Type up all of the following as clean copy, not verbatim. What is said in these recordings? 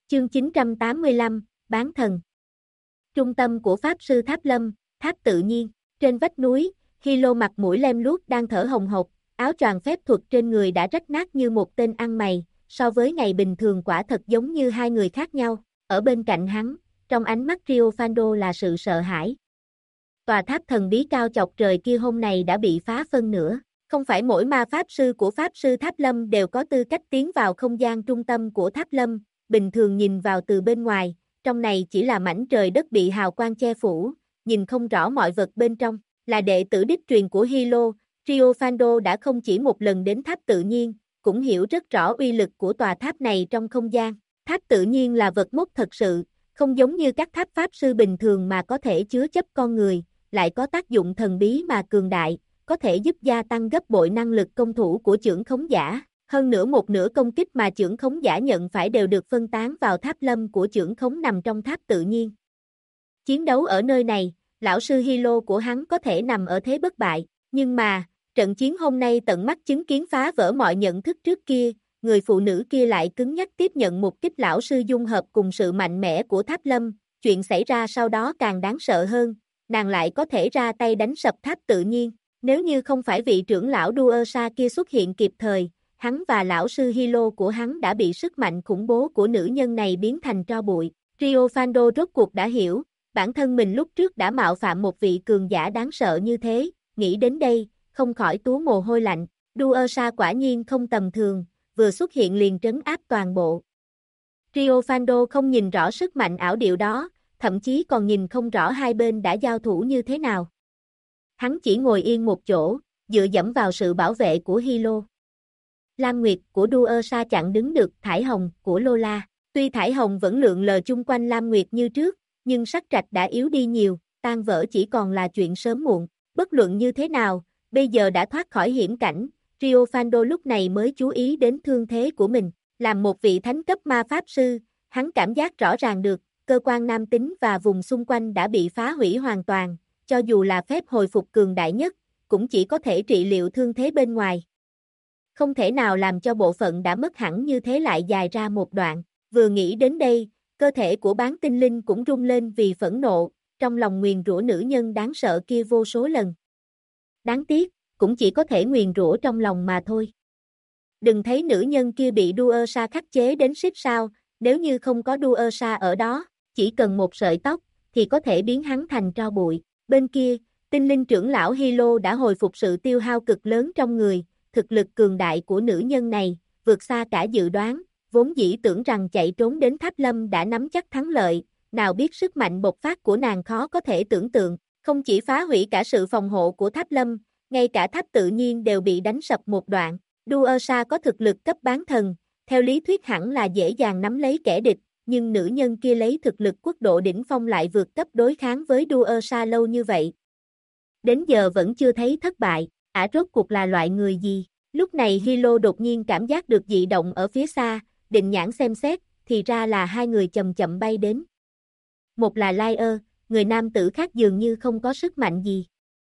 Chương 985, Bán thần. Trung tâm của Pháp Sư Tháp Lâm, tháp tự nhiên. Trên vách núi, Hilo mặt mũi lem luốc đang thở hồng hộc, áo choàng phép thuật trên người đã rách nát như một tên ăn mày, so với ngày bình thường quả thật giống như hai người khác nhau. Ở bên cạnh hắn, trong ánh mắt Rio Fando là sự sợ hãi. Tòa tháp thần bí cao chọc trời kia hôm nay đã bị phá phân nửa. Không phải mỗi ma pháp sư của Pháp Sư Tháp Lâm đều có tư cách tiến vào không gian trung tâm của Tháp Lâm, bình thường nhìn vào từ bên ngoài, trong này chỉ là mảnh trời đất bị hào quang che phủ, nhìn không rõ mọi vật bên trong. Là đệ tử đích truyền của Hilo, Rio Fando đã không chỉ một lần đến tháp tự nhiên, cũng hiểu rất rõ uy lực của tòa tháp này trong không gian. Tháp tự nhiên là vật mốc thật sự, không giống như các tháp pháp sư bình thường mà có thể chứa chấp con người, lại có tác dụng thần bí mà cường đại, có thể giúp gia tăng gấp bội năng lực công thủ của chưởng khống giả. Hơn nữa một nửa công kích mà chưởng khống giả nhận phải đều được phân tán vào tháp lâm của chưởng khống nằm trong tháp tự nhiên. Chiến đấu ở nơi này, lão sư Hilo của hắn có thể nằm ở thế bất bại, nhưng mà, trận chiến hôm nay tận mắt chứng kiến phá vỡ mọi nhận thức trước kia, người phụ nữ kia lại cứng nhắc tiếp nhận một kích lão sư dung hợp cùng sự mạnh mẽ của tháp lâm, chuyện xảy ra sau đó càng đáng sợ hơn, nàng lại có thể ra tay đánh sập tháp tự nhiên, nếu như không phải vị trưởng lão Duersa kia xuất hiện kịp thời, hắn và lão sư Hilo của hắn đã bị sức mạnh khủng bố của nữ nhân này biến thành tro bụi. Rio Fando rốt cuộc đã hiểu, bản thân mình lúc trước đã mạo phạm một vị cường giả đáng sợ như thế, nghĩ đến đây, không khỏi túa mồ hôi lạnh, Duersa quả nhiên không tầm thường, vừa xuất hiện liền trấn áp toàn bộ. Rio Fando không nhìn rõ sức mạnh ảo diệu đó, thậm chí còn nhìn không rõ hai bên đã giao thủ như thế nào. Hắn chỉ ngồi yên một chỗ, dựa dẫm vào sự bảo vệ của Hilo. Lam Nguyệt của Duersa chặn đứng được Thải Hồng của Lola. Tuy Thải Hồng vẫn lượn lờ chung quanh Lam Nguyệt như trước, nhưng sắc trạch đã yếu đi nhiều, tan vỡ chỉ còn là chuyện sớm muộn. Bất luận như thế nào, bây giờ đã thoát khỏi hiểm cảnh, Rio Fando lúc này mới chú ý đến thương thế của mình. Làm một vị thánh cấp ma pháp sư, hắn cảm giác rõ ràng được, cơ quan nam tính và vùng xung quanh đã bị phá hủy hoàn toàn, cho dù là phép hồi phục cường đại nhất, cũng chỉ có thể trị liệu thương thế bên ngoài. Không thể nào làm cho bộ phận đã mất hẳn như thế lại dài ra một đoạn. Vừa nghĩ đến đây, cơ thể của bán tinh linh cũng rung lên vì phẫn nộ, trong lòng nguyền rủa nữ nhân đáng sợ kia vô số lần. Đáng tiếc, cũng chỉ có thể nguyền rủa trong lòng mà thôi. Đừng thấy nữ nhân kia bị Duersa khắc chế đến xít sao, nếu như không có Duersa ở đó, chỉ cần một sợi tóc, thì có thể biến hắn thành tro bụi. Bên kia, tinh linh trưởng lão Hilo đã hồi phục sự tiêu hao cực lớn trong người, thực lực cường đại của nữ nhân này, vượt xa cả dự đoán, vốn dĩ tưởng rằng chạy trốn đến Tháp Lâm đã nắm chắc thắng lợi, nào biết sức mạnh bộc phát của nàng khó có thể tưởng tượng, không chỉ phá hủy cả sự phòng hộ của Tháp Lâm, ngay cả tháp tự nhiên đều bị đánh sập một đoạn. Duersa có thực lực cấp bán thần, theo lý thuyết hẳn là dễ dàng nắm lấy kẻ địch, nhưng nữ nhân kia lấy thực lực quốc độ đỉnh phong lại vượt cấp đối kháng với Duersa lâu như vậy. Đến giờ vẫn chưa thấy thất bại, rốt cuộc là loại người gì? Lúc này Hilo đột nhiên cảm giác được dị động ở phía xa, định nhãn xem xét, thì ra là hai người chậm chậm bay đến. Một là Lair, người nam tử khác dường như không có sức mạnh gì.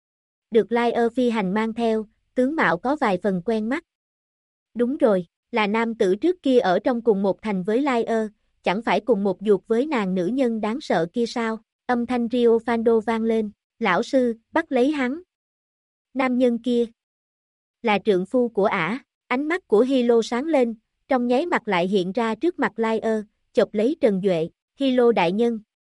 Được Lair phi hành mang theo, tướng mạo có vài phần quen mắt. Đúng rồi, là nam tử trước kia ở trong cùng một thành với Lair, chẳng phải cùng một ruột với nàng nữ nhân đáng sợ kia sao? Âm thanh Rio Fando vang lên, lão sư, bắt lấy hắn. Nam nhân kia là trượng phu của ả, ánh mắt của Hilo sáng lên, trong nháy mặt lại hiện ra trước mặt Lair, chộp lấy Trần Duệ, Hilo đại nhân.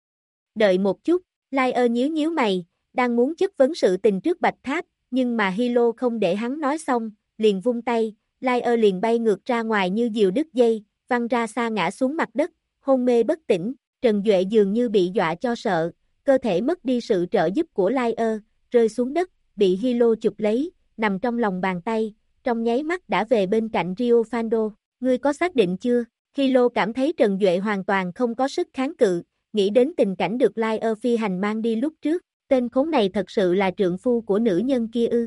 Đợi một chút, Lair nhíu nhíu mày, đang muốn chất vấn sự tình trước Bạch Tháp, nhưng mà Hilo không để hắn nói xong, liền vung tay, Lair liền bay ngược ra ngoài như diều đứt dây, văng ra xa ngã xuống mặt đất, hôn mê bất tỉnh, Trần Duệ dường như bị dọa cho sợ, cơ thể mất đi sự trợ giúp của Lair, rơi xuống đất, bị Hilo chụp lấy, nằm trong lòng bàn tay, trong nháy mắt đã về bên cạnh Rio Fando. Ngươi có xác định chưa? Hilo cảm thấy Trần Duệ hoàn toàn không có sức kháng cự, nghĩ đến tình cảnh được Lair phi hành mang đi lúc trước, tên khốn này thật sự là trượng phu của nữ nhân kia ư?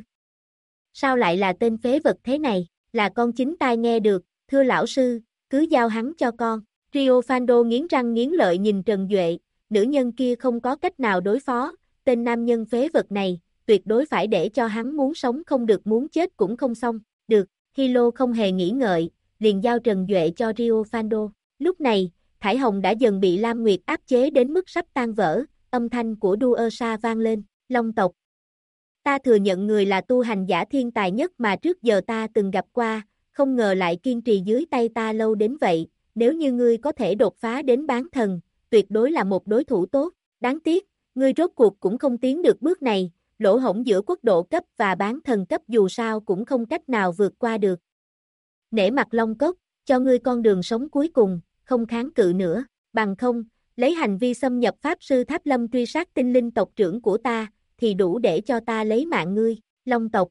Sao lại là tên phế vật thế này? Là con chính tai nghe được, thưa lão sư, cứ giao hắn cho con. Rio Fando nghiến răng nghiến lợi nhìn Trần Duệ, nữ nhân kia không có cách nào đối phó, tên nam nhân phế vật này, tuyệt đối phải để cho hắn muốn sống không được muốn chết cũng không xong. Được, Hilo không hề nghĩ ngợi, liền giao Trần Duệ cho Rio Fando. Lúc này, Thải Hồng đã dần bị Lam Nguyệt áp chế đến mức sắp tan vỡ, âm thanh của Duersa vang lên, Long tộc. Ta thừa nhận người là tu hành giả thiên tài nhất mà trước giờ ta từng gặp qua, không ngờ lại kiên trì dưới tay ta lâu đến vậy, nếu như ngươi có thể đột phá đến bán thần, tuyệt đối là một đối thủ tốt, đáng tiếc, ngươi rốt cuộc cũng không tiến được bước này, lỗ hổng giữa quốc độ cấp và bán thần cấp dù sao cũng không cách nào vượt qua được. Nể mặt Long Cốc, cho ngươi con đường sống cuối cùng, không kháng cự nữa, bằng không, lấy hành vi xâm nhập Pháp Sư Tháp Lâm truy sát tinh linh tộc trưởng của ta, thì đủ để cho ta lấy mạng ngươi, Long tộc.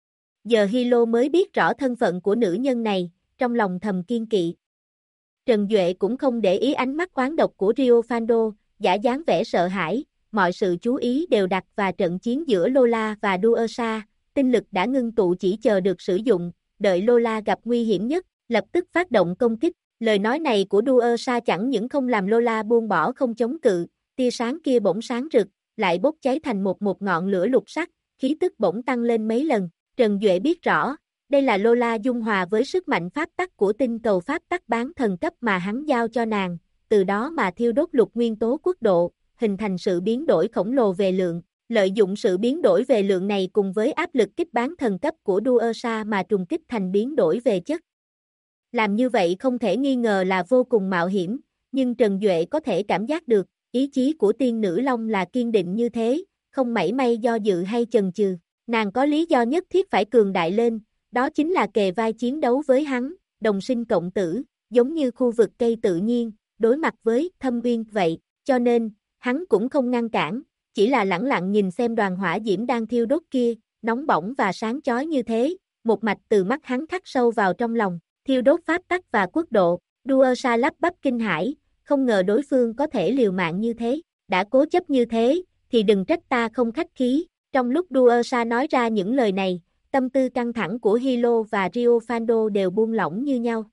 Giờ Hilo mới biết rõ thân phận của nữ nhân này, trong lòng thầm kiên kỵ. Trần Duệ cũng không để ý ánh mắt oán độc của Rio Fando, giả dáng vẻ sợ hãi, mọi sự chú ý đều đặt vào trận chiến giữa Lola và Duersa, tinh lực đã ngưng tụ chỉ chờ được sử dụng, đợi Lola gặp nguy hiểm nhất, lập tức phát động công kích. Lời nói này của Duersa chẳng những không làm Lola buông bỏ không chống cự, tia sáng kia bỗng sáng rực, lại bốc cháy thành một ngọn lửa lục sắc, khí tức bỗng tăng lên mấy lần. Trần Duệ biết rõ, đây là Lola dung hòa với sức mạnh pháp tắc của tinh cầu pháp tắc bán thần cấp mà hắn giao cho nàng, từ đó mà thiêu đốt lục nguyên tố quốc độ, hình thành sự biến đổi khổng lồ về lượng. Lợi dụng sự biến đổi về lượng này cùng với áp lực kích bán thần cấp của Duersa mà trùng kích thành biến đổi về chất. Làm như vậy không thể nghi ngờ là vô cùng mạo hiểm, nhưng Trần Duệ có thể cảm giác được, ý chí của tiên nữ Long là kiên định như thế, không mảy may do dự hay chần chừ. Nàng có lý do nhất thiết phải cường đại lên, đó chính là kề vai chiến đấu với hắn, đồng sinh cộng tử, giống như khu vực cây tự nhiên, đối mặt với thâm uyên vậy, cho nên, hắn cũng không ngăn cản, chỉ là lẳng lặng nhìn xem đoàn hỏa diễm đang thiêu đốt kia, nóng bỏng và sáng chói như thế, một mạch từ mắt hắn khắc sâu vào trong lòng, thiêu đốt pháp tắc và quốc độ. Duersa lắp bắp kinh hãi, không ngờ đối phương có thể liều mạng như thế, đã cố chấp như thế, thì đừng trách ta không khách khí. Trong lúc Duersa nói ra những lời này, tâm tư căng thẳng của Hilo và Rio Fando đều buông lỏng như nhau.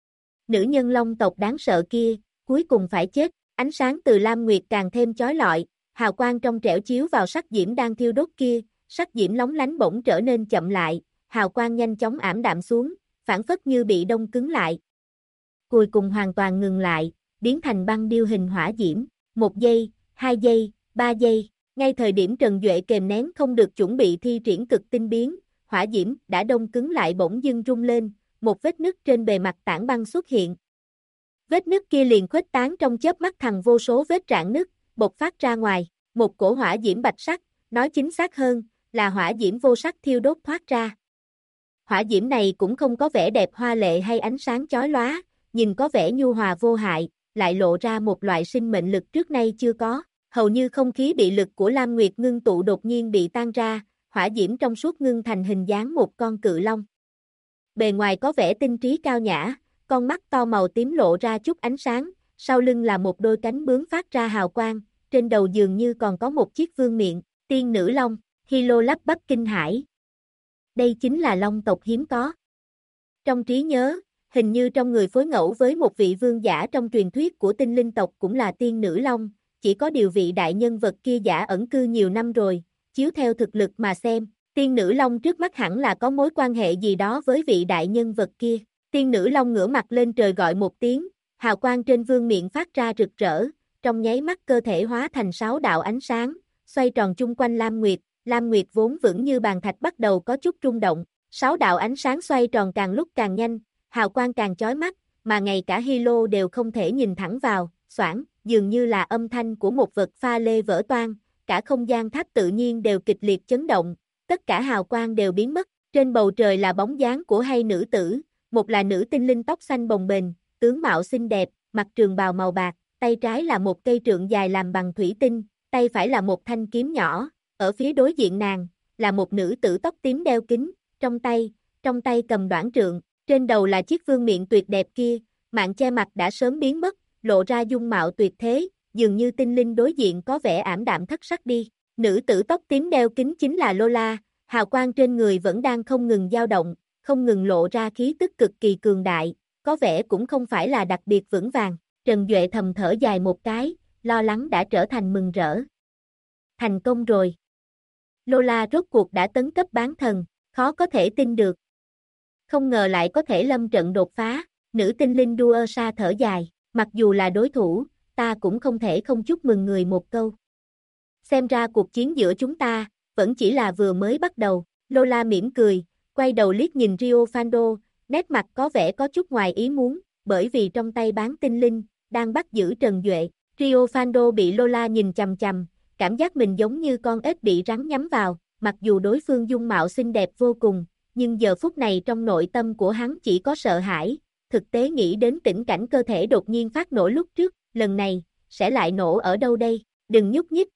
Nữ nhân Long tộc đáng sợ kia, cuối cùng phải chết, ánh sáng từ Lam Nguyệt càng thêm chói lọi, hào quang trong trẻo chiếu vào sắc diễm đang thiêu đốt kia, sắc diễm lóng lánh bỗng trở nên chậm lại, hào quang nhanh chóng ảm đạm xuống, phản phất như bị đông cứng lại. Cuối cùng hoàn toàn ngừng lại, biến thành băng điêu hình hỏa diễm, 1 giây, 2 giây, 3 giây, ngay thời điểm Trần Duệ kềm nén không được chuẩn bị thi triển cực tinh biến, hỏa diễm đã đông cứng lại bỗng dưng rung lên, một vết nứt trên bề mặt tảng băng xuất hiện. Vết nứt kia liền khuếch tán trong chớp mắt thành vô số vết rạn nứt, bộc phát ra ngoài, một cổ hỏa diễm bạch sắc, nói chính xác hơn, là hỏa diễm vô sắc thiêu đốt thoát ra. Hỏa diễm này cũng không có vẻ đẹp hoa lệ hay ánh sáng chói lóa, nhìn có vẻ nhu hòa vô hại, lại lộ ra một loại sinh mệnh lực trước nay chưa có, hầu như không khí bị lực của Lam Nguyệt ngưng tụ đột nhiên bị tan ra, hỏa diễm trong suốt ngưng thành hình dáng một con cự long. Bề ngoài có vẻ tinh trí cao nhã, con mắt to màu tím lộ ra chút ánh sáng, sau lưng là một đôi cánh bướm phát ra hào quang, trên đầu dường như còn có một chiếc vương miện, tiên nữ long, Hilo lắp bắp kinh hãi. Đây chính là long tộc hiếm có. Trong trí nhớ, hình như trong người phối ngẫu với một vị vương giả trong truyền thuyết của tinh linh tộc cũng là tiên nữ long, chỉ có điều vị đại nhân vật kia giả ẩn cư nhiều năm rồi, chiếu theo thực lực mà xem, tiên nữ long trước mắt hẳn là có mối quan hệ gì đó với vị đại nhân vật kia. Tiên nữ long ngửa mặt lên trời gọi một tiếng, hào quang trên vương miện phát ra rực rỡ, trong nháy mắt cơ thể hóa thành 6 đạo ánh sáng, xoay tròn chung quanh Lam Nguyệt vốn vững như bàn thạch bắt đầu có chút rung động, 6 đạo ánh sáng xoay tròn càng lúc càng nhanh, hào quang càng chói mắt, mà ngay cả Hilo đều không thể nhìn thẳng vào, xoảng, dường như là âm thanh của một vật pha lê vỡ toang, cả không gian tháp tự nhiên đều kịch liệt chấn động, tất cả hào quang đều biến mất, trên bầu trời là bóng dáng của hai nữ tử, một là nữ tinh linh tóc xanh bồng bềnh, tướng mạo xinh đẹp, mặc trường bào màu bạc, tay trái là một cây trượng dài làm bằng thủy tinh, tay phải là một thanh kiếm nhỏ, ở phía đối diện nàng, là một nữ tử tóc tím đeo kính, trong tay cầm đoản trượng, trên đầu là chiếc vương miện tuyệt đẹp kia, mạng che mặt đã sớm biến mất, lộ ra dung mạo tuyệt thế, dường như tinh linh đối diện có vẻ ảm đạm thất sắc đi. Nữ tử tóc tím đeo kính chính là Lola, hào quang trên người vẫn đang không ngừng dao động, không ngừng lộ ra khí tức cực kỳ cường đại, có vẻ cũng không phải là đặc biệt vững vàng. Trần Duệ thầm thở dài một cái, lo lắng đã trở thành mừng rỡ. Thành công rồi. Lola rốt cuộc đã tấn cấp bán thần, khó có thể tin được. Không ngờ lại có thể lâm trận đột phá, nữ tinh linh Duersa thở dài, Mặc dù là đối thủ, ta cũng không thể không chúc mừng người một câu. Xem ra cuộc chiến giữa chúng ta, vẫn chỉ là vừa mới bắt đầu. Lola mỉm cười, quay đầu liếc nhìn Rio Fando, nét mặt có vẻ có chút ngoài ý muốn, bởi vì trong tay bán tinh linh, đang bắt giữ Trần Duệ. Rio Fando bị Lola nhìn chằm chằm, cảm giác mình giống như con ếch bị rắn nhắm vào, mặc dù đối phương dung mạo xinh đẹp vô cùng, nhưng giờ phút này trong nội tâm của hắn chỉ có sợ hãi, thực tế nghĩ đến tình cảnh cơ thể đột nhiên phát nổ lúc trước, lần này, sẽ lại nổ ở đâu đây, đừng nhúc nhích.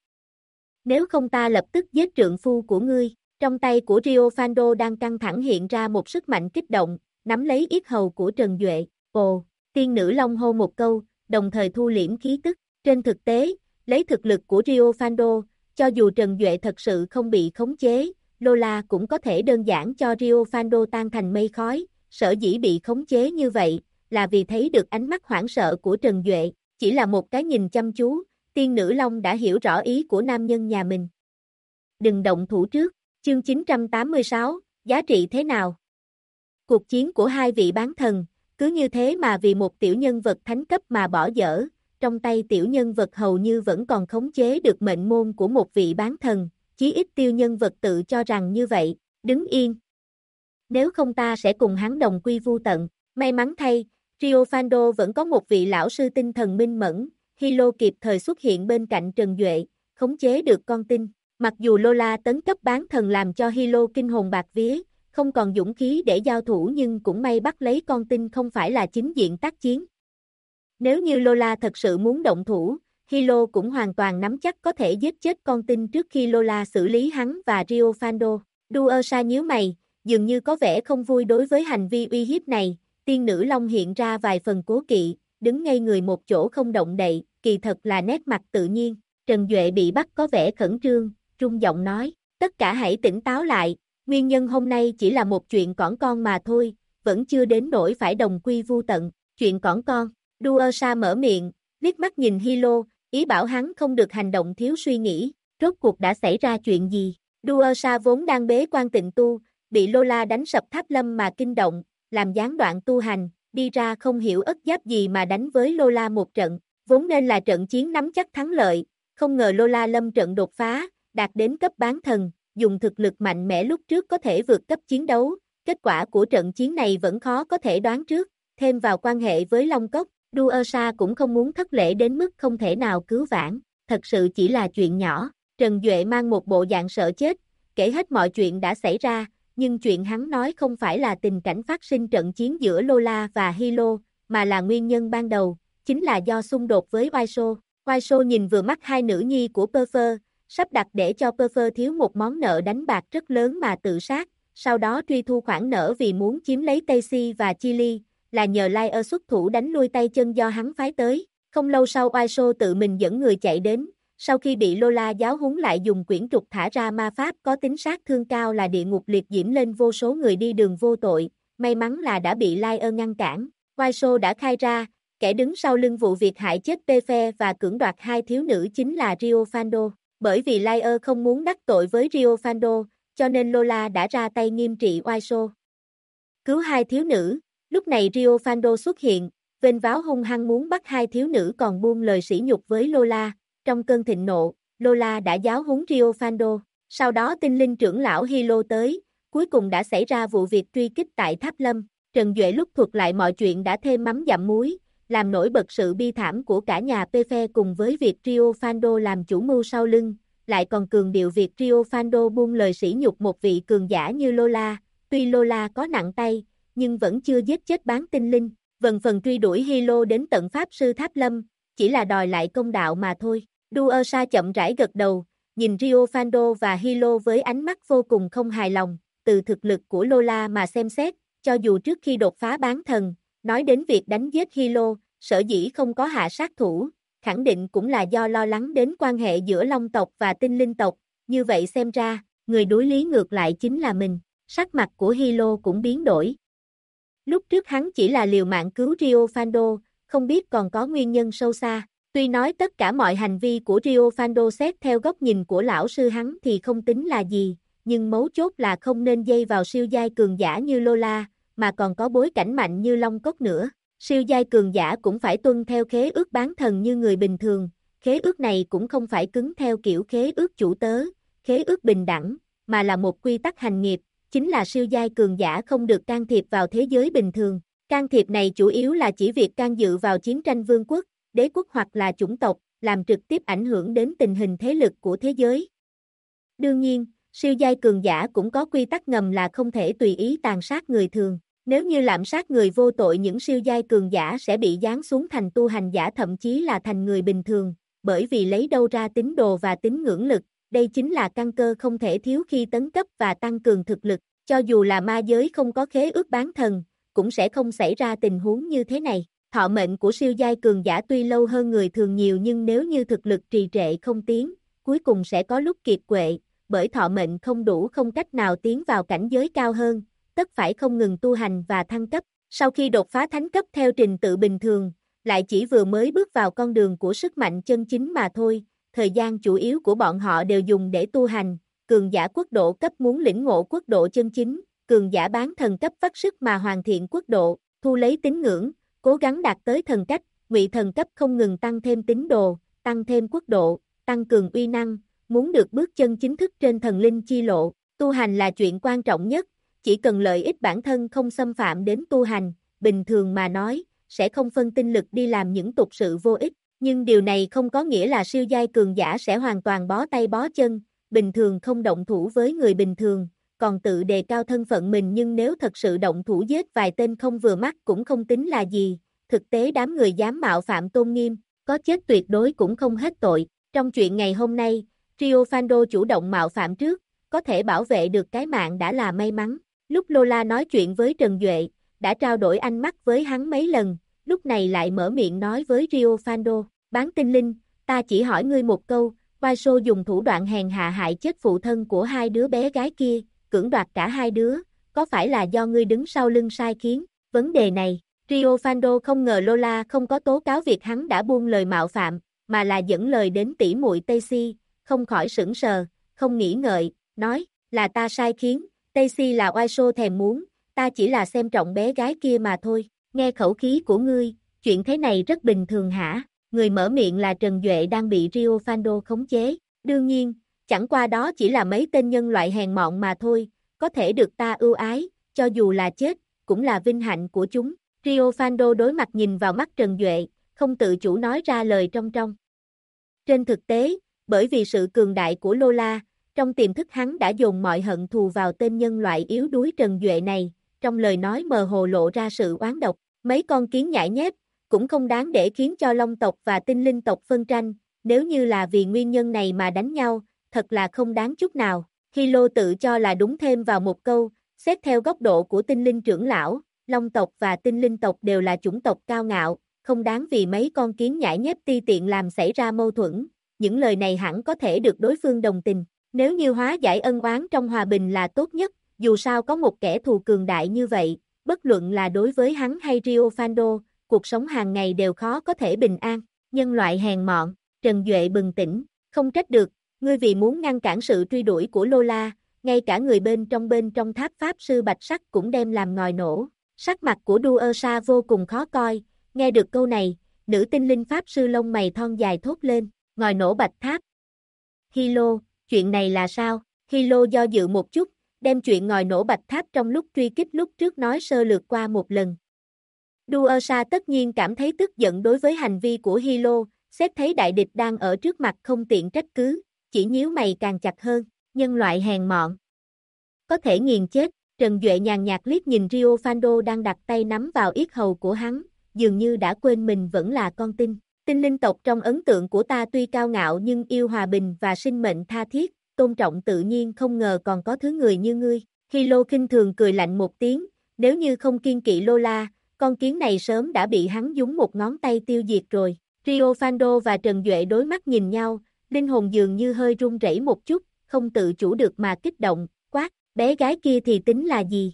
Nếu không ta lập tức giết trượng phu của ngươi. Trong tay của Rio Fando đang căng thẳng hiện ra một sức mạnh kích động, nắm lấy yết hầu của Trần Duệ. Ồ, tiên nữ long hô một câu, đồng thời thu liễm khí tức. Trên thực tế, lấy thực lực của Rio Fando, cho dù Trần Duệ thật sự không bị khống chế, Lola cũng có thể đơn giản cho Rio Fando tan thành mây khói. Sở dĩ bị khống chế như vậy, là vì thấy được ánh mắt hoảng sợ của Trần Duệ. Chỉ là một cái nhìn chăm chú, tiên nữ long đã hiểu rõ ý của nam nhân nhà mình. Đừng động thủ trước. Chương 986, giá trị thế nào? Cuộc chiến của hai vị bán thần, cứ như thế mà vì một tiểu nhân vật thánh cấp mà bỏ dở, trong tay tiểu nhân vật hầu như vẫn còn khống chế được mệnh môn của một vị bán thần, chí ít tiêu nhân vật tự cho rằng như vậy, đứng yên. Nếu không ta sẽ cùng hắn đồng quy vu tận, may mắn thay, Rio Fando vẫn có một vị lão sư tinh thần minh mẫn, Hilo kịp thời xuất hiện bên cạnh Trần Duệ, khống chế được con tin. Mặc dù Lola tấn cấp bán thần làm cho Hilo kinh hồn bạt vía, không còn dũng khí để giao thủ nhưng cũng may bắt lấy con tin không phải là chính diện tác chiến. Nếu như Lola thật sự muốn động thủ, Hilo cũng hoàn toàn nắm chắc có thể giết chết con tin trước khi Lola xử lý hắn và Rio Fando. Duersa nhíu mày, dường như có vẻ không vui đối với hành vi uy hiếp này, tiên nữ long hiện ra vài phần cố kỵ, đứng ngây người một chỗ không động đậy, kỳ thật là nét mặt tự nhiên. Trần Duệ bị bắt có vẻ khẩn trương, trung giọng nói, tất cả hãy tỉnh táo lại, nguyên nhân hôm nay chỉ là một chuyện cỏn con mà thôi, vẫn chưa đến nỗi phải đồng quy vu tận, chuyện cỏn con. Duersa mở miệng, liếc mắt nhìn Hilo, ý bảo hắn không được hành động thiếu suy nghĩ, rốt cuộc đã xảy ra chuyện gì. Duersa vốn đang bế quan tịnh tu, bị Lola đánh sập tháp lâm mà kinh động, làm gián đoạn tu hành, đi ra không hiểu ất giáp gì mà đánh với Lola một trận, vốn nên là trận chiến nắm chắc thắng lợi, không ngờ Lola lâm trận đột phá, đạt đến cấp bán thần, dùng thực lực mạnh mẽ lúc trước có thể vượt cấp chiến đấu, kết quả của trận chiến này vẫn khó có thể đoán trước, thêm vào quan hệ với Long Cốc, Duersa cũng không muốn thất lễ đến mức không thể nào cứu vãn, thật sự chỉ là chuyện nhỏ. Trần Duệ mang một bộ dạng sợ chết, kể hết mọi chuyện đã xảy ra, nhưng chuyện hắn nói không phải là tình cảnh phát sinh trận chiến giữa Lola và Hilo, mà là nguyên nhân ban đầu, chính là do xung đột với Oiso. Oiso nhìn vừa mắt hai nữ nhi của Purfer, sắp đặt để cho Purfer thiếu một món nợ đánh bạc rất lớn mà tự sát, sau đó truy thu khoản nợ vì muốn chiếm lấy Daisy và Chili, là nhờ Liar xuất thủ đánh lui tay chân do hắn phái tới. Không lâu sau Oiso tự mình dẫn người chạy đến, sau khi bị Lola giáo huấn lại dùng quyển trục thả ra ma pháp có tính sát thương cao là địa ngục liệt diễm lên vô số người đi đường vô tội, may mắn là đã bị Liar ngăn cản. Oiso đã khai ra, kẻ đứng sau lưng vụ việc hại chết Pefe và cưỡng đoạt hai thiếu nữ chính là Rio Fando. Bởi vì Liar không muốn đắc tội với Rio Fando, cho nên Lola đã ra tay nghiêm trị Oiso. Cứu hai thiếu nữ, lúc này Rio Fando xuất hiện, vênh váo hung hăng muốn bắt hai thiếu nữ còn buông lời sỉ nhục với Lola. Trong cơn thịnh nộ, Lola đã giáo huấn Rio Fando. Sau đó tinh linh trưởng lão Hilo tới, cuối cùng đã xảy ra vụ việc truy kích tại Tháp Lâm. Trần Duệ lúc thuật lại mọi chuyện đã thêm mắm dặm muối, làm nổi bật sự bi thảm của cả nhà Pefe cùng với việc Rio Fando làm chủ mưu sau lưng, lại còn cường điệu việc Rio Fando buông lời sỉ nhục một vị cường giả như Lola. Tuy Lola có nặng tay, nhưng vẫn chưa giết chết bán tinh linh, vần phần truy đuổi Hilo đến tận Pháp Sư Tháp Lâm, chỉ là đòi lại công đạo mà thôi. Duersa chậm rãi gật đầu, nhìn Rio Fando và Hilo với ánh mắt vô cùng không hài lòng, từ thực lực của Lola mà xem xét, cho dù trước khi đột phá bán thần, nói đến việc đánh giết Hilo, sở dĩ không có hạ sát thủ, khẳng định cũng là do lo lắng đến quan hệ giữa Long tộc và tinh linh tộc, như vậy xem ra, người đối lý ngược lại chính là mình. Sắc mặt của Hilo cũng biến đổi. Lúc trước hắn chỉ là liều mạng cứu Rio Fando, không biết còn có nguyên nhân sâu xa. Tuy nói tất cả mọi hành vi của Rio Fando xét theo góc nhìn của lão sư hắn thì không tính là gì, nhưng mấu chốt là không nên dây vào siêu giai cường giả như Lola, mà còn có bối cảnh mạnh như Long Cốc nữa. Siêu giai cường giả cũng phải tuân theo khế ước bán thần như người bình thường, khế ước này cũng không phải cứng theo kiểu khế ước chủ tớ, khế ước bình đẳng, mà là một quy tắc hành nghiệp, chính là siêu giai cường giả không được can thiệp vào thế giới bình thường. Can thiệp này chủ yếu là chỉ việc can dự vào chiến tranh vương quốc, đế quốc hoặc là chủng tộc, làm trực tiếp ảnh hưởng đến tình hình thế lực của thế giới. Đương nhiên, siêu giai cường giả cũng có quy tắc ngầm là không thể tùy ý tàn sát người thường. Nếu như lạm sát người vô tội, những siêu giai cường giả sẽ bị giáng xuống thành tu hành giả, thậm chí là thành người bình thường, bởi vì lấy đâu ra tín đồ và tín ngưỡng lực, đây chính là căn cơ không thể thiếu khi tấn cấp và tăng cường thực lực. Cho dù là ma giới không có khế ước bán thần, cũng sẽ không xảy ra tình huống như thế này. Thọ mệnh của siêu giai cường giả tuy lâu hơn người thường nhiều, nhưng nếu như thực lực trì trệ không tiến, cuối cùng sẽ có lúc kiệt quệ, bởi thọ mệnh không đủ, không cách nào tiến vào cảnh giới cao hơn, tất phải không ngừng tu hành và thăng cấp. Sau khi đột phá thánh cấp theo trình tự bình thường, lại chỉ vừa mới bước vào con đường của sức mạnh chân chính mà thôi, thời gian chủ yếu của bọn họ đều dùng để tu hành. Cường giả quốc độ cấp muốn lĩnh ngộ quốc độ chân chính, cường giả bán thần cấp vắt sức mà hoàn thiện quốc độ, thu lấy tín ngưỡng, cố gắng đạt tới thần cách, ngụy thần cấp không ngừng tăng thêm tín đồ, tăng thêm quốc độ, tăng cường uy năng, muốn được bước chân chính thức trên thần linh chi lộ. Tu hành là chuyện quan trọng nhất, chỉ cần lợi ích bản thân không xâm phạm đến tu hành, bình thường mà nói, sẽ không phân tinh lực đi làm những tục sự vô ích, nhưng điều này không có nghĩa là siêu giai cường giả sẽ hoàn toàn bó tay bó chân, bình thường không động thủ với người bình thường, còn tự đề cao thân phận mình, nhưng nếu thật sự động thủ giết vài tên không vừa mắt cũng không tính là gì, thực tế đám người dám mạo phạm tôn nghiêm, có chết tuyệt đối cũng không hết tội. Trong chuyện ngày hôm nay, Rio Fando chủ động mạo phạm trước, có thể bảo vệ được cái mạng đã là may mắn. Lúc Lola nói chuyện với Trần Duệ, đã trao đổi ánh mắt với hắn mấy lần, lúc này lại mở miệng nói với Rio Fando, bán tinh linh, ta chỉ hỏi ngươi một câu, Vaisho dùng thủ đoạn hèn hạ hại chết phụ thân của hai đứa bé gái kia, cưỡng đoạt cả hai đứa, có phải là do ngươi đứng sau lưng sai khiến? Vấn đề này, Rio Fando không ngờ Lola không có tố cáo việc hắn đã buông lời mạo phạm, mà là dẫn lời đến tỷ muội Stacy, không khỏi sững sờ, không nghĩ ngợi, nói, là ta sai khiến, Stacy là Vaisho thèm muốn, ta chỉ là xem trọng bé gái kia mà thôi. Nghe khẩu khí của ngươi, chuyện thế này rất bình thường hả? Người mở miệng là Trần Duệ đang bị Rio Fando khống chế. Đương nhiên, chẳng qua đó chỉ là mấy tên nhân loại hèn mọn mà thôi, có thể được ta ưu ái, cho dù là chết, cũng là vinh hạnh của chúng. Rio Fando đối mặt nhìn vào mắt Trần Duệ, không tự chủ nói ra lời trong trong. Trên thực tế, bởi vì sự cường đại của Lola, trong tiềm thức hắn đã dồn mọi hận thù vào tên nhân loại yếu đuối Trần Duệ này, trong lời nói mờ hồ lộ ra sự oán độc. Mấy con kiến nhãi nhép, cũng không đáng để khiến cho Long tộc và Tinh Linh tộc phân tranh, nếu như là vì nguyên nhân này mà đánh nhau, thật là không đáng chút nào. Hilo tự cho là đúng thêm vào một câu, xét theo góc độ của Tinh Linh trưởng lão, Long tộc và Tinh Linh tộc đều là chủng tộc cao ngạo, không đáng vì mấy con kiến nhãi nhép ti tiện làm xảy ra mâu thuẫn. Những lời này hẳn có thể được đối phương đồng tình. Nếu như hóa giải ân oán trong hòa bình là tốt nhất, dù sao có một kẻ thù cường đại như vậy, bất luận là đối với hắn hay Rio Fando, cuộc sống hàng ngày đều khó có thể bình an. Nhân loại hèn mọn, Trần Duệ bừng tỉnh, không trách được, ngươi vì muốn ngăn cản sự truy đuổi của Lola, ngay cả người bên trong tháp pháp sư bạch sắc cũng đem làm ngòi nổ. Sắc mặt của Duersa vô cùng khó coi, nghe được câu này, nữ tinh linh pháp sư lông mày thon dài thốt lên, ngòi nổ bạch tháp. Hilo, chuyện này là sao? Hilo do dự một chút, đem chuyện ngòi nổ bạch tháp trong lúc truy kích lúc trước nói sơ lược qua một lần. Duersa tất nhiên cảm thấy tức giận đối với hành vi của Hilo, xét thấy đại địch đang ở trước mặt không tiện trách cứ, chỉ nhíu mày càng chặt hơn, nhân loại hèn mọn. Có thể nghiền chết, Trần Duệ nhàn nhạt liếc nhìn Rio Fando đang đặt tay nắm vào yết hầu của hắn, dường như đã quên mình vẫn là con tin. Tinh linh tộc trong ấn tượng của ta tuy cao ngạo nhưng yêu hòa bình và sinh mệnh tha thiết, tôn trọng tự nhiên, không ngờ còn có thứ người như ngươi. Hilo khinh thường cười lạnh một tiếng, nếu như không kiên kỵ Lola, con kiến này sớm đã bị hắn dúng một ngón tay tiêu diệt rồi. Rio Fando và Trần Duệ đối mắt nhìn nhau, linh hồn dường như hơi run rẩy một chút, không tự chủ được mà kích động, quát, bé gái kia thì tính là gì?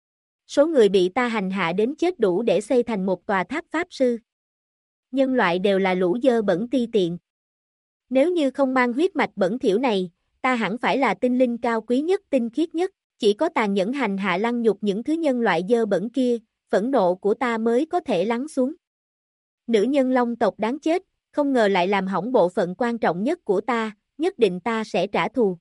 Số người bị ta hành hạ đến chết đủ để xây thành một tòa tháp pháp sư. Nhân loại đều là lũ dơ bẩn ti tiện. Nếu như không mang huyết mạch bẩn thỉu này, ta hẳn phải là tinh linh cao quý nhất, tinh khiết nhất, chỉ có tàn nhẫn hành hạ lăng nhục những thứ nhân loại dơ bẩn kia, phẫn nộ của ta mới có thể lắng xuống. Nữ nhân Long tộc đáng chết, không ngờ lại làm hỏng bộ phận quan trọng nhất của ta, nhất định ta sẽ trả thù.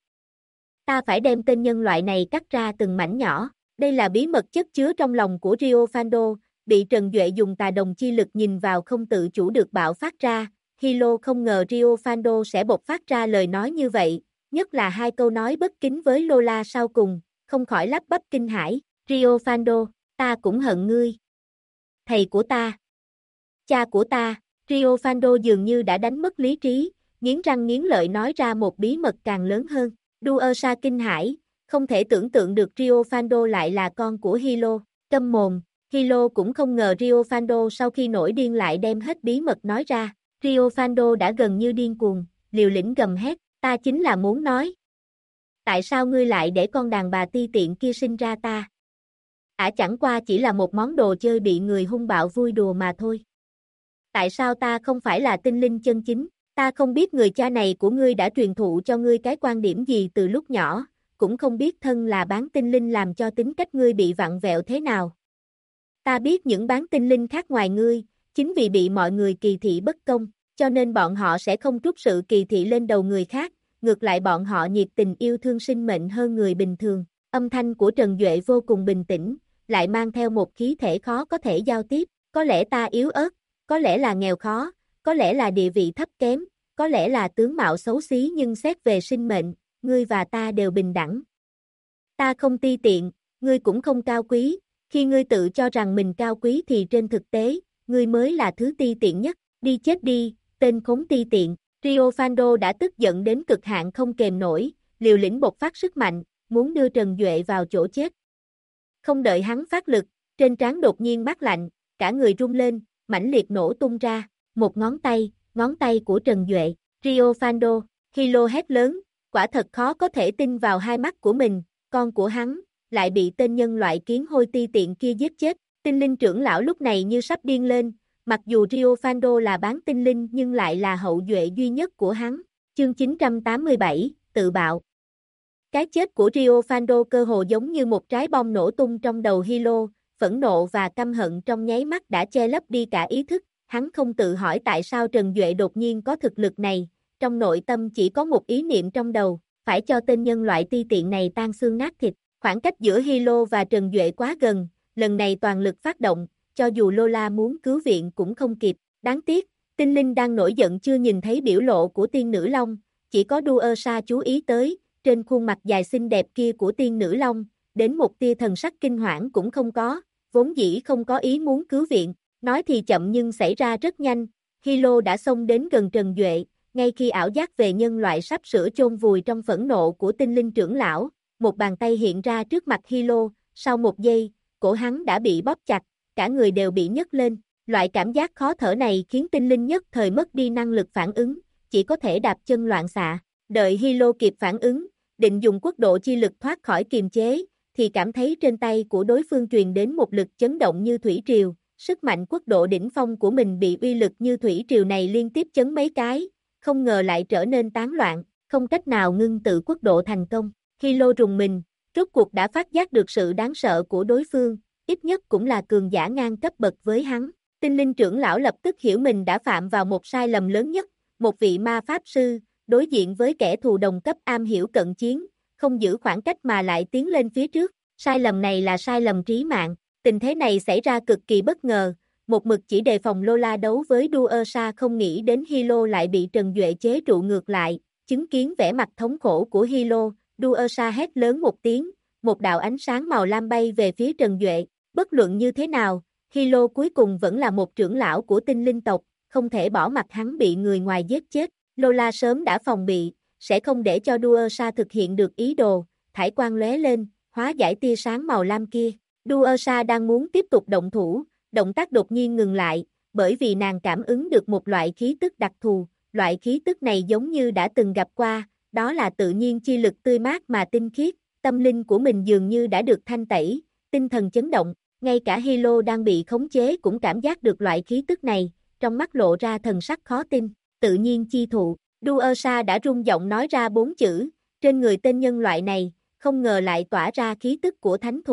Ta phải đem tên nhân loại này cắt ra từng mảnh nhỏ. Đây là bí mật chất chứa trong lòng của Rio Fando, bị Trần Duệ dùng tà đồng chi lực nhìn vào không tự chủ được bạo phát ra. Hilo không ngờ Rio Fando sẽ bộc phát ra lời nói như vậy, nhất là hai câu nói bất kính với Lola sau cùng, không khỏi lắp bắp kinh hãi. Rio Fando, ta cũng hận ngươi. Thầy của ta. Cha của ta. Rio Fando dường như đã đánh mất lý trí, nghiến răng nghiến lợi nói ra một bí mật càng lớn hơn. Duersa kinh hãi, không thể tưởng tượng được Rio Fando lại là con của Hilo. Câm mồm, Hilo cũng không ngờ Rio Fando sau khi nổi điên lại đem hết bí mật nói ra. Rio Fando đã gần như điên cuồng, liều lĩnh gầm hét, ta chính là muốn nói. Tại sao ngươi lại để con đàn bà ti tiện kia sinh ra ta? Chẳng qua chỉ là một món đồ chơi bị người hung bạo vui đùa mà thôi. Tại sao ta không phải là tinh linh chân chính? Ta không biết người cha này của ngươi đã truyền thụ cho ngươi cái quan điểm gì từ lúc nhỏ, cũng không biết thân là bán tinh linh làm cho tính cách ngươi bị vặn vẹo thế nào. Ta biết những bán tinh linh khác ngoài ngươi, chính vì bị mọi người kỳ thị bất công, cho nên bọn họ sẽ không trút sự kỳ thị lên đầu người khác, ngược lại bọn họ nhiệt tình yêu thương sinh mệnh hơn người bình thường. Âm thanh của Trần Duệ vô cùng bình tĩnh, lại mang theo một khí thể khó có thể giao tiếp, có lẽ ta yếu ớt, có lẽ là nghèo khó, có lẽ là địa vị thấp kém, có lẽ là tướng mạo xấu xí nhưng xét về sinh mệnh, ngươi và ta đều bình đẳng. Ta không ti tiện, ngươi cũng không cao quý, khi ngươi tự cho rằng mình cao quý thì trên thực tế, ngươi mới là thứ ti tiện nhất, đi chết đi, tên khốn ti tiện. Rio Fando đã tức giận đến cực hạn không kềm nổi, liều lĩnh bộc phát sức mạnh, muốn đưa Trần Duệ vào chỗ chết. Không đợi hắn phát lực, trên trán đột nhiên mát lạnh, cả người rung lên, mãnh liệt nổ tung ra, một ngón tay của Trần Duệ. Rio Fando, Hilo hét lớn, quả thật khó có thể tin vào hai mắt của mình, con của hắn, lại bị tên nhân loại kiến hôi ti tiện kia giết chết. Tinh linh trưởng lão lúc này như sắp điên lên, mặc dù Rio Fando là bán tinh linh nhưng lại là hậu duệ duy nhất của hắn. Chương 987, tự bạo. Cái chết của Rio Fando cơ hồ giống như một trái bom nổ tung trong đầu Hilo, phẫn nộ và căm hận trong nháy mắt đã che lấp đi cả ý thức. Hắn không tự hỏi tại sao Trần Duệ đột nhiên có thực lực này, trong nội tâm chỉ có một ý niệm trong đầu, phải cho tên nhân loại ti tiện này tan xương nát thịt. Khoảng cách giữa Hilo và Trần Duệ quá gần, lần này toàn lực phát động, cho dù Lola muốn cứu viện cũng không kịp. Đáng tiếc, tinh linh đang nổi giận chưa nhìn thấy biểu lộ của tiên nữ long, chỉ có Duersa chú ý tới, trên khuôn mặt dài xinh đẹp kia của tiên nữ long, đến một tia thần sắc kinh hoảng cũng không có, vốn dĩ không có ý muốn cứu viện. Nói thì chậm nhưng xảy ra rất nhanh, Hilo đã xông đến gần Trần Duệ, ngay khi ảo giác về nhân loại sắp sửa chôn vùi trong phẫn nộ của tinh linh trưởng lão, một bàn tay hiện ra trước mặt Hilo, sau một giây, cổ hắn đã bị bóp chặt, cả người đều bị nhấc lên, loại cảm giác khó thở này khiến tinh linh nhất thời mất đi năng lực phản ứng, chỉ có thể đạp chân loạn xạ. Đợi Hilo kịp phản ứng, định dùng quốc độ chi lực thoát khỏi kiềm chế, thì cảm thấy trên tay của đối phương truyền đến một lực chấn động như thủy triều. Sức mạnh quốc độ đỉnh phong của mình bị uy lực như thủy triều này liên tiếp chấn mấy cái, không ngờ lại trở nên tán loạn, không cách nào ngưng tự quốc độ thành công. Hilo rùng mình, rốt cuộc đã phát giác được sự đáng sợ của đối phương, ít nhất cũng là cường giả ngang cấp bậc với hắn. Tinh linh trưởng lão lập tức hiểu mình đã phạm vào một sai lầm lớn nhất, một vị ma pháp sư, đối diện với kẻ thù đồng cấp am hiểu cận chiến, không giữ khoảng cách mà lại tiến lên phía trước. Sai lầm này là sai lầm trí mạng. Tình thế này xảy ra cực kỳ bất ngờ, một mực chỉ đề phòng Lola đấu với Duersa không nghĩ đến Hilo lại bị Trần Duệ chế trụ ngược lại, chứng kiến vẻ mặt thống khổ của Hilo, Duersa hét lớn một tiếng, một đạo ánh sáng màu lam bay về phía Trần Duệ, bất luận như thế nào, Hilo cuối cùng vẫn là một trưởng lão của tinh linh tộc, không thể bỏ mặc hắn bị người ngoài giết chết. Lola sớm đã phòng bị, sẽ không để cho Duersa thực hiện được ý đồ, thải quang lóe lên, hóa giải tia sáng màu lam kia. Duersa đang muốn tiếp tục động thủ, động tác đột nhiên ngừng lại, bởi vì nàng cảm ứng được một loại khí tức đặc thù, loại khí tức này giống như đã từng gặp qua, đó là tự nhiên chi lực tươi mát mà tinh khiết, tâm linh của mình dường như đã được thanh tẩy, tinh thần chấn động, ngay cả Hilo đang bị khống chế cũng cảm giác được loại khí tức này, trong mắt lộ ra thần sắc khó tin, tự nhiên chi thụ. Duersa đã rung giọng nói ra 4 chữ, trên người tên nhân loại này, không ngờ lại tỏa ra khí tức của thánh thụ.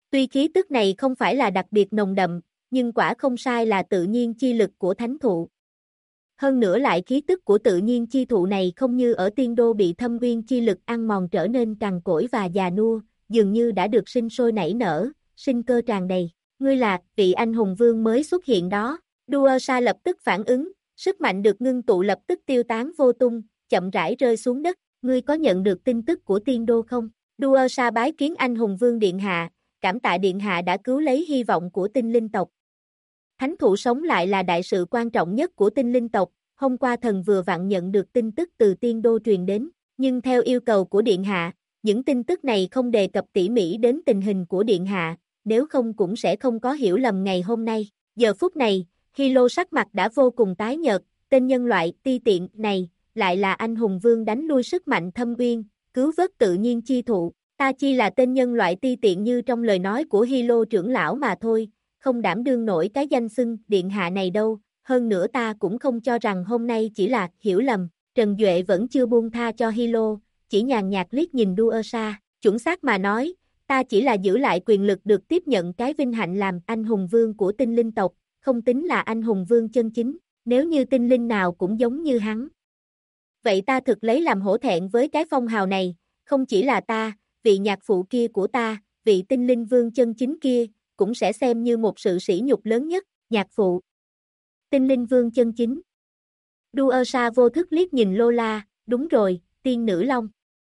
Tuy khí tức này không phải là đặc biệt nồng đậm, nhưng quả không sai là tự nhiên chi lực của thánh thụ. Hơn nữa lại khí tức của tự nhiên chi thụ này không như ở tiên đô bị thâm uyên chi lực ăn mòn trở nên cằn cỗi và già nua, dường như đã được sinh sôi nảy nở, sinh cơ tràn đầy. Ngươi là vị anh hùng vương mới xuất hiện đó. Duersa lập tức phản ứng, sức mạnh được ngưng tụ lập tức tiêu tán vô tung, chậm rãi rơi xuống đất. Ngươi có nhận được tin tức của tiên đô không? Duersa bái kiến anh hùng vương điện hạ, cảm tạ điện hạ đã cứu lấy hy vọng của tinh linh tộc. Thánh thụ sống lại là đại sự quan trọng nhất của tinh linh tộc, hôm qua thần vừa vặn nhận được tin tức từ tiên đô truyền đến, nhưng theo yêu cầu của điện hạ, những tin tức này không đề cập tỉ mỉ đến tình hình của điện hạ, nếu không cũng sẽ không có hiểu lầm ngày hôm nay. Giờ phút này, Hilo sắc mặt đã vô cùng tái nhợt, tên nhân loại ti tiện này, lại là anh hùng vương đánh lui sức mạnh thâm uyên, cứu vớt tự nhiên chi thụ, ta chi là tên nhân loại ti tiện như trong lời nói của Hilo trưởng lão mà thôi, không đảm đương nổi cái danh xưng điện hạ này đâu, hơn nữa ta cũng không cho rằng hôm nay chỉ là hiểu lầm. Trần Duệ vẫn chưa buông tha cho Hilo, chỉ nhàn nhạt liếc nhìn Duersa, chuẩn xác mà nói, ta chỉ là giữ lại quyền lực được tiếp nhận cái vinh hạnh làm anh hùng vương của tinh linh tộc, không tính là anh hùng vương chân chính, nếu như tinh linh nào cũng giống như hắn. Vậy ta thực lấy làm hổ thẹn với cái phong hào này, không chỉ là ta, vị nhạc phụ kia của ta, vị tinh linh vương chân chính kia, cũng sẽ xem như một sự sỉ nhục lớn nhất, nhạc phụ. Tinh linh vương chân chính. Duersa vô thức liếc nhìn Lola, đúng rồi, tiên nữ long.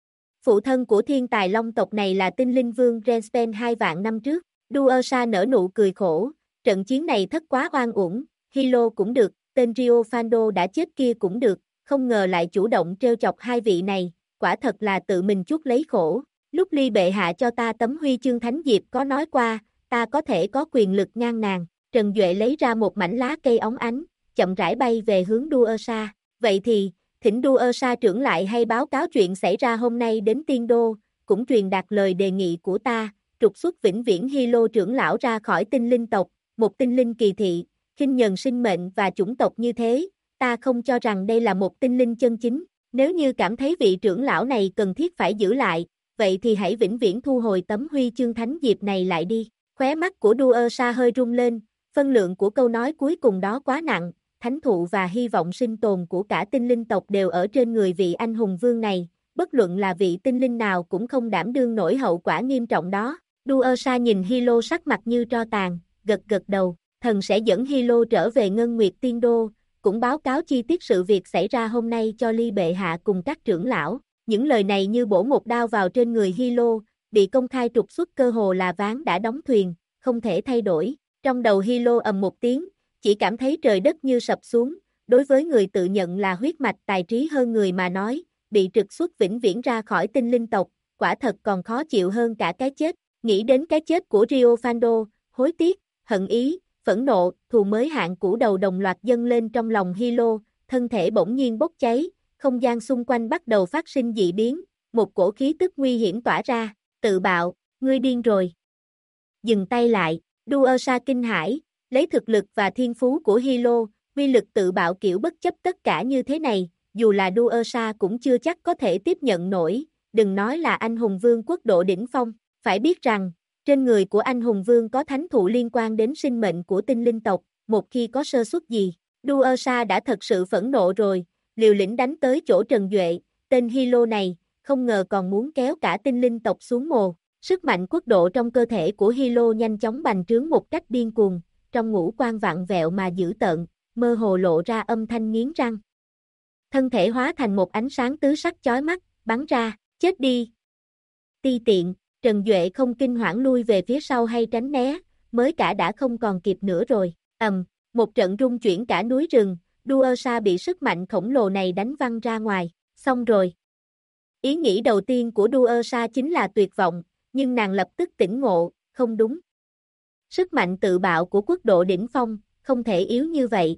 Phụ thân của thiên tài long tộc này là tinh linh vương Renspen 2 vạn năm trước. Duersa nở nụ cười khổ, trận chiến này thất quá oan uổng, Hilo cũng được, tên Rio Fando đã chết kia cũng được, không ngờ lại chủ động trêu chọc hai vị này, quả thật là tự mình chuốc lấy khổ. Lúc ly bệ hạ cho ta tấm huy chương thánh diệp có nói qua, ta có thể có quyền lực ngang nàng. Trần Duệ lấy ra một mảnh lá cây óng ánh, chậm rãi bay về hướng Duersa. Vậy thì, thỉnh Duersa trưởng lại hay báo cáo chuyện xảy ra hôm nay đến tiên đô, cũng truyền đạt lời đề nghị của ta, trục xuất vĩnh viễn Hilo trưởng lão ra khỏi tinh linh tộc, một tinh linh kỳ thị, khinh nhờn sinh mệnh và chủng tộc như thế, ta không cho rằng đây là một tinh linh chân chính, nếu như cảm thấy vị trưởng lão này cần thiết phải giữ lại, vậy thì hãy vĩnh viễn thu hồi tấm huy chương thánh diệp này lại đi. Khóe mắt của Duersa hơi rung lên, phân lượng của câu nói cuối cùng đó quá nặng, thánh thụ và hy vọng sinh tồn của cả tinh linh tộc đều ở trên người vị anh hùng vương này, bất luận là vị tinh linh nào cũng không đảm đương nổi hậu quả nghiêm trọng đó. Duersa nhìn Hilo sắc mặt như tro tàn, gật gật đầu, thần sẽ dẫn Hilo trở về Ngân Nguyệt Tiên Đô, cũng báo cáo chi tiết sự việc xảy ra hôm nay cho ly bệ hạ cùng các trưởng lão. Những lời này như bổ một đao vào trên người Hilo, bị công khai trục xuất cơ hồ là ván đã đóng thuyền, không thể thay đổi. Trong đầu Hilo ầm một tiếng, chỉ cảm thấy trời đất như sập xuống, đối với người tự nhận là huyết mạch tài trí hơn người mà nói, bị trục xuất vĩnh viễn ra khỏi tinh linh tộc, quả thật còn khó chịu hơn cả cái chết. Nghĩ đến cái chết của Rio Fando, hối tiếc, hận ý, phẫn nộ, thù mới hạn cũ đầu đồng loạt dâng lên trong lòng Hilo, thân thể bỗng nhiên bốc cháy, không gian xung quanh bắt đầu phát sinh dị biến, một cổ khí tức nguy hiểm tỏa ra, tự bạo, ngươi điên rồi. Dừng tay lại, Duersa kinh hãi, lấy thực lực và thiên phú của Hilo, uy lực tự bạo kiểu bất chấp tất cả như thế này, dù là Duersa cũng chưa chắc có thể tiếp nhận nổi, đừng nói là anh hùng vương quốc độ đỉnh phong, phải biết rằng, trên người của anh hùng vương có thánh thụ liên quan đến sinh mệnh của tinh linh tộc, một khi có sơ suất gì, Duersa đã thật sự phẫn nộ rồi, liều lĩnh đánh tới chỗ Trần Duệ, tên Hilo này, không ngờ còn muốn kéo cả tinh linh tộc xuống mồ. Sức mạnh quốc độ trong cơ thể của Hilo nhanh chóng bành trướng một cách điên cuồng, trong ngũ quan vặn vẹo mà dữ tợn, mơ hồ lộ ra âm thanh nghiến răng. Thân thể hóa thành một ánh sáng tứ sắc chói mắt, bắn ra, chết đi. Ti tiện, Trần Duệ không kinh hoảng lui về phía sau hay tránh né, mới cả đã không còn kịp nữa rồi. Một trận rung chuyển cả núi rừng, Duersa bị sức mạnh khổng lồ này đánh văng ra ngoài, xong rồi. Ý nghĩ đầu tiên của Duersa chính là tuyệt vọng, nhưng nàng lập tức tỉnh ngộ, không đúng. Sức mạnh tự bạo của quốc độ đỉnh phong, không thể yếu như vậy.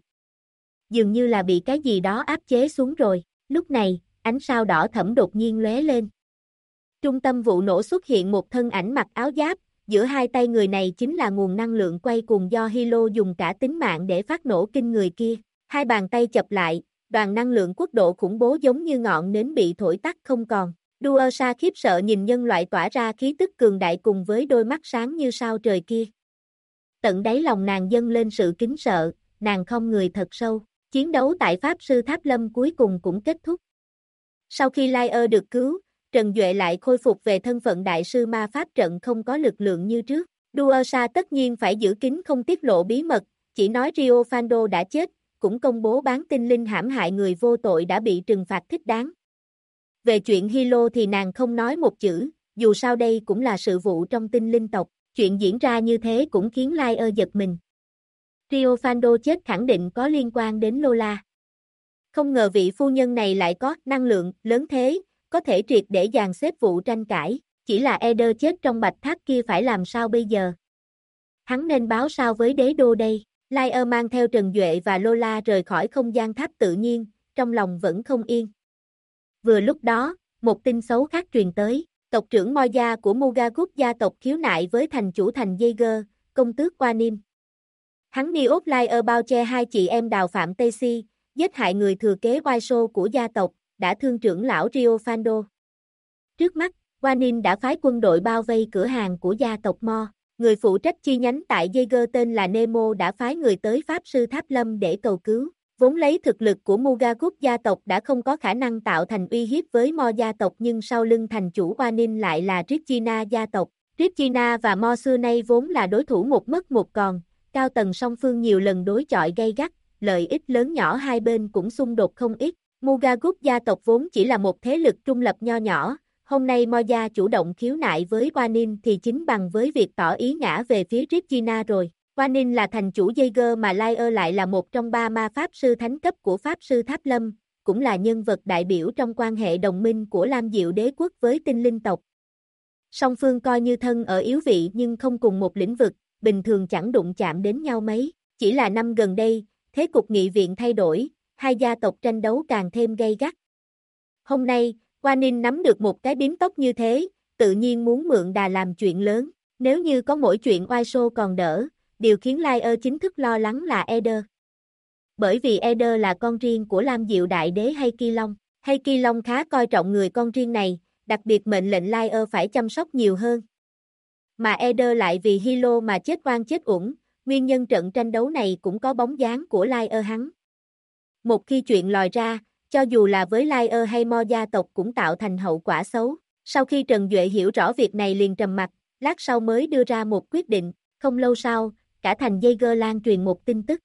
Dường như là bị cái gì đó áp chế xuống rồi, lúc này, ánh sao đỏ thẫm đột nhiên lóe lên. Trung tâm vụ nổ xuất hiện một thân ảnh mặc áo giáp, giữa hai tay người này chính là nguồn năng lượng quay cuồng do Hilo dùng cả tính mạng để phát nổ kinh người kia. Hai bàn tay chập lại, đoàn năng lượng quốc độ khủng bố giống như ngọn nến bị thổi tắt không còn. Duersa khiếp sợ nhìn nhân loại tỏa ra khí tức cường đại cùng với đôi mắt sáng như sao trời kia. Tận đáy lòng nàng dâng lên sự kính sợ, nàng khom người thật sâu. Chiến đấu tại Pháp Sư Tháp Lâm cuối cùng cũng kết thúc. Sau khi Lair được cứu, Trần Duệ lại khôi phục về thân phận đại sư ma pháp trận không có lực lượng như trước. Duersa tất nhiên phải giữ kín không tiết lộ bí mật, chỉ nói Rio Fando đã chết, cũng công bố bán tinh linh hãm hại người vô tội đã bị trừng phạt thích đáng. Về chuyện Hilo thì nàng không nói một chữ, dù sao đây cũng là sự vụ trong tinh linh tộc, chuyện diễn ra như thế cũng khiến Lair giật mình. Rio Fando chết khẳng định có liên quan đến Lola. Không ngờ vị phu nhân này lại có năng lượng lớn thế, có thể triệt để dàn xếp vụ tranh cãi, chỉ là Eder chết trong bạch tháp kia phải làm sao bây giờ? Hắn nên báo sao với đế đô đây? Lair mang theo Trần Duệ và Lola rời khỏi không gian tháp tự nhiên, trong lòng vẫn không yên. Vừa lúc đó, một tin xấu khác truyền tới, tộc trưởng Moya của Mugagut gia tộc khiếu nại với thành chủ thành Jaeger, công tước Wanim. Hắn Niốt Lair bao che hai chị em Đào Phạm Taysi, giết hại người thừa kế Waisho của gia tộc, đã thương trưởng lão Rio Fando. Trước mắt, Wanim đã phái quân đội bao vây cửa hàng của gia tộc Mo. Người phụ trách chi nhánh tại Jaeger tên là Nemo đã phái người tới Pháp Sư Tháp Lâm để cầu cứu. Vốn lấy thực lực của Mugagut gia tộc đã không có khả năng tạo thành uy hiếp với Mo gia tộc, nhưng sau lưng thành chủ Wanim lại là Ripgina gia tộc. Ripgina và Mo xưa nay vốn là đối thủ một mất một còn, cao tầng song phương nhiều lần đối chọi gay gắt, lợi ích lớn nhỏ hai bên cũng xung đột không ít. Mugagut gia tộc vốn chỉ là một thế lực trung lập nho nhỏ, hôm nay Moya chủ động khiếu nại với Wanim thì chính bằng với việc tỏ ý ngã về phía Ripgina rồi. Wanim là thành chủ Jaeger mà Lair lại là một trong ba ma pháp sư thánh cấp của Pháp Sư Tháp Lâm, cũng là nhân vật đại biểu trong quan hệ đồng minh của Lam Diệu Đế quốc với tinh linh tộc. Song phương coi như thân ở yếu vị nhưng không cùng một lĩnh vực, bình thường chẳng đụng chạm đến nhau mấy, chỉ là năm gần đây, thế cục nghị viện thay đổi, hai gia tộc tranh đấu càng thêm gay gắt. Hôm nay, Wanim nắm được một cái bím tóc như thế, tự nhiên muốn mượn đà làm chuyện lớn, nếu như có mỗi chuyện Waisho còn đỡ, điều khiến Lair chính thức lo lắng là Eder. Bởi vì Eder là con riêng của Lam Diệu Đại Đế Heiki Long. Heiki Long khá coi trọng người con riêng này, đặc biệt mệnh lệnh Lair phải chăm sóc nhiều hơn. Mà Eder lại vì Hilo mà chết oan chết uổng, nguyên nhân trận tranh đấu này cũng có bóng dáng của Lair hắn. Một khi chuyện lòi ra, cho dù là với Lair hay Mo gia tộc cũng tạo thành hậu quả xấu. Sau khi Trần Duệ hiểu rõ việc này liền trầm mặt, lát sau mới đưa ra một quyết định. Không lâu sau, cả thành Jaeger lan truyền một tin tức.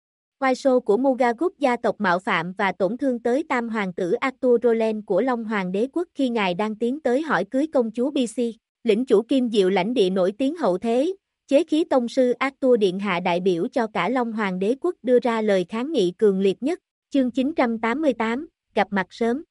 Waisho của Mugagut gia tộc mạo phạm và tổn thương tới tam hoàng tử Arthur Roland của Long Hoàng đế quốc khi ngài đang tiến tới hỏi cưới công chúa BC. Lĩnh chủ Kim Diệu lãnh địa nổi tiếng hậu thế, chế khí tông sư Arthur Điện Hạ đại biểu cho cả Long Hoàng đế quốc đưa ra lời kháng nghị cường liệt nhất. Chương 988, gặp mặt sớm.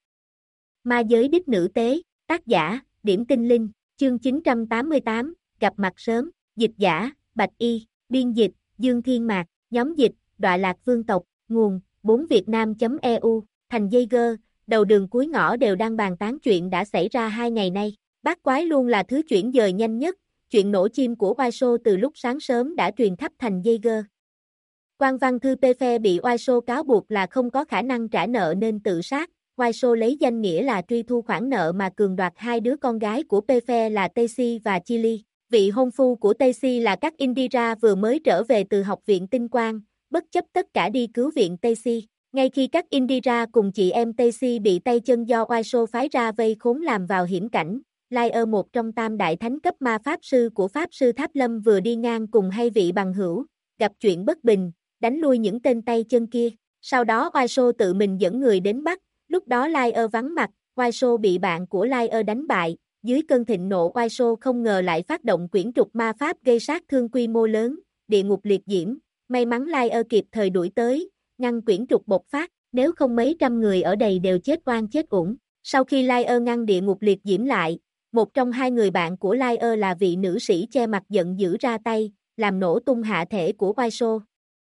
Ma giới đích nữ tế, tác giả, Điểm Tinh Linh, chương 988, gặp mặt sớm, dịch giả, Bạch Y, biên dịch, Dương Thiên Mạc, nhóm dịch, Đọa Lạc Vương tộc, nguồn, 4vietnam.eu, thành Jaeger, đầu đường cuối ngõ đều đang bàn tán chuyện đã xảy ra 2 ngày nay. Bát quái luôn là thứ chuyển dời nhanh nhất, chuyện nổ chim của Waisho từ lúc sáng sớm đã truyền khắp thành Jaeger. Quan văn thư Phe bị Waisho cáo buộc là không có khả năng trả nợ nên tự sát. Waisho lấy danh nghĩa là truy thu khoản nợ mà cường đoạt hai đứa con gái của Phe là Taysi và Chili. Vị hôn phu của Taysi là các Indira vừa mới trở về từ học viện tinh quang, bất chấp tất cả đi cứu viện Taysi. Ngay khi các Indira cùng chị em Taysi bị tay chân do Waisho phái ra vây khốn làm vào hiểm cảnh, Lair một trong tam đại thánh cấp ma pháp sư của Pháp Sư Tháp Lâm vừa đi ngang cùng hai vị bằng hữu, gặp chuyện bất bình, đánh lui những tên tay chân kia. Sau đó Waisho tự mình dẫn người đến bắt, lúc đó Lair vắng mặt, Waisho bị bạn của Lair đánh bại, dưới cơn thịnh nộ Waisho không ngờ lại phát động quyển trục ma pháp gây sát thương quy mô lớn, địa ngục liệt diễm, may mắn Lair kịp thời đuổi tới, ngăn quyển trục bộc phát, nếu không mấy trăm người ở đây đều chết oan chết uổng. Sau khi Lair ngăn địa ngục liệt diễm lại, một trong hai người bạn của Lair là vị nữ sĩ che mặt giận dữ ra tay, làm nổ tung hạ thể của Waisho.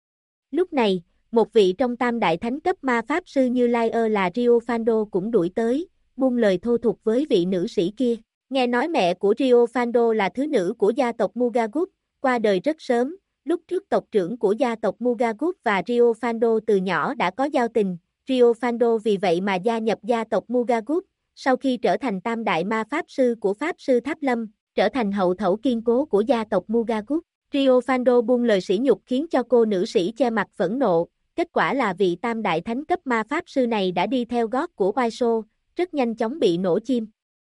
Lúc này, một vị trong tam đại thánh cấp ma pháp sư như Lair là Rio Fando cũng đuổi tới, buông lời thô tục với vị nữ sĩ kia. Nghe nói mẹ của Rio Fando là thứ nữ của gia tộc Mugagut, qua đời rất sớm, lúc trước tộc trưởng của gia tộc Mugagut và Rio Fando từ nhỏ đã có giao tình, Rio Fando vì vậy mà gia nhập gia tộc Mugagut, sau khi trở thành tam đại ma pháp sư của Pháp sư Tháp Lâm, trở thành hậu thổ kiên cố của gia tộc Mugagut. Rio Fando buông lời sỉ nhục khiến cho cô nữ sĩ che mặt phẫn nộ, kết quả là vị tam đại thánh cấp ma pháp sư này đã đi theo gót của Oiso, rất nhanh chóng bị nổ chim.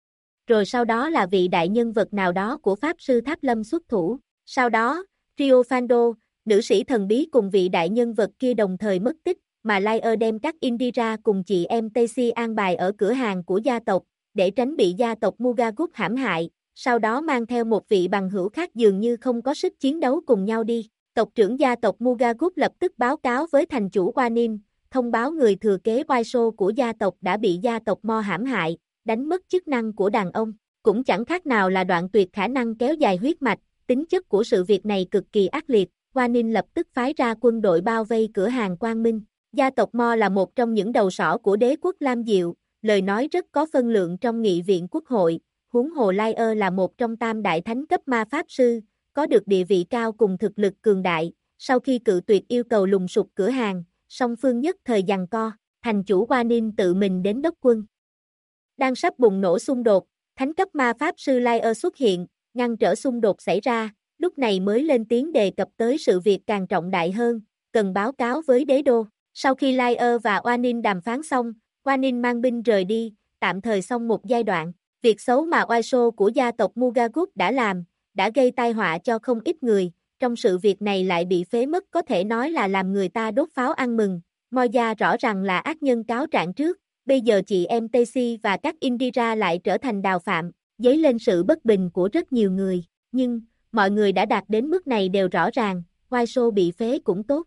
Rồi sau đó là vị đại nhân vật nào đó của Pháp sư Tháp Lâm xuất thủ. Sau đó, Rio Fando, nữ sĩ thần bí cùng vị đại nhân vật kia đồng thời mất tích, mà Lair đem các Indira cùng chị em Tacy an bài ở cửa hàng của gia tộc, để tránh bị gia tộc Mugagut hãm hại, sau đó mang theo một vị bằng hữu khác dường như không có sức chiến đấu cùng nhau đi. Tộc trưởng gia tộc Mugagut lập tức báo cáo với thành chủ Wanin, thông báo người thừa kế Oiso của gia tộc đã bị gia tộc Mo hãm hại, đánh mất chức năng của đàn ông, cũng chẳng khác nào là đoạn tuyệt khả năng kéo dài huyết mạch. Tính chất của sự việc này cực kỳ ác liệt, Wanin lập tức phái ra quân đội bao vây cửa hàng Quang Minh. Gia tộc Mo là một trong những đầu sỏ của đế quốc Lam Diệu, lời nói rất có phân lượng trong nghị viện quốc hội, huống hồ Lair là một trong tam đại thánh cấp ma pháp sư, có được địa vị cao cùng thực lực cường đại. Sau khi cự tuyệt yêu cầu lùng sục cửa hàng, song phương nhất thời giằng co, thành chủ Wanin tự mình đến đốc quân. Đang sắp bùng nổ xung đột, thánh cấp ma pháp sư Lair xuất hiện, ngăn trở xung đột xảy ra, lúc này mới lên tiếng đề cập tới sự việc càng trọng đại hơn, cần báo cáo với đế đô. Sau khi Lair và Wanin đàm phán xong, Wanin mang binh rời đi, tạm thời xong một giai đoạn. Việc xấu mà Oiso của gia tộc Mugagut đã làm, đã gây tai họa cho không ít người, trong sự việc này lại bị phế mất có thể nói là làm người ta đốt pháo ăn mừng. Moya rõ ràng là ác nhân cáo trạng trước, bây giờ chị em Tacy và các Indira lại trở thành đào phạm, dấy lên sự bất bình của rất nhiều người, nhưng, mọi người đã đạt đến mức này đều rõ ràng, Oiso bị phế cũng tốt.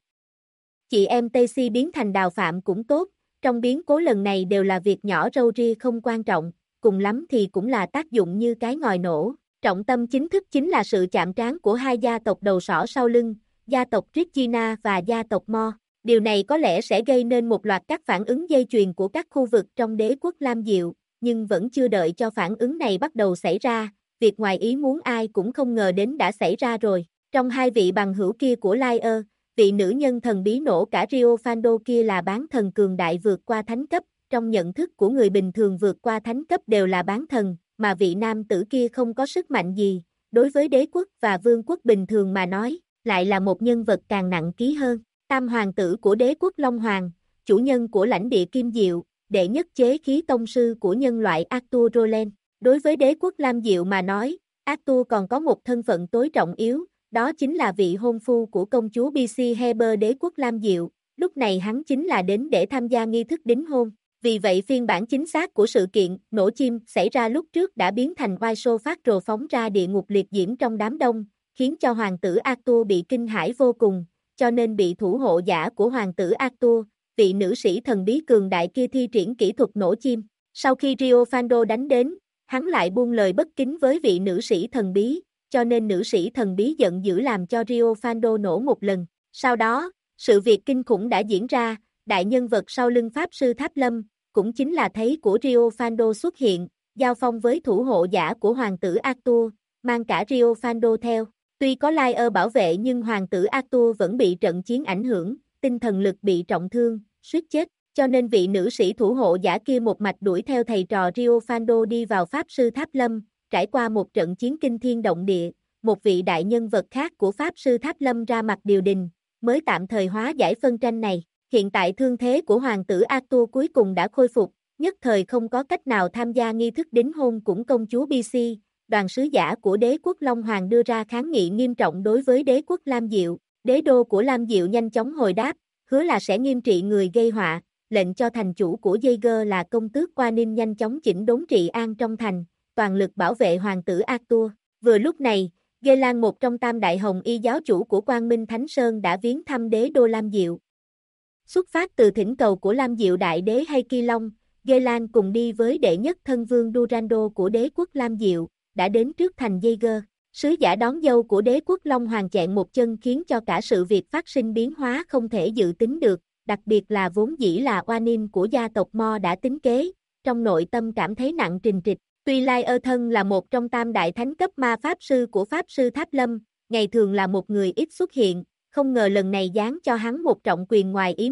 Chị em Tacy biến thành đào phạm cũng tốt, trong biến cố lần này đều là việc nhỏ râu ria không quan trọng, cùng lắm thì cũng là tác dụng như cái ngòi nổ. Trọng tâm chính thức chính là sự chạm trán của hai gia tộc đầu sỏ sau lưng, gia tộc Regina và gia tộc Mo. Điều này có lẽ sẽ gây nên một loạt các phản ứng dây chuyền của các khu vực trong đế quốc Lam Diệu, nhưng vẫn chưa đợi cho phản ứng này bắt đầu xảy ra, việc ngoài ý muốn ai cũng không ngờ đến đã xảy ra rồi. Trong hai vị bằng hữu kia của Lair, vị nữ nhân thần bí nổ cả Rio Fando kia là bán thần cường đại vượt qua thánh cấp, trong nhận thức của người bình thường vượt qua thánh cấp đều là bán thần, mà vị nam tử kia không có sức mạnh gì, đối với đế quốc và vương quốc bình thường mà nói, lại là một nhân vật càng nặng ký hơn. Tam hoàng tử của đế quốc Long Hoàng, chủ nhân của lãnh địa Kim Diệu, đệ nhất chế khí tông sư của nhân loại Arthur Roland. Đối với đế quốc Lam Diệu mà nói, Arthur còn có một thân phận tối trọng yếu, đó chính là vị hôn phu của công chúa BC Heber đế quốc Lam Diệu, lúc này hắn chính là đến để tham gia nghi thức đính hôn. Vì vậy phiên bản chính xác của sự kiện nổ chim xảy ra lúc trước đã biến thành Oiso phát rồ phóng ra địa ngục liệt diễm trong đám đông, khiến cho hoàng tử Arthur bị kinh hãi vô cùng, cho nên bị thủ hộ giả của hoàng tử Arthur, vị nữ sĩ thần bí cường đại kia thi triển kỹ thuật nổ chim. Sau khi Rio Fando đánh đến, hắn lại buông lời bất kính với vị nữ sĩ thần bí, cho nên nữ sĩ thần bí giận dữ làm cho Rio Fando nổ một lần. Sau đó, sự việc kinh khủng đã diễn ra, đại nhân vật sau lưng Pháp sư Tháp Lâm, cũng chính là thấy của Rio Fando xuất hiện, giao phong với thủ hộ giả của hoàng tử Arthur, mang cả Rio Fando theo. Tuy có Lair bảo vệ nhưng hoàng tử Arthur vẫn bị trận chiến ảnh hưởng, tinh thần lực bị trọng thương, suýt chết, cho nên vị nữ sĩ thủ hộ giả kia một mạch đuổi theo thầy trò Rio Fando đi vào Pháp sư Tháp Lâm, trải qua một trận chiến kinh thiên động địa, một vị đại nhân vật khác của Pháp sư Tháp Lâm ra mặt điều đình, mới tạm thời hóa giải phân tranh này. Hiện tại thương thế của hoàng tử Arthur cuối cùng đã khôi phục, nhất thời không có cách nào tham gia nghi thức đính hôn cũng công chúa BC, đoàn sứ giả của đế quốc Long Hoàng đưa ra kháng nghị nghiêm trọng đối với đế quốc Lam Diệu. Đế đô của Lam Diệu nhanh chóng hồi đáp, hứa là sẽ nghiêm trị người gây họa, lệnh cho thành chủ của Jaeger là công tước Wanin nhanh chóng chỉnh đốn trị an trong thành, toàn lực bảo vệ hoàng tử Arthur. Vừa lúc này, Gelan một trong tam đại hồng y giáo chủ của Quang Minh Thánh Sơn đã viếng thăm đế đô Lam Diệu. Xuất phát từ thỉnh cầu của Lam Diệu đại đế hay Kỳ Long, Gelan cùng đi với đệ nhất thân vương Durando của đế quốc Lam Diệu, đã đến trước thành Jaeger. Sứ giả đón dâu của đế quốc Long Hoàng chẹn một chân khiến cho cả sự việc phát sinh biến hóa không thể dự tính được, đặc biệt là vốn dĩ là Wanin của gia tộc Mo đã tính kế, trong nội tâm cảm thấy nặng trịch trịch. Tuy Lair thân là một trong tam đại thánh cấp ma pháp sư của Pháp sư Tháp Lâm, ngày thường là một người ít xuất hiện, không ngờ lần này giáng cho hắn một trọng quyền ngoài ý muốn.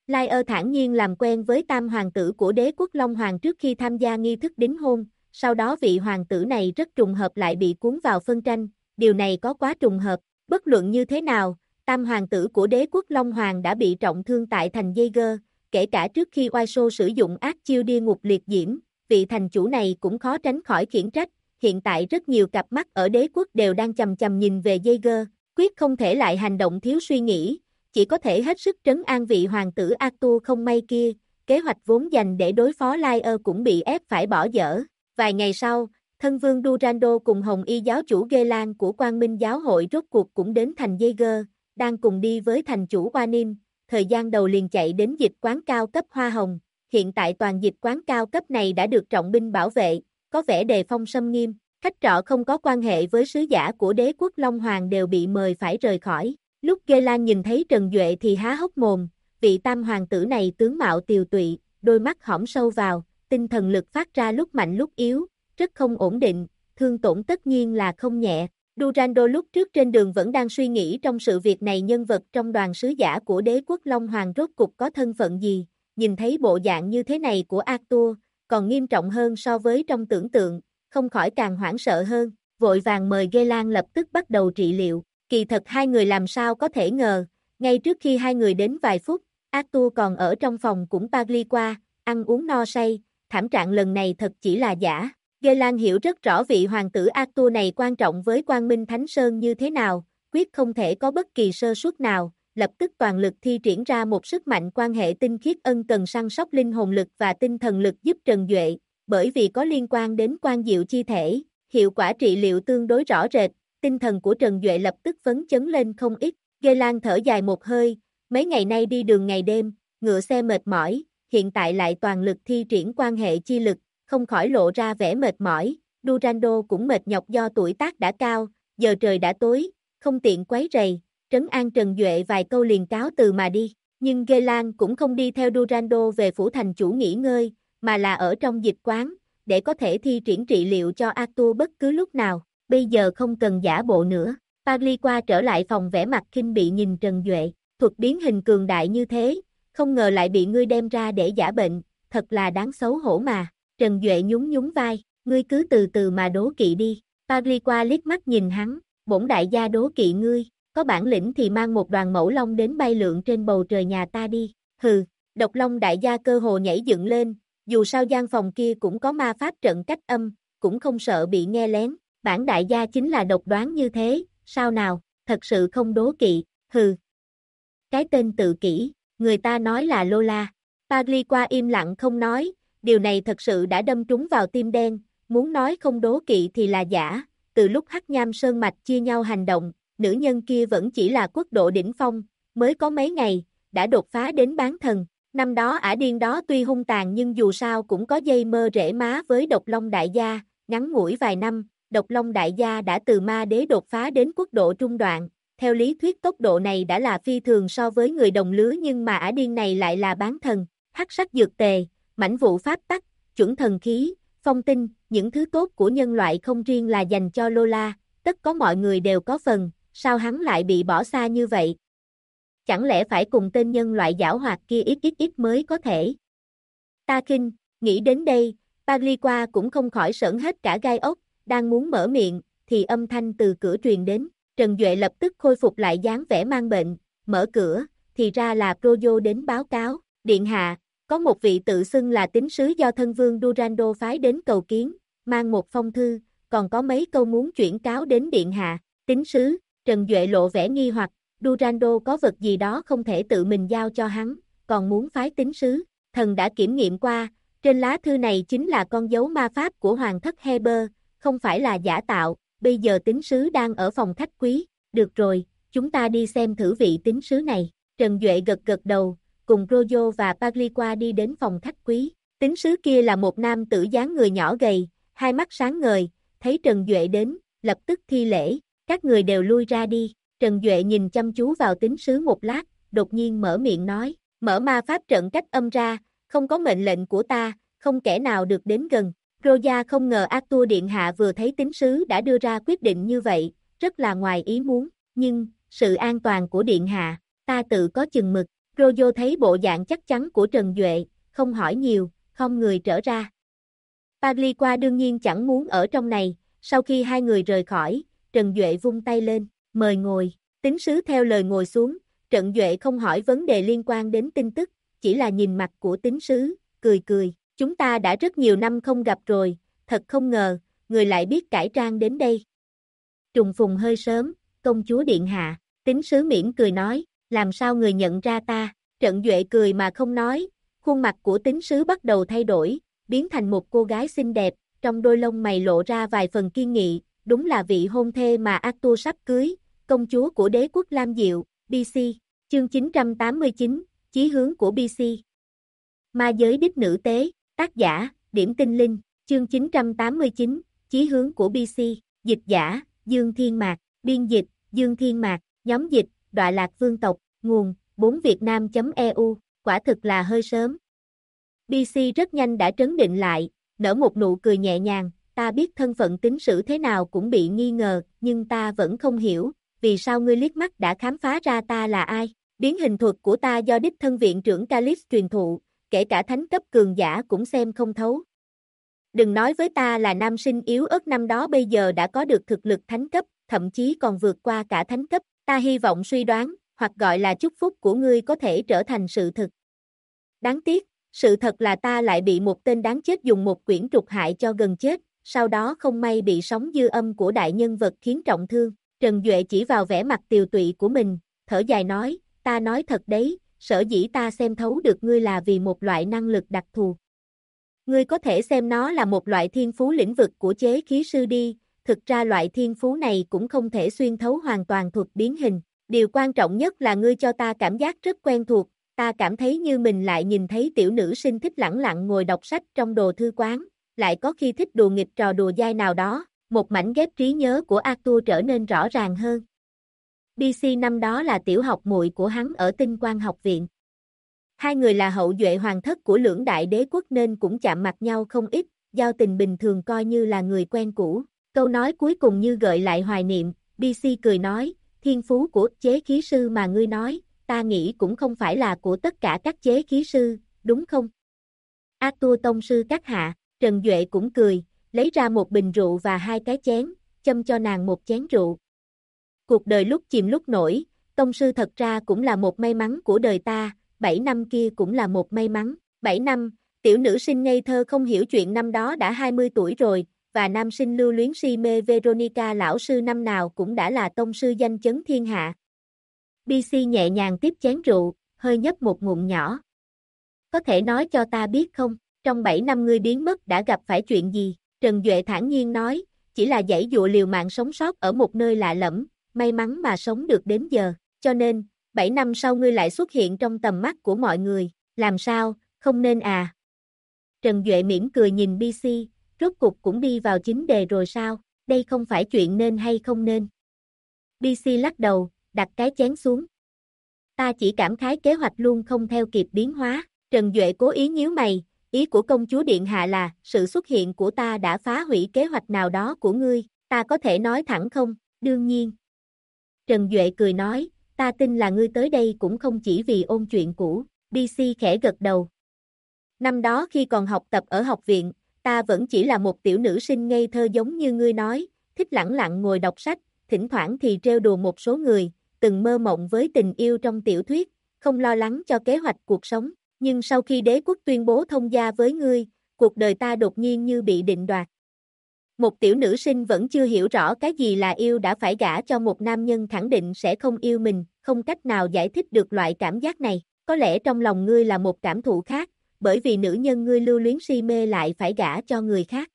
Laer thản nhiên làm quen với tam hoàng tử của đế quốc Long Hoàng trước khi tham gia nghi thức đính hôn, sau đó vị hoàng tử này rất trùng hợp lại bị cuốn vào phân tranh, điều này có quá trùng hợp, bất luận như thế nào, tam hoàng tử của đế quốc Long Hoàng đã bị trọng thương tại thành Jaeger, kể cả trước khi Oiso sử dụng ác chiêu địa ngục liệt diễm, vị thành chủ này cũng khó tránh khỏi khiển trách, hiện tại rất nhiều cặp mắt ở đế quốc đều đang chầm chầm nhìn về Jaeger, quyết không thể lại hành động thiếu suy nghĩ, chỉ có thể hết sức trấn an vị hoàng tử Arthur không may kia, kế hoạch vốn dành để đối phó Laer cũng bị ép phải bỏ dở. Vài ngày sau, thân vương Durando cùng Hồng Y giáo chủ Gelan của Quang Minh giáo hội rốt cuộc cũng đến thành Jaeger, đang cùng đi với thành chủ Wanim, thời gian đầu liền chạy đến dịch quán cao cấp Hoa Hồng, hiện tại toàn dịch quán cao cấp này đã được trọng binh bảo vệ, có vẻ đề phong xâm nghiêm, khách trọ không có quan hệ với sứ giả của đế quốc Long Hoàng đều bị mời phải rời khỏi. Lúc Gelan nhìn thấy Trần Duệ thì há hốc mồm, vị tam hoàng tử này tướng mạo tiều tụy, đôi mắt hõm sâu vào, tinh thần lực phát ra lúc mạnh lúc yếu, rất không ổn định, thương tổn tất nhiên là không nhẹ. Durando lúc trước trên đường vẫn đang suy nghĩ trong sự việc này nhân vật trong đoàn sứ giả của đế quốc Long Hoàng rốt cục có thân phận gì, nhìn thấy bộ dạng như thế này của Arthur, còn nghiêm trọng hơn so với trong tưởng tượng, không khỏi càng hoảng sợ hơn, vội vàng mời Gelan lập tức bắt đầu trị liệu. Kỳ thật hai người làm sao có thể ngờ, ngay trước khi hai người đến vài phút, Arthur còn ở trong phòng cũng Pagliqua, ăn uống no say, thảm trạng lần này thật chỉ là giả. Gelan hiểu rất rõ vị hoàng tử Arthur này quan trọng với Quang Minh Thánh Sơn như thế nào, quyết không thể có bất kỳ sơ suất nào, lập tức toàn lực thi triển ra một sức mạnh quan hệ tinh khiết ân cần săn sóc linh hồn lực và tinh thần lực giúp Trần Duệ, bởi vì có liên quan đến quan diệu chi thể, hiệu quả trị liệu tương đối rõ rệt, tinh thần của Trần Duệ lập tức phấn chấn lên không ít. Gelan thở dài một hơi, mấy ngày nay đi đường ngày đêm, ngựa xe mệt mỏi, hiện tại lại toàn lực thi triển quan hệ chi lực, không khỏi lộ ra vẻ mệt mỏi. Durando cũng mệt nhọc do tuổi tác đã cao, giờ trời đã tối, không tiện quấy rầy, trấn an Trần Duệ vài câu liền cáo từ mà đi. Nhưng Gelan cũng không đi theo Durando về phủ thành chủ nghỉ ngơi, mà là ở trong dịch quán, để có thể thi triển trị liệu cho Arthur bất cứ lúc nào. Bây giờ không cần giả bộ nữa. Pagliqua trở lại phòng vẻ mặt khinh bị nhìn Trần Duệ, thuật biến hình cường đại như thế, không ngờ lại bị ngươi đem ra để giả bệnh, thật là đáng xấu hổ mà. Trần Duệ nhún nhún vai, ngươi cứ từ từ mà đố kỵ đi. Pagliqua liếc mắt nhìn hắn, bổn đại gia đố kỵ ngươi, có bản lĩnh thì mang một đoàn mẫu long đến bay lượn trên bầu trời nhà ta đi. Hừ, Độc Long đại gia cơ hồ nhảy dựng lên, dù sao gian phòng kia cũng có ma pháp trận cách âm, cũng không sợ bị nghe lén. Bản đại gia chính là độc đoán như thế, sao nào, thật sự không đố kỵ, hừ. Cái tên tự kỷ, người ta nói là Lola. Pagliqua im lặng không nói, điều này thật sự đã đâm trúng vào tim đen, muốn nói không đố kỵ thì là giả, từ lúc Hắc Nham Sơn Mạch chia nhau hành động, nữ nhân kia vẫn chỉ là quốc độ đỉnh phong, mới có mấy ngày, đã đột phá đến bán thần. Năm đó ả điên đó tuy hung tàn nhưng dù sao cũng có dây mơ rễ má với Độc Long đại gia, ngắn ngủi vài năm. Độc Long đại gia đã từ ma đế đột phá đến quốc độ trung đoạn, theo lý thuyết tốc độ này đã là phi thường so với người đồng lứa nhưng mà ả điên này lại là bán thần, hắc sắc dược tề, mãnh vụ pháp tắc, chuẩn thần khí, phong tinh, những thứ tốt của nhân loại không riêng là dành cho Lola, tất có mọi người đều có phần, sao hắn lại bị bỏ xa như vậy? Chẳng lẽ phải cùng tên nhân loại giảo hoạt kia ít mới có thể? Ta khinh, nghĩ đến đây, Pagliqua cũng không khỏi sởn hết cả gai ốc. Đang muốn mở miệng, thì âm thanh từ cửa truyền đến, Trần Duệ lập tức khôi phục lại dáng vẻ mang bệnh, mở cửa, thì ra là Proyo đến báo cáo, điện hạ, có một vị tự xưng là tín sứ do thân vương Durando phái đến cầu kiến, mang một phong thư, còn có mấy câu muốn chuyển cáo đến điện hạ, tín sứ, Trần Duệ lộ vẻ nghi hoặc, Durando có vật gì đó không thể tự mình giao cho hắn, còn muốn phái tín sứ, thần đã kiểm nghiệm qua, trên lá thư này chính là con dấu ma pháp của hoàng thất Heber, không phải là giả tạo, bây giờ tín sứ đang ở phòng khách quý, được rồi, chúng ta đi xem thử vị tín sứ này. Trần Duệ gật gật đầu, cùng Proyo và Pagliqua đi đến phòng khách quý. Tín sứ kia là một nam tử dáng người nhỏ gầy, hai mắt sáng ngời, thấy Trần Duệ đến, lập tức thi lễ, các người đều lui ra đi. Trần Duệ nhìn chăm chú vào tín sứ một lát, đột nhiên mở miệng nói, mở ma pháp trận cách âm ra, không có mệnh lệnh của ta, không kẻ nào được đến gần. Roja không ngờ Arthur điện hạ vừa thấy tín sứ đã đưa ra quyết định như vậy, rất là ngoài ý muốn, nhưng, sự an toàn của điện hạ, ta tự có chừng mực, Rojo thấy bộ dạng chắc chắn của Trần Duệ, không hỏi nhiều, không người trở ra. Pagliqua đương nhiên chẳng muốn ở trong này, sau khi hai người rời khỏi, Trần Duệ vung tay lên, mời ngồi, tín sứ theo lời ngồi xuống, Trần Duệ không hỏi vấn đề liên quan đến tin tức, chỉ là nhìn mặt của tín sứ, cười cười, chúng ta đã rất nhiều năm không gặp rồi, thật không ngờ, người lại biết cải trang đến đây. Trùng phùng hơi sớm, công chúa điện hạ, tín sứ mỉm cười nói, làm sao người nhận ra ta, Trần Duệ cười mà không nói, khuôn mặt của tín sứ bắt đầu thay đổi, biến thành một cô gái xinh đẹp, trong đôi lông mày lộ ra vài phần kiên nghị, đúng là vị hôn thê mà Arthur sắp cưới, công chúa của đế quốc Lam Diệu, BC, chương 989, chí hướng của BC. Ma giới đích nữ tế, tác giả, Điểm Tinh Linh, chương 989, chí hướng của BC, dịch giả, Dương Thiên Mạc, biên dịch, Dương Thiên Mạc, nhóm dịch, Đọa Lạc Vương tộc, nguồn, 4vietnam.eu, quả thực là hơi sớm. BC rất nhanh đã trấn định lại, nở một nụ cười nhẹ nhàng, ta biết thân phận tín sử thế nào cũng bị nghi ngờ, nhưng ta vẫn không hiểu, vì sao ngươi liếc mắt đã khám phá ra ta là ai. Biến hình thuật của ta do đích thân viện trưởng Calypso truyền thụ, kể cả thánh cấp cường giả cũng xem không thấu. Đừng nói với ta là nam sinh yếu ớt năm đó bây giờ đã có được thực lực thánh cấp, thậm chí còn vượt qua cả thánh cấp, ta hy vọng suy đoán, hoặc gọi là chúc phúc của ngươi có thể trở thành sự thực. Đáng tiếc, sự thật là ta lại bị một tên đáng chết dùng một quyển trục hại cho gần chết, sau đó không may bị sóng dư âm của đại nhân vật khiến trọng thương. Trần Duệ chỉ vào vẻ mặt tiều tụy của mình, thở dài nói, ta nói thật đấy, sở dĩ ta xem thấu được ngươi là vì một loại năng lực đặc thù. Ngươi có thể xem nó là một loại thiên phú lĩnh vực của chế khí sư đi, thực ra loại thiên phú này cũng không thể xuyên thấu hoàn toàn thuật biến hình. Điều quan trọng nhất là ngươi cho ta cảm giác rất quen thuộc, ta cảm thấy như mình lại nhìn thấy tiểu nữ sinh thích lẳng lặng ngồi đọc sách trong đồ thư quán, lại có khi thích đùa nghịch trò đùa dai nào đó, một mảnh ghép trí nhớ của Arthur trở nên rõ ràng hơn. BC năm đó là tiểu học muội của hắn ở Tinh Quang học viện. Hai người là hậu duệ hoàng thất của lưỡng đại đế quốc nên cũng chạm mặt nhau không ít, giao tình bình thường coi như là người quen cũ. Câu nói cuối cùng như gợi lại hoài niệm, BC cười nói, thiên phú của chế khí sư mà ngươi nói, ta nghĩ cũng không phải là của tất cả các chế khí sư, đúng không? Arthur tông sư các hạ, Trần Duệ cũng cười, lấy ra một bình rượu và hai cái chén, châm cho nàng một chén rượu. Cuộc đời lúc chìm lúc nổi, tông sư thật ra cũng là một may mắn của đời ta, 7 năm kia cũng là một may mắn, 7 năm, tiểu nữ sinh ngây thơ không hiểu chuyện năm đó đã 20 tuổi rồi, và nam sinh lưu luyến si mê Veronica lão sư năm nào cũng đã là tông sư danh chấn thiên hạ. BC nhẹ nhàng tiếp chén rượu, hơi nhấp một ngụm nhỏ. Có thể nói cho ta biết không, trong 7 năm ngươi biến mất đã gặp phải chuyện gì? Trần Duệ thản nhiên nói, chỉ là giãy dụa liều mạng sống sót ở một nơi lạ lẫm, may mắn mà sống được đến giờ, cho nên, 7 năm sau ngươi lại xuất hiện trong tầm mắt của mọi người, làm sao, không nên à? Trần Duệ mỉm cười nhìn BC, rốt cục cũng đi vào chính đề rồi sao, đây không phải chuyện nên hay không nên. BC lắc đầu, đặt cái chén xuống. Ta chỉ cảm khái kế hoạch luôn không theo kịp biến hóa, Trần Duệ cố ý nhíu mày, ý của công chúa điện hạ là, sự xuất hiện của ta đã phá hủy kế hoạch nào đó của ngươi, ta có thể nói thẳng không, đương nhiên. Trần Duệ cười nói, ta tin là ngươi tới đây cũng không chỉ vì ôn chuyện cũ, BC khẽ gật đầu. Năm đó khi còn học tập ở học viện, ta vẫn chỉ là một tiểu nữ sinh ngây thơ giống như ngươi nói, thích lẳng lặng ngồi đọc sách, thỉnh thoảng thì trêu đùa một số người, từng mơ mộng với tình yêu trong tiểu thuyết, không lo lắng cho kế hoạch cuộc sống, nhưng sau khi đế quốc tuyên bố thông gia với ngươi, cuộc đời ta đột nhiên như bị định đoạt. Một tiểu nữ sinh vẫn chưa hiểu rõ cái gì là yêu đã phải gả cho một nam nhân khẳng định sẽ không yêu mình, không cách nào giải thích được loại cảm giác này, có lẽ trong lòng ngươi là một cảm thụ khác, bởi vì nữ nhân ngươi lưu luyến si mê lại phải gả cho người khác.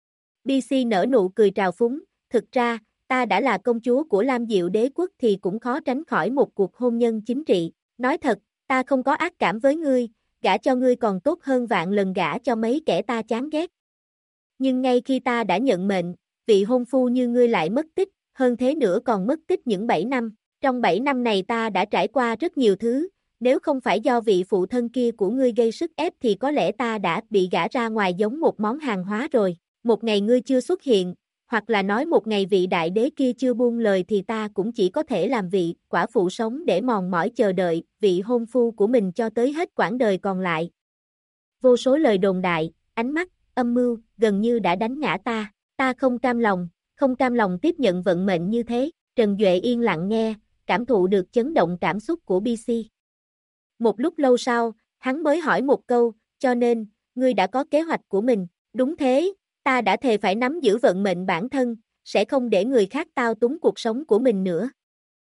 BC nở nụ cười trào phúng, thực ra, ta đã là công chúa của Lam Diệu đế quốc thì cũng khó tránh khỏi một cuộc hôn nhân chính trị, nói thật, ta không có ác cảm với ngươi, gả cho ngươi còn tốt hơn vạn lần gả cho mấy kẻ ta chán ghét. Nhưng ngay khi ta đã nhận mệnh, vị hôn phu như ngươi lại mất tích, hơn thế nữa còn mất tích những 7 năm, trong 7 năm này ta đã trải qua rất nhiều thứ, nếu không phải do vị phụ thân kia của ngươi gây sức ép thì có lẽ ta đã bị gả ra ngoài giống một món hàng hóa rồi, một ngày ngươi chưa xuất hiện, Hoặc là nói một ngày vị đại đế kia chưa buông lời thì ta cũng chỉ có thể làm vị quả phụ sống để mòn mỏi chờ đợi vị hôn phu của mình cho tới hết quãng đời còn lại. Vô số lời đồn đại, ánh mắt, âm mưu, gần như đã đánh ngã ta. Ta không cam lòng tiếp nhận vận mệnh như thế. Trần Duệ yên lặng nghe, cảm thụ được chấn động cảm xúc của BC. Một lúc lâu sau, hắn mới hỏi một câu, cho nên, ngươi đã có kế hoạch của mình. Đúng thế, ta đã thề phải nắm giữ vận mệnh bản thân, sẽ không để người khác thao túng cuộc sống của mình nữa.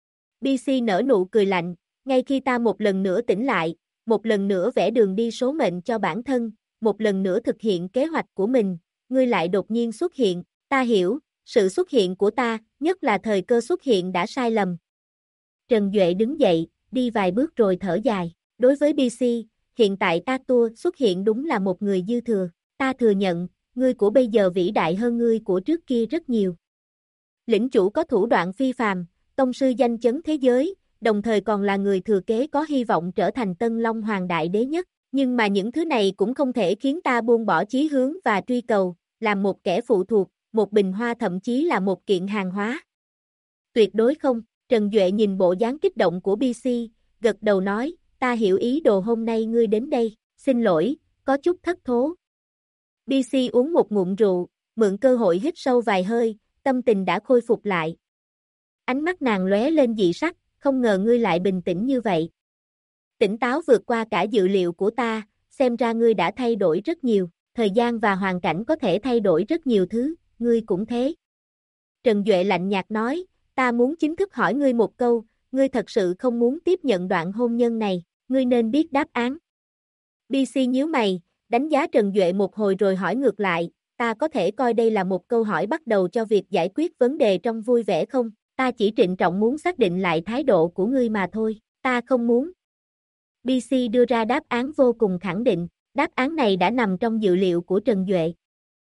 BC nở nụ cười lạnh, ngay khi ta một lần nữa tỉnh lại, một lần nữa vẽ đường đi số mệnh cho bản thân, một lần nữa thực hiện kế hoạch của mình, ngươi lại đột nhiên xuất hiện, ta hiểu, sự xuất hiện của ta, nhất là thời cơ xuất hiện đã sai lầm. Trần Duệ đứng dậy, đi vài bước rồi thở dài, đối với BC, hiện tại Arthur xuất hiện đúng là một người dư thừa, ta thừa nhận, ngươi của bây giờ vĩ đại hơn ngươi của trước kia rất nhiều. Lĩnh chủ có thủ đoạn phi phàm, tông sư danh chấn thế giới, đồng thời còn là người thừa kế có hy vọng trở thành Tân Long Hoàng Đại Đế nhất, nhưng mà những thứ này cũng không thể khiến ta buông bỏ chí hướng và truy cầu, làm một kẻ phụ thuộc, một bình hoa thậm chí là một kiện hàng hóa. Tuyệt đối không, Trần Duệ nhìn bộ dáng kích động của BC, gật đầu nói, ta hiểu ý đồ hôm nay ngươi đến đây, xin lỗi, có chút thất thố. BC uống một ngụm rượu, mượn cơ hội hít sâu vài hơi, tâm tình đã khôi phục lại. Ánh mắt nàng lóe lên dị sắc, không ngờ ngươi lại bình tĩnh như vậy. Tỉnh táo vượt qua cả dự liệu của ta, xem ra ngươi đã thay đổi rất nhiều, thời gian và hoàn cảnh có thể thay đổi rất nhiều thứ, ngươi cũng thế. Trần Duệ lạnh nhạt nói, ta muốn chính thức hỏi ngươi một câu, ngươi thật sự không muốn tiếp nhận đoạn hôn nhân này, ngươi nên biết đáp án. BC nhíu mày, đánh giá Trần Duệ một hồi rồi hỏi ngược lại, ta có thể coi đây là một câu hỏi bắt đầu cho việc giải quyết vấn đề trong vui vẻ không? Ta chỉ trịnh trọng muốn xác định lại thái độ của ngươi mà thôi, ta không muốn. BC đưa ra đáp án vô cùng khẳng định, đáp án này đã nằm trong dự liệu của Trần Duệ.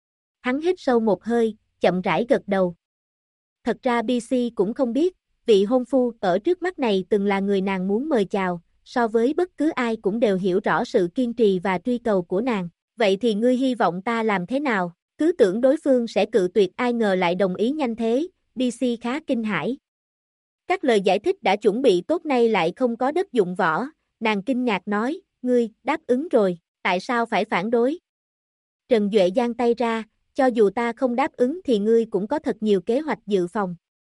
Hắn hít sâu một hơi, chậm rãi gật đầu. Thật ra BC cũng không biết, vị hôn phu ở trước mắt này từng là người nàng muốn mời chào, so với bất cứ ai cũng đều hiểu rõ sự kiên trì và truy cầu của nàng. Vậy thì ngươi hy vọng ta làm thế nào? Cứ tưởng đối phương sẽ cự tuyệt, ai ngờ lại đồng ý nhanh thế, BC khá kinh hãi. Các lời giải thích đã chuẩn bị tốt nay lại không có đất dụng võ, nàng kinh ngạc nói, ngươi, đáp ứng rồi, tại sao phải phản đối? Trần Duệ giang tay ra, cho dù ta không đáp ứng thì ngươi cũng có thật nhiều kế hoạch dự phòng.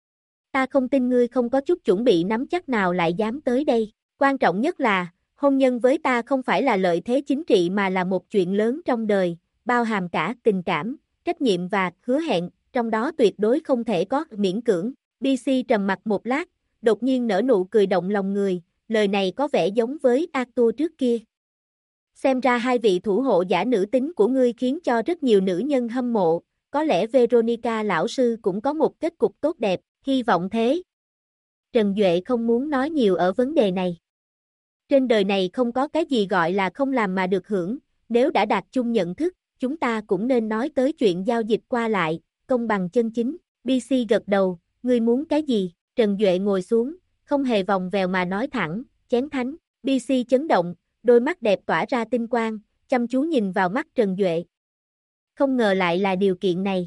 Ta không tin ngươi không có chút chuẩn bị nắm chắc nào lại dám tới đây. Quan trọng nhất là, hôn nhân với ta không phải là lợi thế chính trị mà là một chuyện lớn trong đời, bao hàm cả tình cảm, trách nhiệm và hứa hẹn, trong đó tuyệt đối không thể có miễn cưỡng. BC trầm mặt một lát, đột nhiên nở nụ cười động lòng người, lời này có vẻ giống với Arthur trước kia. Xem ra hai vị thủ hộ giả nữ tính của ngươi khiến cho rất nhiều nữ nhân hâm mộ, có lẽ Veronica lão sư cũng có một kết cục tốt đẹp, hy vọng thế. Trần Duệ không muốn nói nhiều ở vấn đề này. Trên đời này không có cái gì gọi là không làm mà được hưởng, nếu đã đạt chung nhận thức, chúng ta cũng nên nói tới chuyện giao dịch qua lại, công bằng chân chính. BC gật đầu, ngươi muốn cái gì? Trần Duệ ngồi xuống, không hề vòng vèo mà nói thẳng, chén thánh. BC chấn động, đôi mắt đẹp tỏa ra tinh quang, chăm chú nhìn vào mắt Trần Duệ. Không ngờ lại là điều kiện này.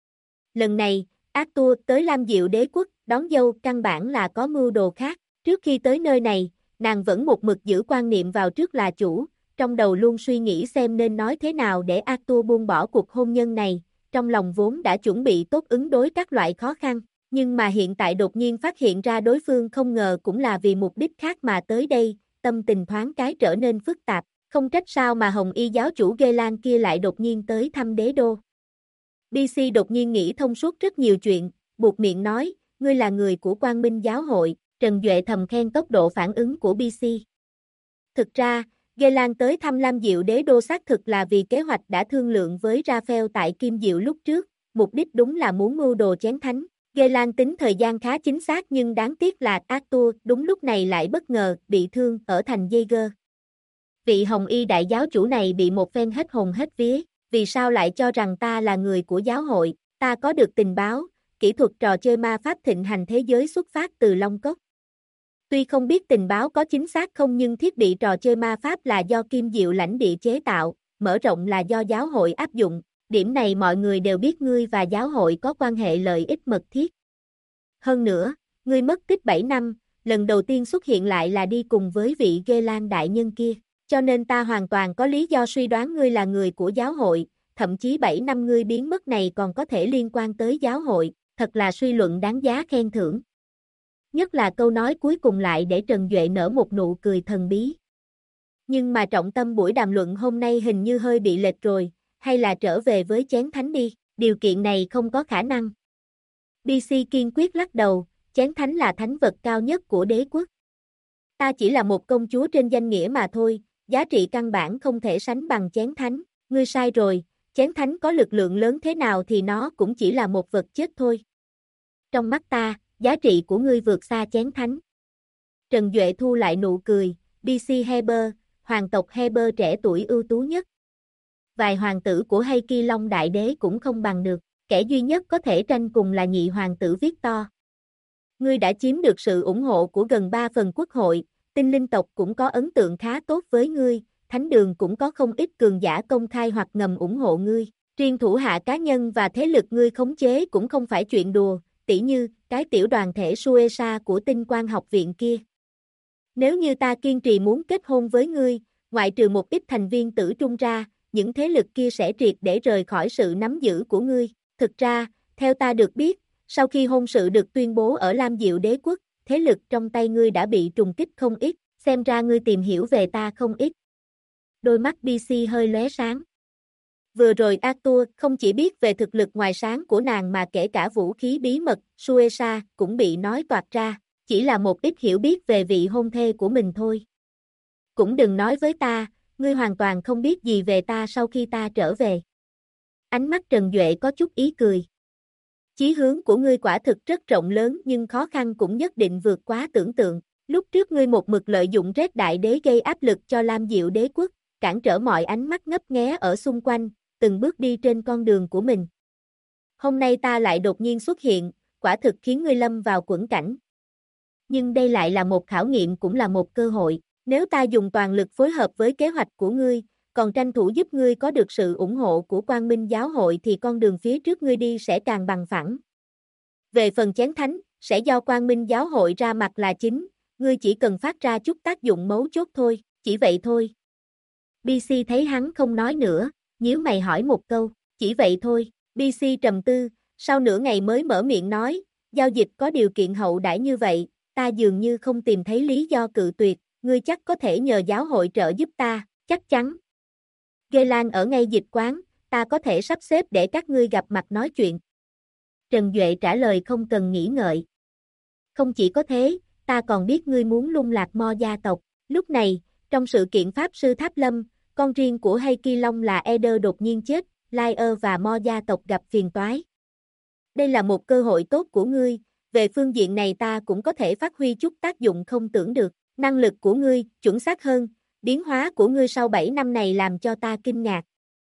Lần này, Arthur tới Lam Diệu Đế quốc, đón dâu căn bản là có mưu đồ khác. Trước khi tới nơi này, nàng vẫn một mực giữ quan niệm vào trước là chủ, trong đầu luôn suy nghĩ xem nên nói thế nào để Arthur buông bỏ cuộc hôn nhân này, trong lòng vốn đã chuẩn bị tốt ứng đối các loại khó khăn, nhưng mà hiện tại đột nhiên phát hiện ra đối phương không ngờ cũng là vì mục đích khác mà tới đây, tâm tình thoáng cái trở nên phức tạp, không trách sao mà Hồng Y giáo chủ Ghê Lan kia lại đột nhiên tới thăm đế đô. BC đột nhiên nghĩ thông suốt rất nhiều chuyện, buột miệng nói, ngươi là người của Quang Minh giáo hội. Trần Duệ thầm khen tốc độ phản ứng của BC. Thực ra, Ghê Lan tới thăm Lam Diệu Đế đô xác thực là vì kế hoạch đã thương lượng với Raphael tại Kim Diệu lúc trước, mục đích đúng là muốn mưu đồ chén thánh. Ghê Lan tính thời gian khá chính xác nhưng đáng tiếc là Arthur đúng lúc này lại bất ngờ bị thương ở thành Jaeger. Vị Hồng Y đại giáo chủ này bị một phen hết hồn hết vía, vì sao lại cho rằng ta là người của giáo hội? Ta có được tình báo, kỹ thuật trò chơi ma pháp thịnh hành thế giới xuất phát từ Long Cốc. Tuy không biết tình báo có chính xác không nhưng thiết bị trò chơi ma pháp là do Kim Diệu lãnh địa chế tạo, mở rộng là do giáo hội áp dụng, điểm này mọi người đều biết ngươi và giáo hội có quan hệ lợi ích mật thiết. Hơn nữa, ngươi mất tích 7 năm, lần đầu tiên xuất hiện lại là đi cùng với vị Gelan đại nhân kia, cho nên ta hoàn toàn có lý do suy đoán ngươi là người của giáo hội, thậm chí 7 năm ngươi biến mất này còn có thể liên quan tới giáo hội, thật là suy luận đáng giá khen thưởng. Nhất là câu nói cuối cùng lại để Trần Duệ nở một nụ cười thần bí. Nhưng mà trọng tâm buổi đàm luận hôm nay hình như hơi bị lệch rồi, hay là trở về với chén thánh đi, điều kiện này không có khả năng. BC kiên quyết lắc đầu, chén thánh là thánh vật cao nhất của đế quốc. Ta chỉ là một công chúa trên danh nghĩa mà thôi, giá trị căn bản không thể sánh bằng chén thánh, ngươi sai rồi, chén thánh có lực lượng lớn thế nào thì nó cũng chỉ là một vật chết thôi. Trong mắt ta, giá trị của ngươi vượt xa chén thánh. Trần Duệ thu lại nụ cười, BC Heber, hoàng tộc Heber trẻ tuổi ưu tú nhất. Vài hoàng tử của Hay Ki Long Đại Đế cũng không bằng được, kẻ duy nhất có thể tranh cùng là nhị hoàng tử Victor. Ngươi đã chiếm được sự ủng hộ của gần 3 phần quốc hội, tinh linh tộc cũng có ấn tượng khá tốt với ngươi, thánh đường cũng có không ít cường giả công khai hoặc ngầm ủng hộ ngươi. Riêng thủ hạ cá nhân và thế lực ngươi khống chế cũng không phải chuyện đùa, tỉ như cái tiểu đoàn thể Suesa của tinh quang học viện kia. Nếu như ta kiên trì muốn kết hôn với ngươi, ngoại trừ một ít thành viên tử trung ra, những thế lực kia sẽ triệt để rời khỏi sự nắm giữ của ngươi. Thực ra, theo ta được biết, sau khi hôn sự được tuyên bố ở Lam Diệu Đế quốc, thế lực trong tay ngươi đã bị trùng kích không ít, xem ra ngươi tìm hiểu về ta không ít. Đôi mắt BC hơi lóe sáng. Vừa rồi Arthur không chỉ biết về thực lực ngoài sáng của nàng mà kể cả vũ khí bí mật, Suesa cũng bị nói toạc ra, chỉ là một ít hiểu biết về vị hôn thê của mình thôi. Cũng đừng nói với ta, ngươi hoàn toàn không biết gì về ta sau khi ta trở về. Ánh mắt Trần Duệ có chút ý cười. Chí hướng của ngươi quả thực rất rộng lớn nhưng khó khăn cũng nhất định vượt quá tưởng tượng. Lúc trước ngươi một mực lợi dụng Red Đại Đế gây áp lực cho Lam Diệu Đế quốc, cản trở mọi ánh mắt ngấp nghé ở xung quanh, từng bước đi trên con đường của mình. Hôm nay ta lại đột nhiên xuất hiện, quả thực khiến ngươi lâm vào quẫn cảnh. Nhưng đây lại là một khảo nghiệm cũng là một cơ hội, nếu ta dùng toàn lực phối hợp với kế hoạch của ngươi, còn tranh thủ giúp ngươi có được sự ủng hộ của Quang Minh giáo hội thì con đường phía trước ngươi đi sẽ càng bằng phẳng. Về phần chén thánh, sẽ do Quang Minh giáo hội ra mặt là chính, ngươi chỉ cần phát ra chút tác dụng mấu chốt thôi, chỉ vậy thôi. BC thấy hắn không nói nữa, nhíu mày hỏi một câu, chỉ vậy thôi, BC trầm tư, sau nửa ngày mới mở miệng nói, giao dịch có điều kiện hậu đãi như vậy, ta dường như không tìm thấy lý do cự tuyệt, ngươi chắc có thể nhờ giáo hội trợ giúp ta, chắc chắn. Gelan ở ngay dịch quán, ta có thể sắp xếp để các ngươi gặp mặt nói chuyện. Trần Duệ trả lời không cần nghĩ ngợi. Không chỉ có thế, ta còn biết ngươi muốn lung lạc Mo gia tộc. Lúc này, trong sự kiện Pháp Sư Tháp Lâm, con riêng của Hay Ki Long là Eder đột nhiên chết, Lair và Mo gia tộc gặp phiền toái. Đây là một cơ hội tốt của ngươi, về phương diện này ta cũng có thể phát huy chút tác dụng không tưởng được. Năng lực của ngươi, chuẩn xác hơn, biến hóa của ngươi sau 7 năm này làm cho ta kinh ngạc.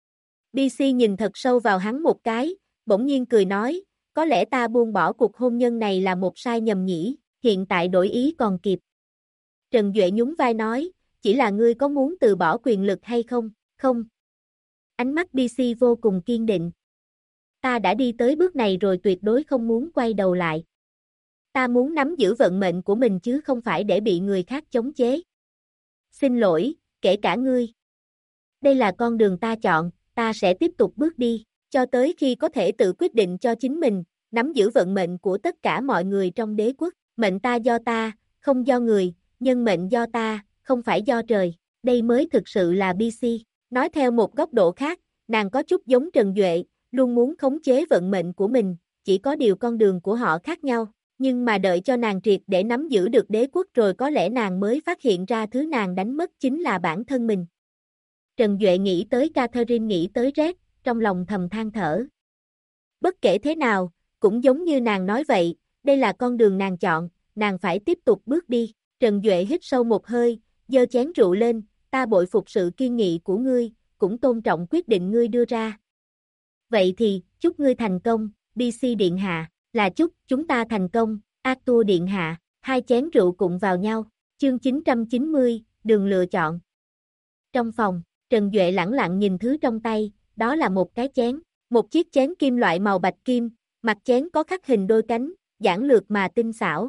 BC nhìn thật sâu vào hắn một cái, bỗng nhiên cười nói, có lẽ ta buông bỏ cuộc hôn nhân này là một sai nhầm nhỉ, hiện tại đổi ý còn kịp. Trần Duệ nhún vai nói, chỉ là ngươi có muốn từ bỏ quyền lực hay không? Không. Ánh mắt BC vô cùng kiên định. Ta đã đi tới bước này rồi tuyệt đối không muốn quay đầu lại. Ta muốn nắm giữ vận mệnh của mình chứ không phải để bị người khác chống chế. Xin lỗi, kể cả ngươi. Đây là con đường ta chọn, ta sẽ tiếp tục bước đi, cho tới khi có thể tự quyết định cho chính mình, nắm giữ vận mệnh của tất cả mọi người trong đế quốc. Mệnh ta do ta, không do người, nhân mệnh do ta, không phải do trời. Đây mới thực sự là BC. Nói theo một góc độ khác, nàng có chút giống Trần Duệ, luôn muốn khống chế vận mệnh của mình, chỉ có điều con đường của họ khác nhau. Nhưng mà đợi cho nàng triệt để nắm giữ được đế quốc rồi có lẽ nàng mới phát hiện ra thứ nàng đánh mất chính là bản thân mình. Trần Duệ nghĩ tới Catherine, nghĩ tới Red, trong lòng thầm than thở. Bất kể thế nào, cũng giống như nàng nói vậy, đây là con đường nàng chọn, nàng phải tiếp tục bước đi. Trần Duệ hít sâu một hơi, giơ chén rượu lên, ta bội phục sự kiên nghị của ngươi, cũng tôn trọng quyết định ngươi đưa ra. Vậy thì, chúc ngươi thành công, BC điện hạ. Là chúc chúng ta thành công, Arthur điện hạ, hai chén rượu cùng vào nhau, chương 990, đường lựa chọn. Trong phòng, Trần Duệ lẳng lặng nhìn thứ trong tay, đó là một cái chén, Một chiếc chén kim loại màu bạch kim, mặt chén có khắc hình đôi cánh, giản lược mà tinh xảo.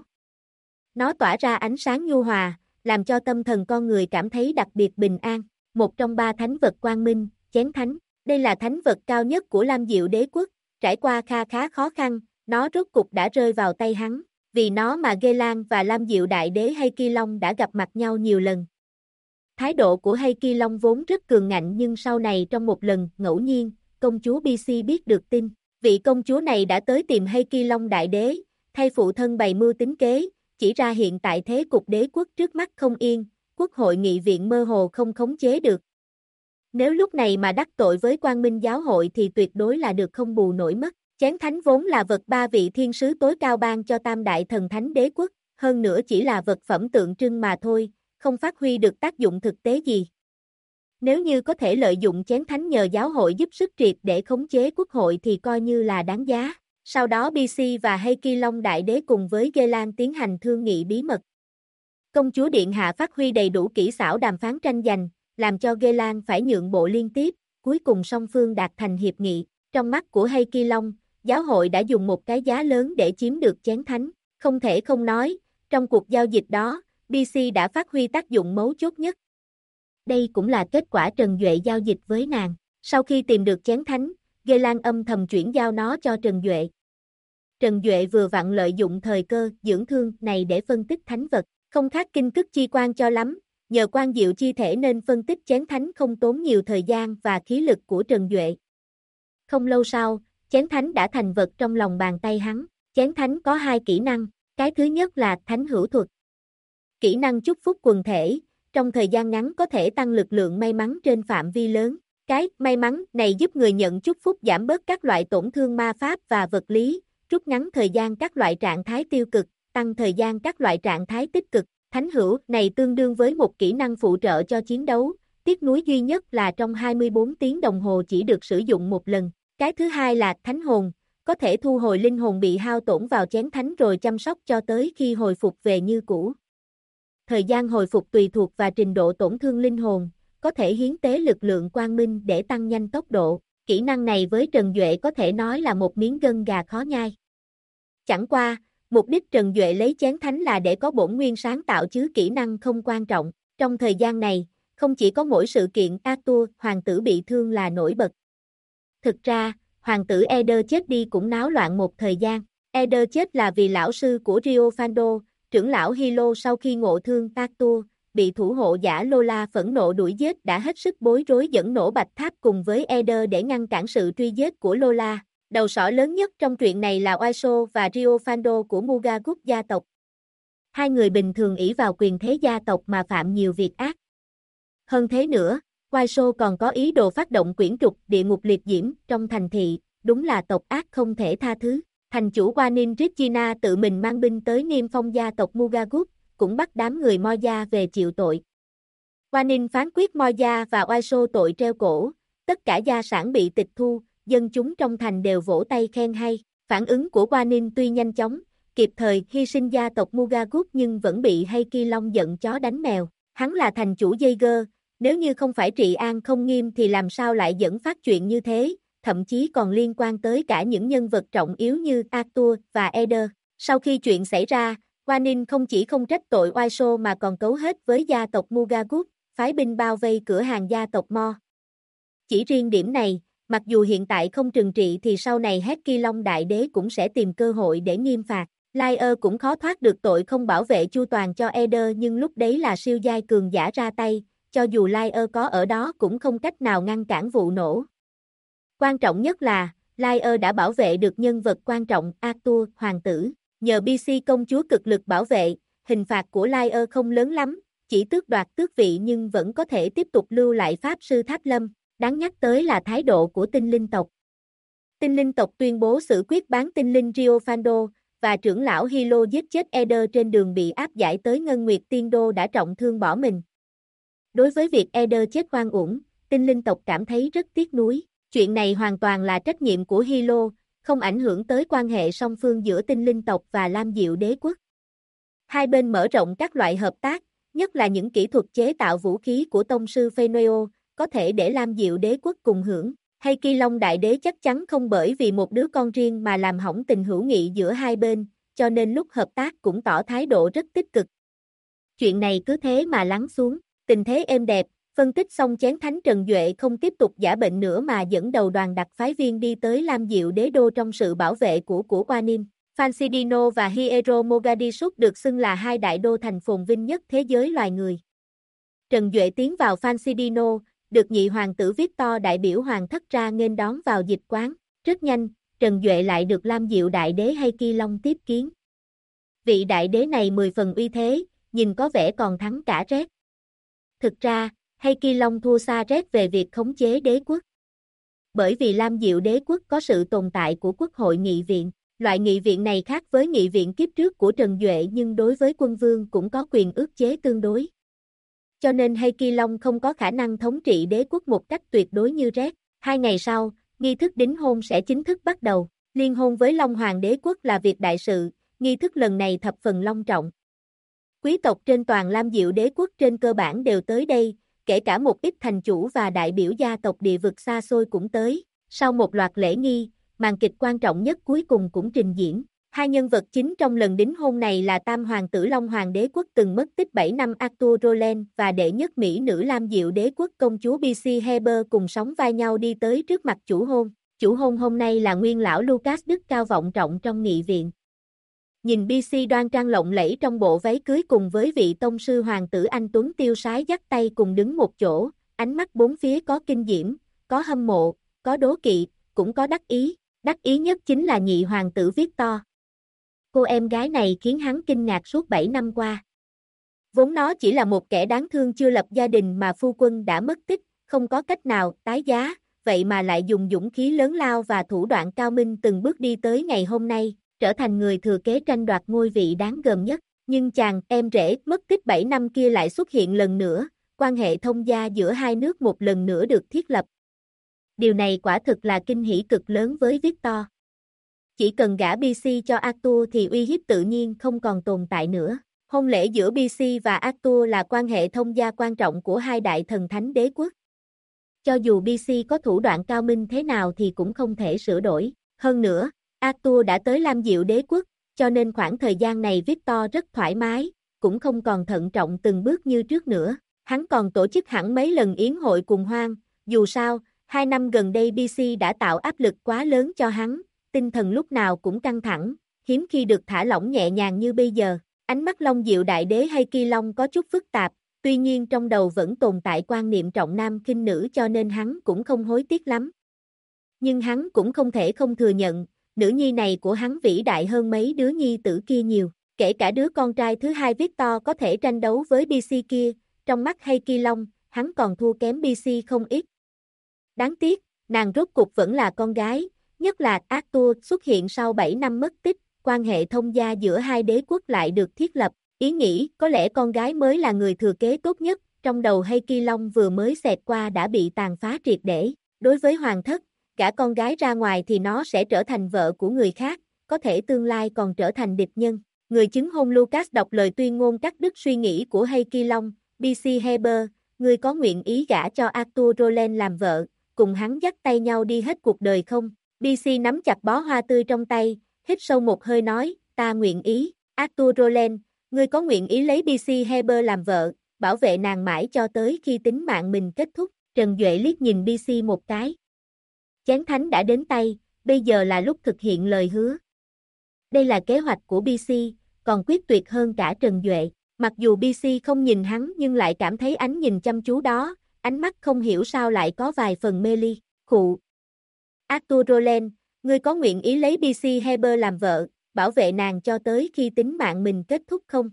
Nó tỏa ra ánh sáng nhu hòa, làm cho tâm thần con người cảm thấy đặc biệt bình an. Một trong ba thánh vật quang minh, chén thánh. Đây là thánh vật cao nhất của Lam Diệu Đế quốc, trải qua khá khó khăn, nó rốt cục đã rơi vào tay hắn. Vì nó mà Ghê Lan và Lam Diệu Đại Đế Hay Ki Long đã gặp mặt nhau nhiều lần. Thái độ của Hay Ki Long vốn rất cường ngạnh, nhưng sau này trong một lần ngẫu nhiên, công chúa BC biết được tin. Vị công chúa này đã tới tìm Hay Ki Long Đại Đế, thay phụ thân bày mưu tính kế, chỉ ra hiện tại thế cục đế quốc trước mắt không yên, quốc hội nghị viện mơ hồ không khống chế được. Nếu lúc này mà đắc tội với Quang Minh giáo hội thì tuyệt đối là được không bù nổi mất. Chén thánh vốn là vật ba vị thiên sứ tối cao ban cho tam đại thần thánh đế quốc, hơn nữa chỉ là vật phẩm tượng trưng mà thôi, không phát huy được tác dụng thực tế gì. Nếu như có thể lợi dụng chén thánh nhờ giáo hội giúp sức triệt để khống chế quốc hội thì coi như là đáng giá. Sau đó BC và Hay Ki Long Đại Đế cùng với Ghê Lan tiến hành thương nghị bí mật. Công chúa Điện Hạ phát huy đầy đủ kỹ xảo đàm phán tranh giành, làm cho Ghê Lan phải nhượng bộ liên tiếp, cuối cùng song phương đạt thành hiệp nghị. Trong mắt của Hay Ki Long, giáo hội đã dùng một cái giá lớn để chiếm được chén thánh. Không thể không nói, trong cuộc giao dịch đó, BC đã phát huy tác dụng mấu chốt nhất. Đây cũng là kết quả Trần Duệ giao dịch với nàng. Sau khi tìm được chén thánh, Ghê Lan âm thầm chuyển giao nó cho Trần Duệ. Trần Duệ vừa vặn lợi dụng thời cơ dưỡng thương này để phân tích thánh vật, không khác kinh cức chi quan cho lắm, nhờ quan diệu chi thể nên phân tích chén thánh không tốn nhiều thời gian và khí lực của Trần Duệ. Không lâu sau, chén thánh đã thành vật trong lòng bàn tay hắn. Chén thánh có hai kỹ năng, cái thứ nhất là thánh hữu thuật. Kỹ năng chúc phúc quần thể, trong thời gian ngắn có thể tăng lực lượng may mắn trên phạm vi lớn. Cái may mắn này giúp người nhận chúc phúc giảm bớt các loại tổn thương ma pháp và vật lý, rút ngắn thời gian các loại trạng thái tiêu cực, tăng thời gian các loại trạng thái tích cực. Thánh hữu này tương đương với một kỹ năng phụ trợ cho chiến đấu, tiếc nuối duy nhất là trong 24 tiếng đồng hồ chỉ được sử dụng một lần. Cái thứ hai là thánh hồn, có thể thu hồi linh hồn bị hao tổn vào chén thánh rồi chăm sóc cho tới khi hồi phục về như cũ. Thời gian hồi phục tùy thuộc và trình độ tổn thương linh hồn, có thể hiến tế lực lượng quang minh để tăng nhanh tốc độ. Kỹ năng này với Trần Duệ có thể nói là một miếng gân gà khó nhai. Chẳng qua, mục đích Trần Duệ lấy chén thánh là để có bổn nguyên sáng tạo chứ kỹ năng không quan trọng. Trong thời gian này, không chỉ có mỗi sự kiện Arthur, hoàng tử bị thương là nổi bật. Thực ra, hoàng tử Eder chết đi cũng náo loạn một thời gian. Eder chết là vì lão sư của Rio Fando, trưởng lão Hilo sau khi ngộ thương Arthur, bị thủ hộ giả Lola phẫn nộ đuổi giết đã hết sức bối rối dẫn nổ bạch tháp cùng với Eder để ngăn cản sự truy giết của Lola. Đầu sỏ lớn nhất trong chuyện này là Oiso và Rio Fando của Mugagut gia tộc. Hai người bình thường ỷ vào quyền thế gia tộc mà phạm nhiều việc ác. Hơn thế nữa, Oiso còn có ý đồ phát động quyển trục địa ngục liệt diễm trong thành thị, đúng là tộc ác không thể tha thứ. Thành chủ Wanin Regina tự mình mang binh tới niêm phong gia tộc Mugagut, cũng bắt đám người Moya về chịu tội. Wanin phán quyết Moya và Oiso tội treo cổ, tất cả gia sản bị tịch thu, dân chúng trong thành đều vỗ tay khen hay. Phản ứng của Wanin tuy nhanh chóng, kịp thời hy sinh gia tộc Mugagut nhưng vẫn bị Hay Ki Long giận chó đánh mèo. Hắn là thành chủ Jaeger, nếu như không phải trị an không nghiêm thì làm sao lại dẫn phát chuyện như thế, thậm chí còn liên quan tới cả những nhân vật trọng yếu như Arthur và Eder. Sau khi chuyện xảy ra, Wanin không chỉ không trách tội Oiso mà còn cấu hết với gia tộc Mugagut, phái binh bao vây cửa hàng gia tộc Mo. Chỉ riêng điểm này, mặc dù hiện tại không trừng trị thì sau này Hay Ki Long Đại Đế cũng sẽ tìm cơ hội để nghiêm phạt. Lyre cũng khó thoát được tội không bảo vệ chu toàn cho Eder nhưng lúc đấy là siêu giai cường giả ra tay, cho dù Lyre có ở đó cũng không cách nào ngăn cản vụ nổ. Quan trọng nhất là, Lyre đã bảo vệ được nhân vật quan trọng Arthur, hoàng tử. Nhờ BC công chúa cực lực bảo vệ, hình phạt của Lyre không lớn lắm, chỉ tước đoạt tước vị nhưng vẫn có thể tiếp tục lưu lại Pháp Sư Tháp Lâm. Đáng nhắc tới là thái độ của tinh linh tộc. Tinh linh tộc tuyên bố xử quyết bán tinh linh Rio Fando, và trưởng lão Hilo giết chết Eder trên đường bị áp giải tới Ngân Nguyệt Tiên Đô đã trọng thương bỏ mình. Đối với việc Eder chết oan uổng, tinh linh tộc cảm thấy rất tiếc nuối. Chuyện này hoàn toàn là trách nhiệm của Hilo, không ảnh hưởng tới quan hệ song phương giữa tinh linh tộc và Lam Diệu Đế quốc. Hai bên mở rộng các loại hợp tác, nhất là những kỹ thuật chế tạo vũ khí của tông sư Phaenio, có thể để Lam Diệu Đế quốc cùng hưởng. Hay Kỳ Long Đại Đế chắc chắn không bởi vì một đứa con riêng mà làm hỏng tình hữu nghị giữa hai bên, cho nên lúc hợp tác cũng tỏ thái độ rất tích cực. Chuyện này cứ thế mà lắng xuống, tình thế êm đẹp, phân tích xong chén thánh Trần Duệ không tiếp tục giả bệnh nữa mà dẫn đầu đoàn đặc phái viên đi tới Lam Diệu Đế Đô trong sự bảo vệ của Qanim. Fansidino và Hiero Mogadishu được xưng là hai đại đô thành phồn vinh nhất thế giới loài người. Trần Duệ tiến vào Fansidino, được nhị hoàng tử Victor đại biểu hoàng thất ra nghênh đón vào dịch quán. Rất nhanh, Trần Duệ lại được Lam Diệu Đại Đế hay Kỳ Long tiếp kiến. Vị đại đế này 10 phần uy thế, nhìn có vẻ còn thắng cả Red. Thực ra, hay Kỳ Long thua xa Red về việc khống chế đế quốc. Bởi vì Lam Diệu Đế quốc có sự tồn tại của quốc hội nghị viện. Loại nghị viện này khác với nghị viện kiếp trước của Trần Duệ nhưng đối với quân vương cũng có quyền ức chế tương đối. Cho nên hay Kỳ Long không có khả năng thống trị đế quốc một cách tuyệt đối như Red. 2 ngày sau, nghi thức đính hôn sẽ chính thức bắt đầu. Liên hôn với Long Hoàng đế quốc là việc đại sự, nghi thức lần này thập phần long trọng. Quý tộc trên toàn Lam Diệu Đế quốc trên cơ bản đều tới đây, kể cả một ít thành chủ và đại biểu gia tộc địa vực xa xôi cũng tới. Sau một loạt lễ nghi, màn kịch quan trọng nhất cuối cùng cũng trình diễn. Hai nhân vật chính trong lần đính hôn này là tam hoàng tử Long Hoàng đế quốc từng mất tích 7 năm Arthur Roland và đệ nhất mỹ nữ Lam Diệu Đế quốc công chúa BC Heber cùng sóng vai nhau đi tới trước mặt chủ hôn. Chủ hôn hôm nay là nguyên lão Lucas đức cao vọng trọng trong nghị viện. Nhìn BC đoan trang lộng lẫy trong bộ váy cưới cùng với vị tông sư hoàng tử anh Tuấn tiêu sái dắt tay cùng đứng một chỗ, ánh mắt bốn phía có kinh diễm, có hâm mộ, có đố kỵ, cũng có đắc ý. Đắc ý nhất chính là nhị hoàng tử Victor. Cô em gái này khiến hắn kinh ngạc suốt 7 năm qua. Vốn nó chỉ là một kẻ đáng thương chưa lập gia đình mà phu quân đã mất tích, không có cách nào tái giá, vậy mà lại dùng dũng khí lớn lao và thủ đoạn cao minh từng bước đi tới ngày hôm nay, trở thành người thừa kế tranh đoạt ngôi vị đáng gờm nhất. Nhưng chàng em rể mất tích 7 năm kia lại xuất hiện lần nữa, quan hệ thông gia giữa hai nước một lần nữa được thiết lập. Điều này quả thực là kinh hỉ cực lớn với Victor. Chỉ cần gả BC cho Arthur thì uy hiếp tự nhiên không còn tồn tại nữa. Hôn lễ giữa BC và Arthur là quan hệ thông gia quan trọng của hai đại thần thánh đế quốc. Cho dù BC có thủ đoạn cao minh thế nào thì cũng không thể sửa đổi. Hơn nữa, Arthur đã tới Lam Diệu Đế quốc, cho nên khoảng thời gian này Victor rất thoải mái, cũng không còn thận trọng từng bước như trước nữa. Hắn còn tổ chức hẳn mấy lần yến hội cùng hoan, dù sao, 2 năm gần đây BC đã tạo áp lực quá lớn cho hắn, tinh thần lúc nào cũng căng thẳng, hiếm khi được thả lỏng nhẹ nhàng như bây giờ. Ánh mắt Long Diệu Đại Đế hay Kỳ Long có chút phức tạp, tuy nhiên trong đầu vẫn tồn tại quan niệm trọng nam khinh nữ cho nên hắn cũng không hối tiếc lắm. Nhưng hắn cũng không thể không thừa nhận, nữ nhi này của hắn vĩ đại hơn mấy đứa nhi tử kia nhiều, kể cả đứa con trai thứ hai Victor có thể tranh đấu với BC kia, trong mắt hay Kỳ Long, hắn còn thua kém BC không ít. Đáng tiếc, nàng rốt cục vẫn là con gái, nhất là Arthur xuất hiện sau 7 năm mất tích, quan hệ thông gia giữa hai đế quốc lại được thiết lập, ý nghĩ có lẽ con gái mới là người thừa kế tốt nhất, trong đầu hay Kỳ Long vừa mới xẹt qua đã bị tàn phá triệt để. Đối với hoàng thất, gả con gái ra ngoài thì nó sẽ trở thành vợ của người khác, có thể tương lai còn trở thành địch nhân. Người chứng hôn Lucas đọc lời tuyên ngôn cắt đứt suy nghĩ của hay Kỳ Long, BC Heber, ngươi có nguyện ý gả cho Arthur Roland làm vợ, cùng hắn dắt tay nhau đi hết cuộc đời không? BC nắm chặt bó hoa tươi trong tay, hít sâu một hơi nói, ta nguyện ý. Arthur Roland, ngươi có nguyện ý lấy BC Heber làm vợ, bảo vệ nàng mãi cho tới khi tính mạng mình kết thúc? Trần Duệ liếc nhìn BC một cái. Chén thánh đã đến tay, bây giờ là lúc thực hiện lời hứa. Đây là kế hoạch của BC, còn quyết tuyệt hơn cả Trần Duệ. Mặc dù BC không nhìn hắn nhưng lại cảm thấy ánh nhìn chăm chú đó, ánh mắt không hiểu sao lại có vài phần mê ly. Khụ. Arthur Roland, ngươi có nguyện ý lấy BC Heber làm vợ, bảo vệ nàng cho tới khi tính mạng mình kết thúc không?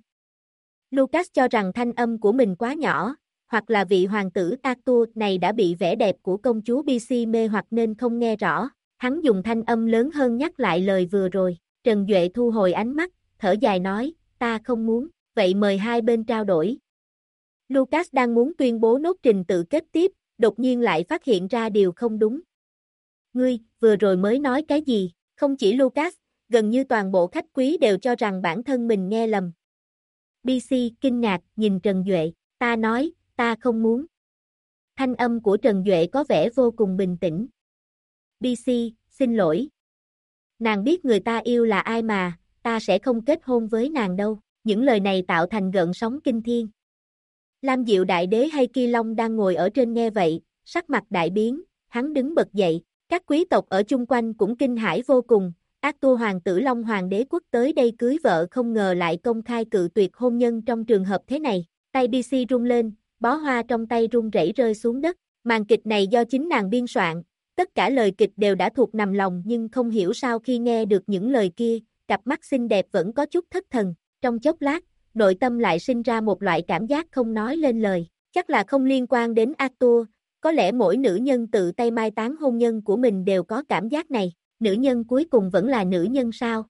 Lucas cho rằng thanh âm của mình quá nhỏ, hoặc là vị hoàng tử Arthur này đã bị vẻ đẹp của công chúa BC mê hoặc nên không nghe rõ. Hắn dùng thanh âm lớn hơn nhắc lại lời vừa rồi. Trần Duệ thu hồi ánh mắt, thở dài nói, ta không muốn, vậy mời hai bên trao đổi. Lucas đang muốn tuyên bố nốt trình tự kết tiếp, đột nhiên lại phát hiện ra điều không đúng. Ngươi, vừa rồi mới nói cái gì? Không chỉ Lucas, gần như toàn bộ khách quý đều cho rằng bản thân mình nghe lầm. BC kinh ngạc nhìn Trần Duệ, ta nói, ta không muốn. Thanh âm của Trần Duệ có vẻ vô cùng bình tĩnh. BC, xin lỗi. Nàng biết người ta yêu là ai mà, ta sẽ không kết hôn với nàng đâu. Những lời này tạo thành gợn sóng kinh thiên. Lam Diệu Đại Đế hay Kỳ Long đang ngồi ở trên nghe vậy, sắc mặt đại biến, hắn đứng bật dậy. Các quý tộc ở chung quanh cũng kinh hãi vô cùng. Arthur hoàng tử Long Hoàng đế quốc tới đây cưới vợ không ngờ lại công khai cự tuyệt hôn nhân trong trường hợp thế này. Tay BC rung lên, bó hoa trong tay run rẩy rơi xuống đất. Màn kịch này do chính nàng biên soạn, tất cả lời kịch đều đã thuộc nằm lòng nhưng không hiểu sao khi nghe được những lời kia, cặp mắt xinh đẹp vẫn có chút thất thần. Trong chốc lát, nội tâm lại sinh ra một loại cảm giác không nói lên lời. Chắc là không liên quan đến Arthur, có lẽ mỗi nữ nhân tự tay mai táng hôn nhân của mình đều có cảm giác này. Nữ nhân cuối cùng vẫn là nữ nhân sao?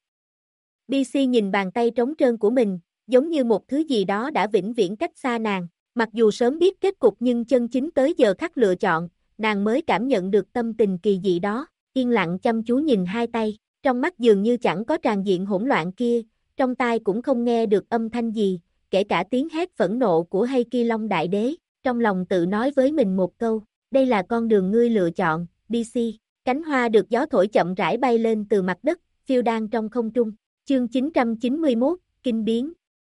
BC nhìn bàn tay trống trơn của mình, giống như một thứ gì đó đã vĩnh viễn cách xa nàng. Mặc dù sớm biết kết cục nhưng chân chính tới giờ khắc lựa chọn, nàng mới cảm nhận được tâm tình kỳ dị đó. Yên lặng chăm chú nhìn hai tay, trong mắt dường như chẳng có tràn diện hỗn loạn kia, trong tai cũng không nghe được âm thanh gì, kể cả tiếng hét phẫn nộ của Hay Kỳ Long Đại Đế. Trong lòng tự nói với mình một câu, đây là con đường ngươi lựa chọn, BC. Cánh hoa được gió thổi chậm rãi bay lên từ mặt đất, phiêu đang trong không trung. Chương 991, Kinh biến.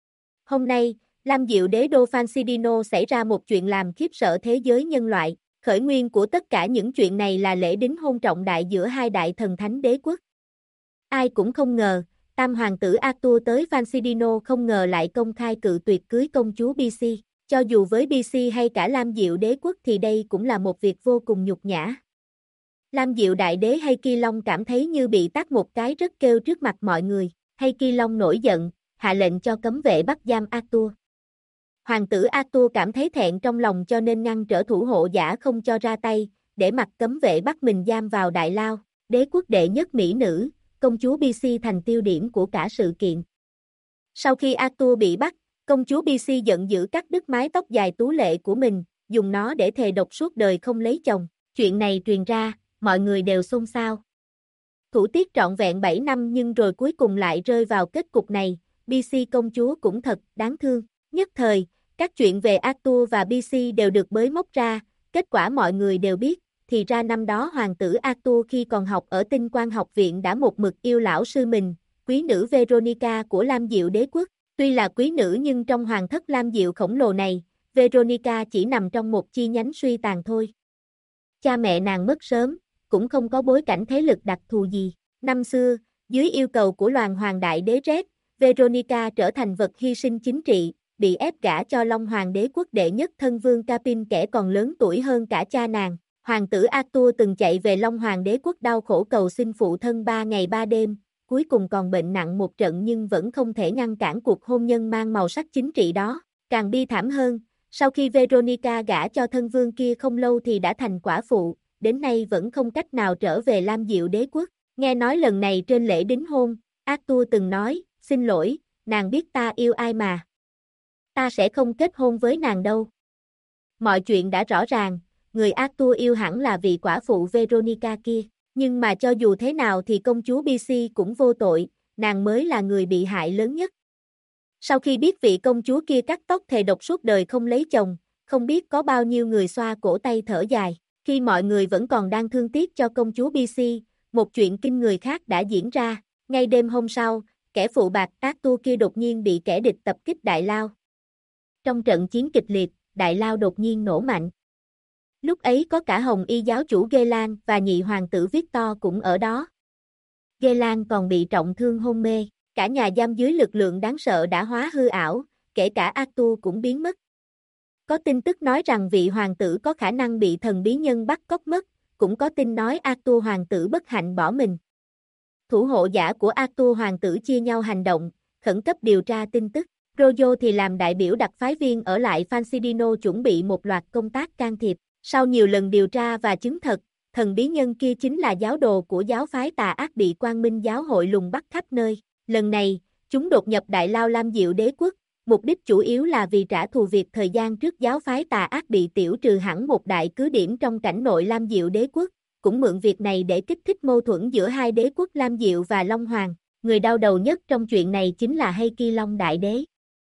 Hôm nay, Lam Diệu Đế đô Fansidino xảy ra một chuyện làm khiếp sợ thế giới nhân loại. Khởi nguyên của tất cả những chuyện này là lễ đính hôn trọng đại giữa hai đại thần thánh đế quốc. Ai cũng không ngờ, tam hoàng tử Arthur tới Fansidino không ngờ lại công khai cự tuyệt cưới công chúa BC. Cho dù với BC hay cả Lam Diệu Đế quốc thì đây cũng là một việc vô cùng nhục nhã. Lam Diệu Đại Đế Hay Kỳ Long cảm thấy như bị tát một cái rất kêu trước mặt mọi người. Hay Kỳ Long nổi giận, hạ lệnh cho cấm vệ bắt giam Arthur. Hoàng tử Arthur cảm thấy thẹn trong lòng cho nên ngăn trở thủ hộ giả không cho ra tay, để mặc cấm vệ bắt mình giam vào đại lao. Đế quốc đệ nhất mỹ nữ, công chúa BC thành tiêu điểm của cả sự kiện. Sau khi Arthur bị bắt, công chúa BC giận dữ cắt đứt mái tóc dài tú lệ của mình, dùng nó để thề độc suốt đời không lấy chồng. Chuyện này truyền ra, mọi người đều xôn xao. Thủ tiết trọn vẹn 7 năm nhưng rồi cuối cùng lại rơi vào kết cục này, BC công chúa cũng thật đáng thương. Nhất thời, các chuyện về Arthur và BC đều được bới móc ra, kết quả mọi người đều biết, thì ra năm đó hoàng tử Arthur khi còn học ở Tinh Quang học viện đã một mực yêu lão sư mình, quý nữ Veronica của Lam Diệu Đế quốc. Tuy là quý nữ nhưng trong hoàng thất Lam Diệu khổng lồ này, Veronica chỉ nằm trong một chi nhánh suy tàn thôi. Cha mẹ nàng mất sớm, cũng không có bối cảnh thế lực đặc thù gì. Năm xưa, dưới yêu cầu của Loàn Hoàng Đại Đế Red, Veronica trở thành vật hy sinh chính trị, bị ép gả cho Long Hoàng Đế quốc đệ nhất thân vương Capin kẻ còn lớn tuổi hơn cả cha nàng. Hoàng tử Arthur từng chạy về Long Hoàng Đế quốc đau khổ cầu xin phụ thân 3 ngày 3 đêm, cuối cùng còn bệnh nặng một trận nhưng vẫn không thể ngăn cản cuộc hôn nhân mang màu sắc chính trị đó. Càng bi thảm hơn, sau khi Veronica gả cho thân vương kia không lâu thì đã thành quả phụ, đến nay vẫn không cách nào trở về Lam Diệu Đế quốc. Nghe nói lần này trên lễ đính hôn, Arthur từng nói, xin lỗi, nàng biết ta yêu ai mà. Ta sẽ không kết hôn với nàng đâu. Mọi chuyện đã rõ ràng, người Arthur yêu hẳn là vị quả phụ Veronica kia. Nhưng mà cho dù thế nào thì công chúa BC cũng vô tội, nàng mới là người bị hại lớn nhất. Sau khi biết vị công chúa kia cắt tóc thề độc suốt đời không lấy chồng, không biết có bao nhiêu người xoa cổ tay thở dài. Khi mọi người vẫn còn đang thương tiếc cho công chúa BC, một chuyện kinh người khác đã diễn ra. Ngay đêm hôm sau, kẻ phụ bạc Arthur kia đột nhiên bị kẻ địch tập kích Đại Lao. Trong trận chiến kịch liệt, Đại Lao đột nhiên nổ mạnh. Lúc ấy có cả Hồng Y giáo chủ Ghelan và nhị hoàng tử Victor cũng ở đó. Ghelan còn bị trọng thương hôn mê, cả nhà giam dưới lực lượng đáng sợ đã hóa hư ảo, kể cả Arthur cũng biến mất. Có tin tức nói rằng vị hoàng tử có khả năng bị thần bí nhân bắt cóc mất, cũng có tin nói Arthur hoàng tử bất hạnh bỏ mình. Thủ hộ giả của Arthur hoàng tử chia nhau hành động, khẩn cấp điều tra tin tức. Rojo thì làm đại biểu đặc phái viên ở lại Fansidino chuẩn bị một loạt công tác can thiệp. Sau nhiều lần điều tra và chứng thật, thần bí nhân kia chính là giáo đồ của giáo phái tà ác bị Quang Minh giáo hội lùng bắt khắp nơi. Lần này, chúng đột nhập Đại Lao Lam Diệu Đế quốc, mục đích chủ yếu là vì trả thù việc thời gian trước giáo phái tà ác bị tiểu trừ hẳn một đại cứ điểm trong cảnh nội Lam Diệu Đế quốc, cũng mượn việc này để kích thích mâu thuẫn giữa hai đế quốc Lam Diệu và Long Hoàng. Người đau đầu nhất trong chuyện này chính là Hay Kỳ Long Đại Đế.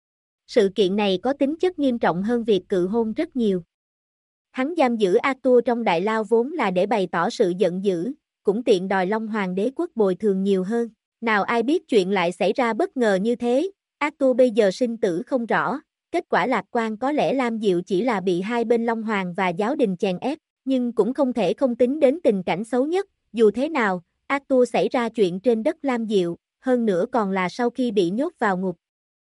Sự kiện này có tính chất nghiêm trọng hơn việc cự hôn rất nhiều. Hắn giam giữ Arthur trong Đại Lao vốn là để bày tỏ sự giận dữ, cũng tiện đòi Long Hoàng đế quốc bồi thường nhiều hơn. Nào ai biết chuyện lại xảy ra bất ngờ như thế, Arthur bây giờ sinh tử không rõ, kết quả lạc quan có lẽ Lam Diệu chỉ là bị hai bên Long Hoàng và giáo đình chèn ép, nhưng cũng không thể không tính đến tình cảnh xấu nhất, dù thế nào, Arthur xảy ra chuyện trên đất Lam Diệu, hơn nữa còn là sau khi bị nhốt vào ngục.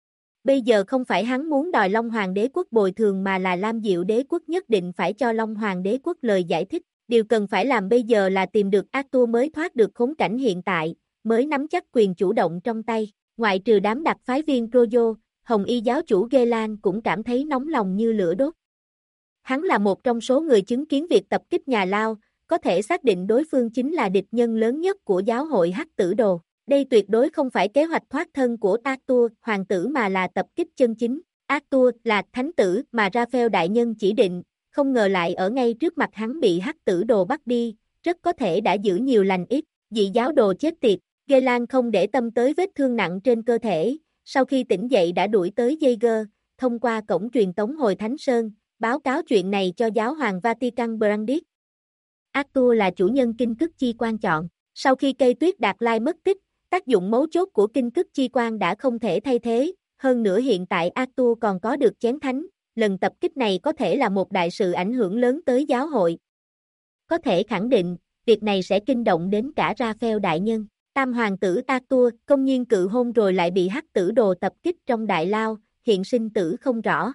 Bây giờ không phải hắn muốn đòi Long Hoàng đế quốc bồi thường mà là Lam Diệu đế quốc nhất định phải cho Long Hoàng đế quốc lời giải thích, điều cần phải làm bây giờ là tìm được Arthur mới thoát được khốn cảnh hiện tại, mới nắm chắc quyền chủ động trong tay, ngoại trừ đám đặc phái viên Rojo, Hồng Y giáo chủ Gelan cũng cảm thấy nóng lòng như lửa đốt. Hắn là một trong số người chứng kiến việc tập kích nhà Lao, có thể xác định đối phương chính là địch nhân lớn nhất của giáo hội Hắc Tử Đồ. Đây tuyệt đối không phải kế hoạch thoát thân của Arthur hoàng tử mà là tập kích chân chính. Arthur là thánh tử mà Raphael đại nhân chỉ định, không ngờ lại ở ngay trước mặt hắn bị Hắc Tử Đồ bắt đi, rất có thể đã giữ nhiều lành ít, dị giáo đồ chết tiệt. Gelan không để tâm tới vết thương nặng trên cơ thể, sau khi tỉnh dậy đã đuổi tới Jaeger, thông qua cổng truyền tống hồi Thánh Sơn, báo cáo chuyện này cho giáo hoàng Vatican Brandis. Arthur là chủ nhân kinh cức chi quan chọn, sau khi cây tuyết Đạt Lai mất tích, tác dụng mấu chốt của kinh cức chi quan đã không thể thay thế, hơn nữa hiện tại Arthur còn có được chén thánh, lần tập kích này có thể là một đại sự ảnh hưởng lớn tới giáo hội. Có thể khẳng định, việc này sẽ kinh động đến cả Raphael đại nhân. Tam hoàng tử Arthur công nhiên cự hôn rồi lại bị Hắc Tử Đồ tập kích trong Đại Lao, hiện sinh tử không rõ.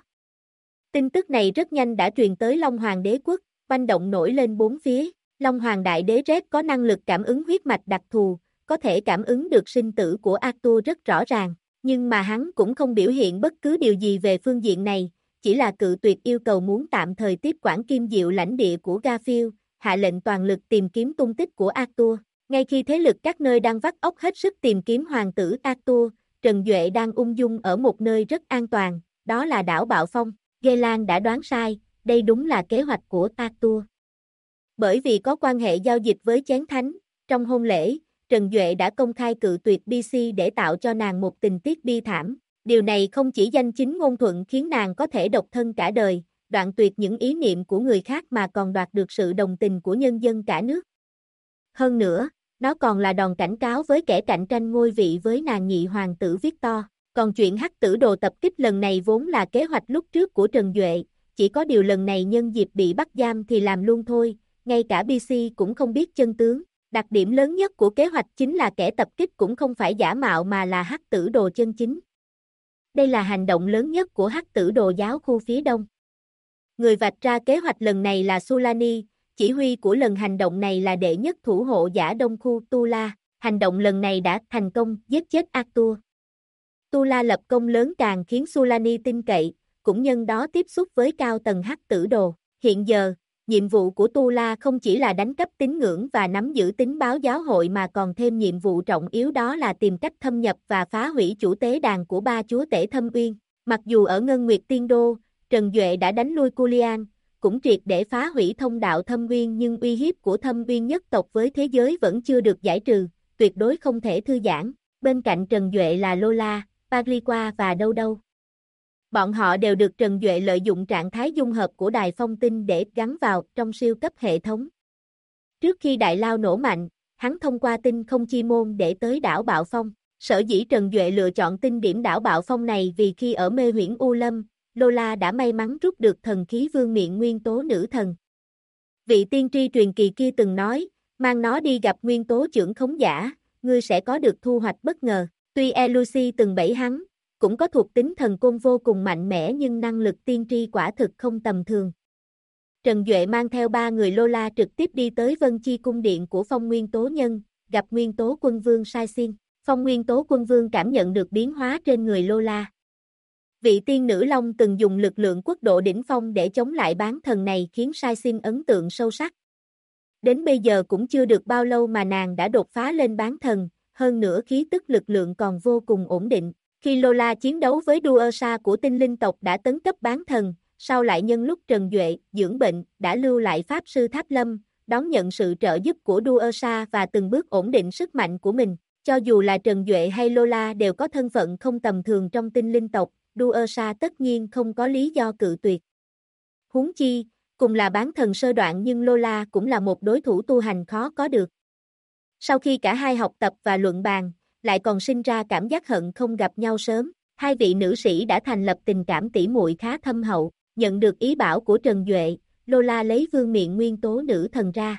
Tin tức này rất nhanh đã truyền tới Long Hoàng đế quốc, banh động nổi lên bốn phía. Long Hoàng đại đế Red có năng lực cảm ứng huyết mạch đặc thù, có thể cảm ứng được sinh tử của Arthur rất rõ ràng, nhưng mà hắn cũng không biểu hiện bất cứ điều gì về phương diện này, chỉ là cự tuyệt yêu cầu muốn tạm thời tiếp quản Kim Diệu lãnh địa của Garfield, hạ lệnh toàn lực tìm kiếm tung tích của Arthur. Ngay khi thế lực các nơi đang vắt óc hết sức tìm kiếm hoàng tử Arthur, Trần Duệ đang ung dung ở một nơi rất an toàn, đó là đảo Bạo Phong. Gelan đã đoán sai, đây đúng là kế hoạch của Arthur. Bởi vì có quan hệ giao dịch với Chén Thánh, trong hôn lễ, Trần Duệ đã công khai cự tuyệt BC để tạo cho nàng một tình tiết bi thảm. Điều này không chỉ danh chính ngôn thuận khiến nàng có thể độc thân cả đời, đoạn tuyệt những ý niệm của người khác mà còn đoạt được sự đồng tình của nhân dân cả nước. Hơn nữa, nó còn là đòn cảnh cáo với kẻ cạnh tranh ngôi vị với nàng nhị hoàng tử Victor. Còn chuyện Hắc Tử Đồ tập kích lần này vốn là kế hoạch lúc trước của Trần Duệ, chỉ có điều lần này nhân dịp bị bắt giam thì làm luôn thôi, ngay cả BC cũng không biết chân tướng. Đặc điểm lớn nhất của kế hoạch chính là kẻ tập kích cũng không phải giả mạo mà là Hắc Tử Đồ chân chính. Đây là hành động lớn nhất của Hắc Tử Đồ giáo khu phía đông. Người vạch ra kế hoạch lần này là Sulani, chỉ huy của lần hành động này là đệ nhất thủ hộ giả đông khu Tula. Hành động lần này đã thành công giết chết Arthur. Tula lập công lớn càng khiến Sulani tin cậy, cũng nhân đó tiếp xúc với cao tầng Hắc Tử Đồ. Hiện giờ, nhiệm vụ của Tula không chỉ là đánh cắp tín ngưỡng và nắm giữ tín báo giáo hội mà còn thêm nhiệm vụ trọng yếu đó là tìm cách thâm nhập và phá hủy chủ tế đàn của ba chúa tể Thâm Uyên. Mặc dù ở Ngân Nguyệt Tiên Đô, Trần Duệ đã đánh lui Culian, cũng triệt để phá hủy thông đạo Thâm Uyên nhưng uy hiếp của Thâm Uyên nhất tộc với thế giới vẫn chưa được giải trừ, tuyệt đối không thể thư giãn. Bên cạnh Trần Duệ là Lola, Pagliqua và Đâu Đâu. Bọn họ đều được Trần Duệ lợi dụng trạng thái dung hợp của đài phong tinh để gắn vào trong siêu cấp hệ thống. Trước khi Đại Lao nổ mạnh, hắn thông qua tinh không chi môn để tới đảo Bạo Phong. Sở dĩ Trần Duệ lựa chọn tinh điểm đảo Bạo Phong này vì khi ở Mê Huyễn U Lâm, Lola đã may mắn rút được thần khí vương miện nguyên tố nữ thần. Vị tiên tri truyền kỳ kia từng nói, mang nó đi gặp nguyên tố chưởng khống giả, ngươi sẽ có được thu hoạch bất ngờ. Tuy Elucy từng bẫy hắn, cũng có thuộc tính thần côn vô cùng mạnh mẽ nhưng năng lực tiên tri quả thực không tầm thường. Trần Duệ mang theo 3 người Lola trực tiếp đi tới Vân Chi cung điện của Phong Nguyên Tố Nhân, gặp Nguyên Tố Quân Vương Sai Xin. Phong Nguyên Tố Quân Vương cảm nhận được biến hóa trên người Lola. Vị tiên nữ Long từng dùng lực lượng quốc độ đỉnh phong để chống lại bán thần này khiến Sai Xin ấn tượng sâu sắc. Đến bây giờ cũng chưa được bao lâu mà nàng đã đột phá lên bán thần, hơn nữa khí tức lực lượng còn vô cùng ổn định. Khi Lola chiến đấu với Duersa của tinh linh tộc đã tấn cấp bán thần, sau lại nhân lúc Trần Duệ dưỡng bệnh đã lưu lại Pháp Sư Tháp Lâm, đón nhận sự trợ giúp của Duersa và từng bước ổn định sức mạnh của mình. Cho dù là Trần Duệ hay Lola đều có thân phận không tầm thường trong tinh linh tộc, Duersa tất nhiên không có lý do cự tuyệt. Huống chi, cùng là bán thần sơ đoạn nhưng Lola cũng là một đối thủ tu hành khó có được. Sau khi cả hai học tập và luận bàn, lại còn sinh ra cảm giác hận không gặp nhau sớm. Hai vị nữ sĩ đã thành lập tình cảm tỉ muội khá thâm hậu, nhận được ý bảo của Trần Duệ, Lola lấy vương miện nguyên tố nữ thần ra.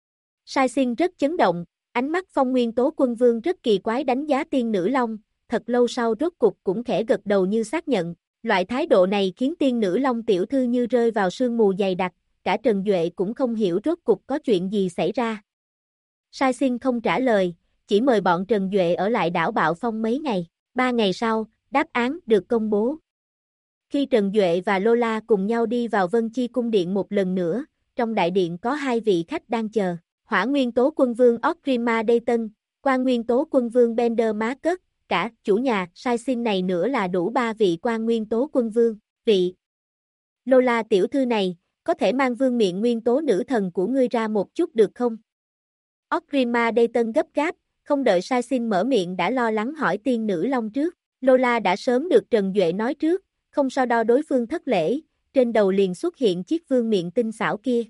Sai Sinh rất chấn động, ánh mắt Phong Nguyên Tố Quân Vương rất kỳ quái đánh giá Tiên Nữ Long, thật lâu sau rốt cục cũng khẽ gật đầu như xác nhận, loại thái độ này khiến Tiên Nữ Long tiểu thư như rơi vào sương mù dày đặc, cả Trần Duệ cũng không hiểu rốt cục có chuyện gì xảy ra. Sai Sinh không trả lời, chỉ mời bọn Trần Duệ ở lại đảo Bạo Phong mấy ngày. 3 ngày sau, đáp án được công bố. Khi Trần Duệ và Lola cùng nhau đi vào Vân Chi cung điện một lần nữa, trong đại điện có hai vị khách đang chờ. Hỏa Nguyên Tố Quân Vương Orgrimmar Dayton, Quan Nguyên Tố Quân Vương Bender Marcus, cả chủ nhà Sai Sinh này nữa là đủ 3 vị Quan Nguyên Tố Quân Vương. Vị Lola tiểu thư này, có thể mang vương miện nguyên tố nữ thần của ngươi ra một chút được không? Orgrimmar Dayton gấp gáp, không đợi Sai Sinh mở miệng đã lo lắng hỏi Tiên Nữ Long trước. Lola đã sớm được Trần Duệ nói trước, không so đo đối phương thất lễ, trên đầu liền xuất hiện chiếc vương miện tinh xảo kia.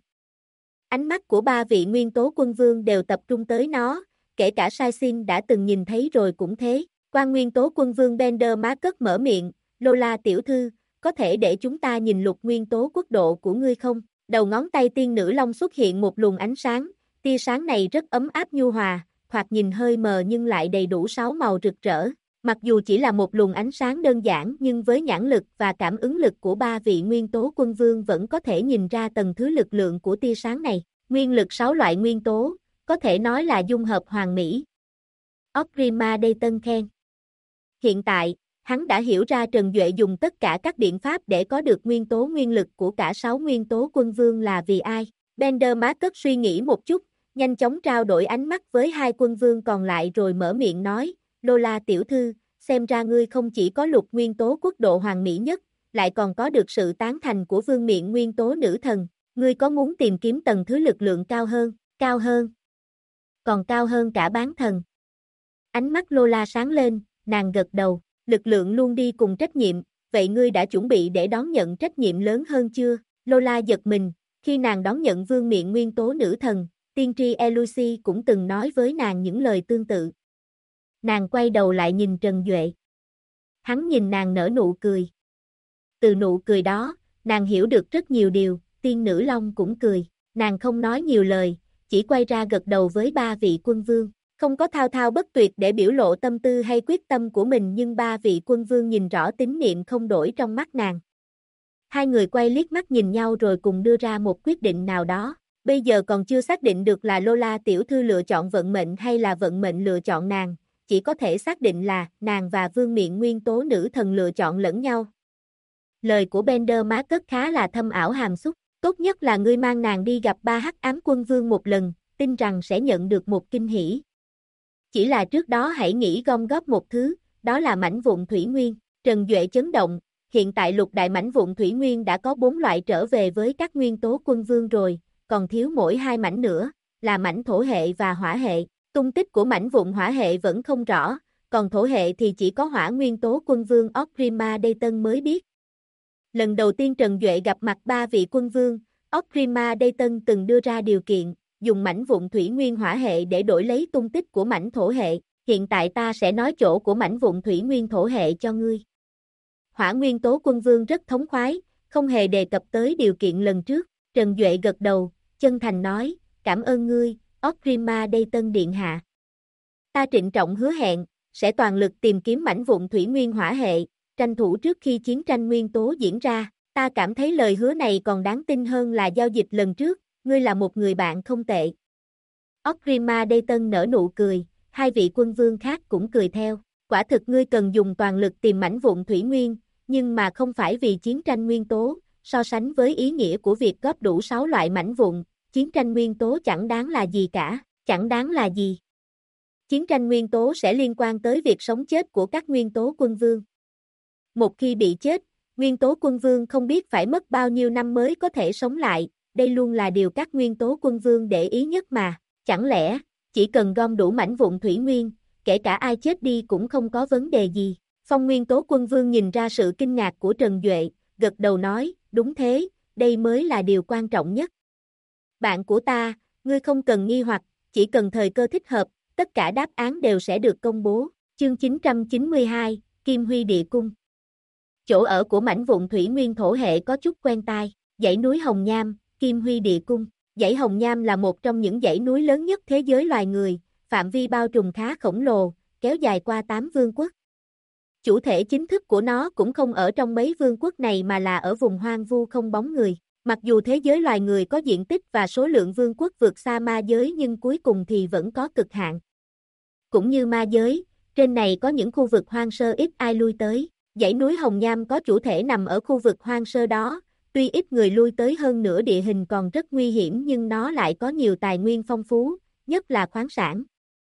Ánh mắt của 3 vị nguyên tố quân vương đều tập trung tới nó, kể cả Sai Sinh đã từng nhìn thấy rồi cũng thế. Quan Nguyên Tố Quân Vương Bender Marcus mở miệng, Lola tiểu thư, có thể để chúng ta nhìn lục nguyên tố quốc độ của ngươi không? Đầu ngón tay Tiên Nữ Long xuất hiện một luồng ánh sáng, tia sáng này rất ấm áp nhu hòa, thoạt nhìn hơi mờ nhưng lại đầy đủ 6 màu rực rỡ. Mặc dù chỉ là một luồng ánh sáng đơn giản nhưng với nhãn lực và cảm ứng lực của 3 vị nguyên tố quân vương vẫn có thể nhìn ra tầng thứ lực lượng của tia sáng này. Nguyên lực 6 loại nguyên tố, có thể nói là dung hợp hoàn mỹ. Orgrimmar Dayton khen. Hiện tại, hắn đã hiểu ra Trần Duệ dùng tất cả các biện pháp để có được nguyên tố nguyên lực của cả 6 nguyên tố quân vương là vì ai. Bender Marcus suy nghĩ một chút, nhanh chóng trao đổi ánh mắt với hai quân vương còn lại rồi mở miệng nói, Lola tiểu thư, xem ra ngươi không chỉ có lục nguyên tố quốc độ hoàn mỹ nhất, lại còn có được sự tán thành của vương miện nguyên tố nữ thần, ngươi có muốn tìm kiếm tầng thứ lực lượng cao hơn, còn cao hơn cả bán thần. Ánh mắt Lola sáng lên, nàng gật đầu, lực lượng luôn đi cùng trách nhiệm, vậy ngươi đã chuẩn bị để đón nhận trách nhiệm lớn hơn chưa? Lola giật mình, khi nàng đón nhận vương miện nguyên tố nữ thần, tiên tri Elucy cũng từng nói với nàng những lời tương tự. Nàng quay đầu lại nhìn Trần Duệ. Hắn nhìn nàng nở nụ cười. Từ nụ cười đó, nàng hiểu được rất nhiều điều, Tiên Nữ Long cũng cười, nàng không nói nhiều lời, chỉ quay ra gật đầu với 3 vị quân vương. Không có thao thao bất tuyệt để biểu lộ tâm tư hay quyết tâm của mình nhưng 3 vị quân vương nhìn rõ tín niệm không đổi trong mắt nàng. Hai người quay liếc mắt nhìn nhau rồi cùng đưa ra một quyết định nào đó. Bây giờ còn chưa xác định được là Lola tiểu thư lựa chọn vận mệnh hay là vận mệnh lựa chọn nàng, chỉ có thể xác định là nàng và vương miện nguyên tố nữ thần lựa chọn lẫn nhau. Lời của Bender Marcus khá là thâm ảo hàm xúc, tốt nhất là ngươi mang nàng đi gặp 3 hắc ám quân vương một lần, tin rằng sẽ nhận được một kinh hỉ. Chỉ là trước đó hãy nghĩ gom góp một thứ, đó là mảnh vụn thủy nguyên. Trần Duệ chấn động, hiện tại lục đại mảnh vụn thủy nguyên đã có 4 loại trở về với các nguyên tố quân vương rồi, còn thiếu mỗi 2 mảnh nữa, là mảnh thổ hệ và hỏa hệ. Tung tích của mảnh vụn hỏa hệ vẫn không rõ, còn thổ hệ thì chỉ có hỏa nguyên tố quân vương Orgrimmar Dayton mới biết. Lần đầu tiên Trần Duệ gặp mặt 3 vị quân vương, Orgrimmar Dayton từng đưa ra điều kiện, dùng mảnh vụn thủy nguyên hỏa hệ để đổi lấy tung tích của mảnh thổ hệ, hiện tại ta sẽ nói chỗ của mảnh vụn thủy nguyên thổ hệ cho ngươi. Hỏa nguyên tố quân vương rất thống khoái, không hề đề cập tới điều kiện lần trước, Trần Duệ gật đầu, chân thành nói, cảm ơn ngươi, Orgrimmar Dayton điện hạ. Ta trịnh trọng hứa hẹn, sẽ toàn lực tìm kiếm mảnh vụn thủy nguyên hỏa hệ, tranh thủ trước khi chiến tranh nguyên tố diễn ra, ta cảm thấy lời hứa này còn đáng tin hơn là giao dịch lần trước, ngươi là một người bạn không tệ. Orgrimmar Dayton nở nụ cười, hai vị quân vương khác cũng cười theo, quả thực ngươi cần dùng toàn lực tìm mảnh vụn thủy nguyên, nhưng mà không phải vì chiến tranh nguyên tố, so sánh với ý nghĩa của việc góp đủ 6 loại mảnh vụn, chiến tranh nguyên tố chẳng đáng là gì cả, chẳng đáng là gì. Chiến tranh nguyên tố sẽ liên quan tới việc sống chết của các nguyên tố quân vương. Một khi bị chết, nguyên tố quân vương không biết phải mất bao nhiêu năm mới có thể sống lại, đây luôn là điều các nguyên tố quân vương để ý nhất mà, chẳng lẽ, chỉ cần gom đủ mảnh vụn thủy nguyên, kể cả ai chết đi cũng không có vấn đề gì. Phong nguyên tố quân vương nhìn ra sự kinh ngạc của Trần Duệ, gật đầu nói, đúng thế, đây mới là điều quan trọng nhất. Bạn của ta, ngươi không cần nghi hoặc, chỉ cần thời cơ thích hợp, tất cả đáp án đều sẽ được công bố. Chương 992, Kim Huy Địa Cung. Chỗ ở của mảnh vụn thủy nguyên thổ hệ có chút quen tai, dãy núi Hồng Nham, Kim Huy Địa Cung. Dãy Hồng Nham là một trong những dãy núi lớn nhất thế giới loài người, phạm vi bao trùm khá khổng lồ, kéo dài qua 8 vương quốc. Chủ thể chính thức của nó cũng không ở trong mấy vương quốc này mà là ở vùng hoang vu không bóng người. Mặc dù thế giới loài người có diện tích và số lượng vương quốc vượt xa ma giới nhưng cuối cùng thì vẫn có cực hạn. Cũng như ma giới, trên này có những khu vực hoang sơ ít ai lui tới. Dãy núi Hồng Nham có chủ thể nằm ở khu vực hoang sơ đó, tuy ít người lui tới hơn nữa địa hình còn rất nguy hiểm nhưng nó lại có nhiều tài nguyên phong phú, nhất là khoáng sản.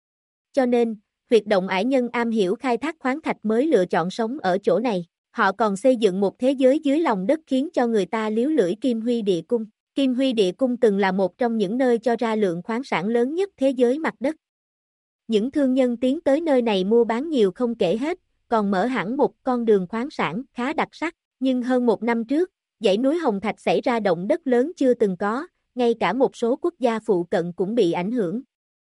Cho nên, huyệt động ải nhân am hiểu khai thác khoáng thạch mới lựa chọn sống ở chỗ này. Họ còn xây dựng một thế giới dưới lòng đất khiến cho người ta líu lưỡi Kim Huy Địa Cung. Kim Huy Địa Cung từng là một trong những nơi cho ra lượng khoáng sản lớn nhất thế giới mặt đất. Những thương nhân tiến tới nơi này mua bán nhiều không kể hết, còn mở hẳn một con đường khoáng sản khá đặc sắc. Nhưng hơn một năm trước, dãy núi Hồng Thạch xảy ra động đất lớn chưa từng có, ngay cả một số quốc gia phụ cận cũng bị ảnh hưởng.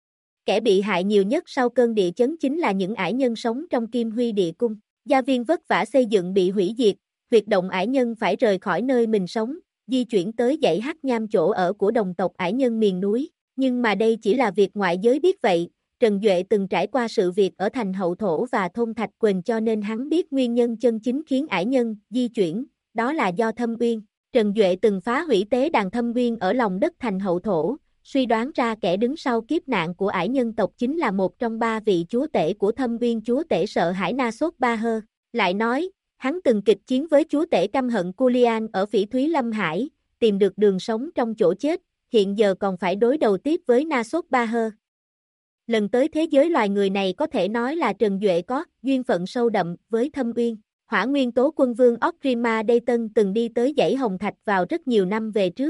Kẻ bị hại nhiều nhất sau cơn địa chấn chính là những ải nhân sống trong Kim Huy Địa Cung. Gia viên vất vả xây dựng bị hủy diệt, huyệt động ải nhân phải rời khỏi nơi mình sống, di chuyển tới dãy Hắc Nham chỗ ở của đồng tộc ải nhân miền núi. Nhưng mà đây chỉ là việc ngoại giới biết vậy, Trần Duệ từng trải qua sự việc ở thành Hậu Thổ và thôn Thạch Quỳnh cho nên hắn biết nguyên nhân chân chính khiến ải nhân di chuyển, đó là do Thâm Uyên. Trần Duệ từng phá hủy tế đàn Thâm Uyên ở lòng đất thành Hậu Thổ, suy đoán ra kẻ đứng sau kiếp nạn của ải nhân tộc chính là một trong 3 vị chúa tể của Thâm Uyên, chúa tể sợ hãi Na Sốt Ba Hơ. Lại nói, hắn từng kịch chiến với chúa tể căm hận Culian ở Phỉ Thúy Lâm Hải, tìm được đường sống trong chỗ chết, hiện giờ còn phải đối đầu tiếp với Na Sốt Ba Hơ. Lần tới thế giới loài người này có thể nói là Trần Duệ có duyên phận sâu đậm với Thâm Uyên. Hỏa Nguyên Tố quân vương Orgrimmar Dayton từng đi tới dãy Hồng Thạch vào rất nhiều năm về trước.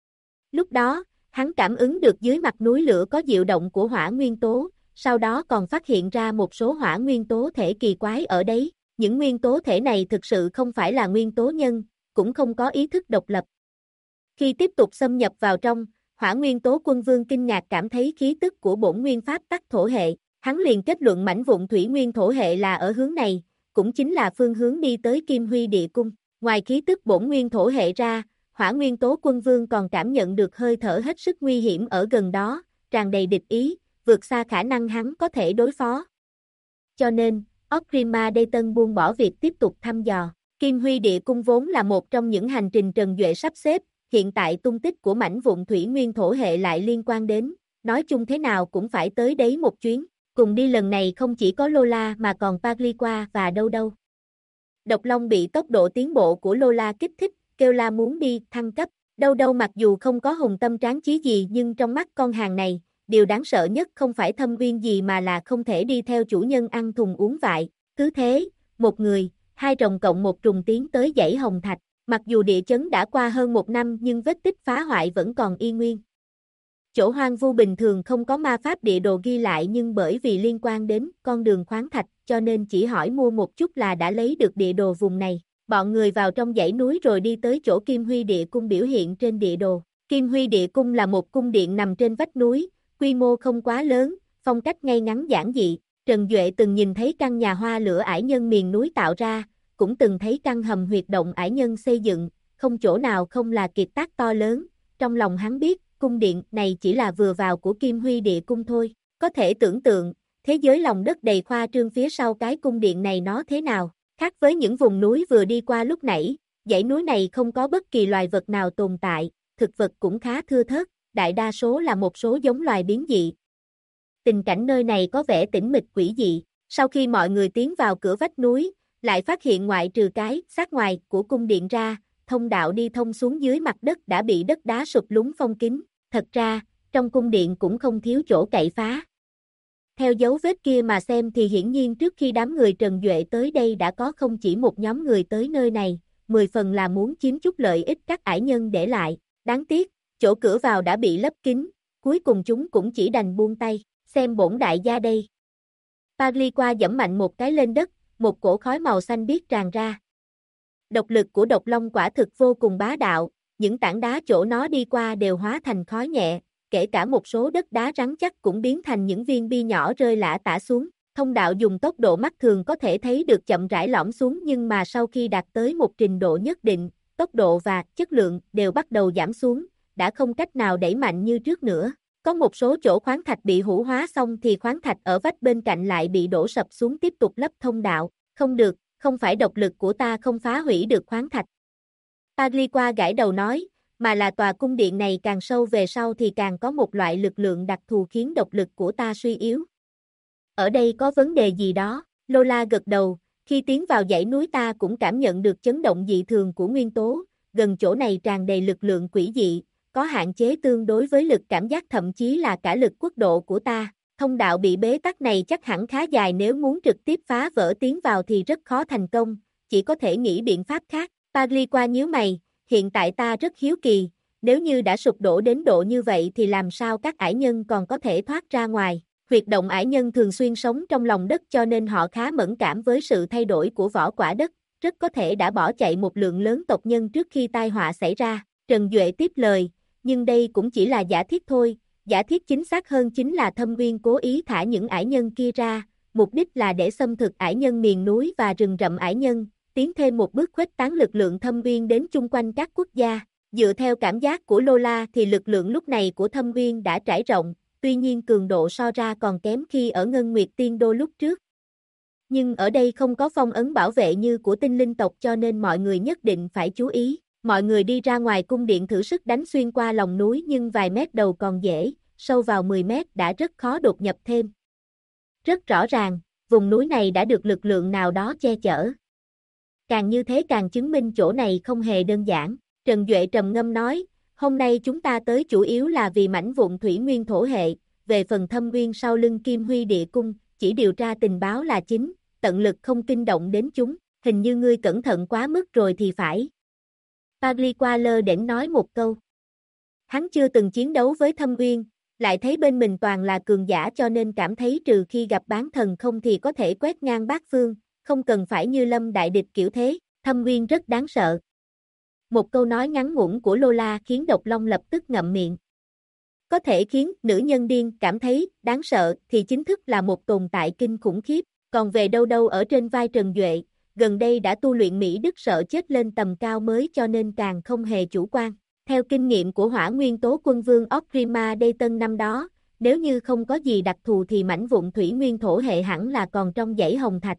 Lúc đó, hắn cảm ứng được dưới mặt núi lửa có diệu động của hỏa nguyên tố, sau đó còn phát hiện ra một số hỏa nguyên tố thể kỳ quái ở đấy. Những nguyên tố thể này thực sự không phải là nguyên tố nhân, cũng không có ý thức độc lập. Khi tiếp tục xâm nhập vào trong, Hỏa Nguyên Tố quân vương kinh ngạc cảm thấy khí tức của bổn nguyên pháp tắc thổ hệ, hắn liền kết luận mảnh vụn thủy nguyên thổ hệ là ở hướng này, cũng chính là phương hướng đi tới Kim Huy Địa Cung. Ngoài khí tức bổn nguyên thổ hệ ra, Hỏa Nguyên Tố quân vương còn cảm nhận được hơi thở hết sức nguy hiểm ở gần đó, tràn đầy địch ý, vượt xa khả năng hắn có thể đối phó. Cho nên, Orgrimmar Dayton buông bỏ việc tiếp tục thăm dò. Kim Huy Địa Cung vốn là một trong những hành trình Trần Duệ sắp xếp, hiện tại tung tích của mảnh vụn thủy nguyên thổ hệ lại liên quan đến, nói chung thế nào cũng phải tới đấy một chuyến. Cùng đi lần này không chỉ có Lola mà còn Pagliqua và Đâu Đâu. Độc Long bị tốc độ tiến bộ của Lola kích thích, kêu la muốn đi thăng cấp. Đâu Đâu mặc dù không có hùng tâm tráng chí gì nhưng trong mắt con hàng này, điều đáng sợ nhất không phải Thâm Uyên gì mà là không thể đi theo chủ nhân ăn thùng uống vại. Cứ thế, một người, hai rồng cộng một trùng tiến tới dãy Hồng Thạch. Mặc dù địa chấn đã qua hơn một năm nhưng vết tích phá hoại vẫn còn y nguyên. Chỗ hoang vu bình thường không có ma pháp địa đồ ghi lại nhưng bởi vì liên quan đến con đường khoáng thạch cho nên chỉ hỏi mua một chút là đã lấy được địa đồ vùng này. Bọn người vào trong dãy núi rồi đi tới chỗ Kim Huy Địa Cung biểu hiện trên địa đồ. Kim Huy Địa Cung là một cung điện nằm trên vách núi, quy mô không quá lớn, phong cách ngay ngắn giản dị. Trần Duệ từng nhìn thấy căn nhà hoa lửa ải nhân miền núi tạo ra, cũng từng thấy căn hầm huyệt động ải nhân xây dựng, không chỗ nào không là kiệt tác to lớn. Trong lòng hắn biết, cung điện này chỉ là vừa vào của Kim Huy Địa Cung thôi. Có thể tưởng tượng, thế giới lòng đất đầy khoa trương phía sau cái cung điện này nó thế nào. Khác với những vùng núi vừa đi qua lúc nãy, dãy núi này không có bất kỳ loài vật nào tồn tại, thực vật cũng khá thưa thớt, đại đa số là một số giống loài biến dị. Tình cảnh nơi này có vẻ tĩnh mịch quỷ dị. Sau khi mọi người tiến vào cửa vách núi, lại phát hiện ngoại trừ cái xác ngoài của cung điện ra, thông đạo đi thông xuống dưới mặt đất đã bị đất đá sụp lún phong kín. Thật ra, trong cung điện cũng không thiếu chỗ cậy phá. Theo dấu vết kia mà xem thì hiển nhiên trước khi đám người Trần Duệ tới đây đã có không chỉ một nhóm người tới nơi này, 10 phần là muốn chiếm chút lợi ích các ải nhân để lại. Đáng tiếc, chỗ cửa vào đã bị lấp kín, cuối cùng chúng cũng chỉ đành buông tay, xem bổn đại gia đây. Pagliqua giẫm mạnh một cái lên đất, một cổ khói màu xanh biếc tràn ra. Độc lực của độc long quả thực vô cùng bá đạo, những tảng đá chỗ nó đi qua đều hóa thành khói nhẹ, kể cả một số đất đá rắn chắc cũng biến thành những viên bi nhỏ rơi lả tả xuống. Thông đạo dùng tốc độ mắt thường có thể thấy được chậm rãi lõm xuống, nhưng mà sau khi đạt tới một trình độ nhất định, tốc độ và chất lượng đều bắt đầu giảm xuống, đã không cách nào đẩy mạnh như trước nữa. Có một số chỗ khoáng thạch bị hủ hóa xong thì khoáng thạch ở vách bên cạnh lại bị đổ sập xuống tiếp tục lấp thông đạo. Không được, không phải độc lực của ta không phá hủy được khoáng thạch. Pagliqua gãi đầu nói, mà là tòa cung điện này càng sâu về sau thì càng có một loại lực lượng đặc thù khiến độc lực của ta suy yếu. Ở đây có vấn đề gì đó? Lola gật đầu, khi tiến vào dãy núi ta cũng cảm nhận được chấn động dị thường của nguyên tố, gần chỗ này tràn đầy lực lượng quỷ dị, có hạn chế tương đối với lực cảm giác thậm chí là cả lực quốc độ của ta. Thông đạo bị bế tắc này chắc hẳn khá dài, nếu muốn trực tiếp phá vỡ tiến vào thì rất khó thành công, chỉ có thể nghĩ biện pháp khác. Pagliqua nhíu mày, hiện tại ta rất hiếu kỳ, nếu như đã sụp đổ đến độ như vậy thì làm sao các ải nhân còn có thể thoát ra ngoài? Huyệt động ải nhân thường xuyên sống trong lòng đất cho nên họ khá mẫn cảm với sự thay đổi của vỏ quả đất, rất có thể đã bỏ chạy một lượng lớn tộc nhân trước khi tai họa xảy ra. Trần Duệ tiếp lời, nhưng đây cũng chỉ là giả thiết thôi, giả thiết chính xác hơn chính là Thâm Uyên cố ý thả những ải nhân kia ra, mục đích là để xâm thực ải nhân miền núi và rừng rậm ải nhân, tiến thêm một bước khuếch tán lực lượng Thâm Uyên đến chung quanh các quốc gia. Dựa theo cảm giác của Lola thì lực lượng lúc này của Thâm Uyên đã trải rộng, tuy nhiên cường độ so ra còn kém khi ở Ngân Nguyệt Tiên Đô lúc trước. Nhưng ở đây không có phong ấn bảo vệ như của tinh linh tộc cho nên mọi người nhất định phải chú ý. Mọi người đi ra ngoài cung điện thử sức đánh xuyên qua lòng núi, nhưng vài mét đầu còn dễ, sâu vào 10 mét đã rất khó đột nhập thêm. Rất rõ ràng, vùng núi này đã được lực lượng nào đó che chở. Càng như thế càng chứng minh chỗ này không hề đơn giản. Trần Duệ trầm ngâm nói, hôm nay chúng ta tới chủ yếu là vì mảnh vụn thủy nguyên thổ hệ, về phần Thâm Uyên sau lưng Kim Huy Địa Cung, chỉ điều tra tình báo là chính, tận lực không kinh động đến chúng, hình như ngươi cẩn thận quá mức rồi thì phải. Pagliqua lơ đễnh nói một câu. Hắn chưa từng chiến đấu với Thâm Uyên, lại thấy bên mình toàn là cường giả cho nên cảm thấy trừ khi gặp bán thần không thì có thể quét ngang bát phương, không cần phải như Lâm đại địch kiểu thế. Thâm Uyên rất đáng sợ. Một câu nói ngắn ngủn của Lola khiến Độc Long lập tức ngậm miệng. Có thể khiến nữ nhân điên cảm thấy đáng sợ thì chính thức là một tồn tại kinh khủng khiếp, còn về đâu đâu ở trên vai Trần Duệ, gần đây đã tu luyện Mỹ Đức sợ chết lên tầm cao mới cho nên càng không hề chủ quan. Theo kinh nghiệm của Hỏa Nguyên Tố Quân Vương Orgrimmar Dayton năm đó, nếu như không có gì đặc thù thì mảnh vụn thủy nguyên thổ hệ hẳn là còn trong dãy hồng thạch.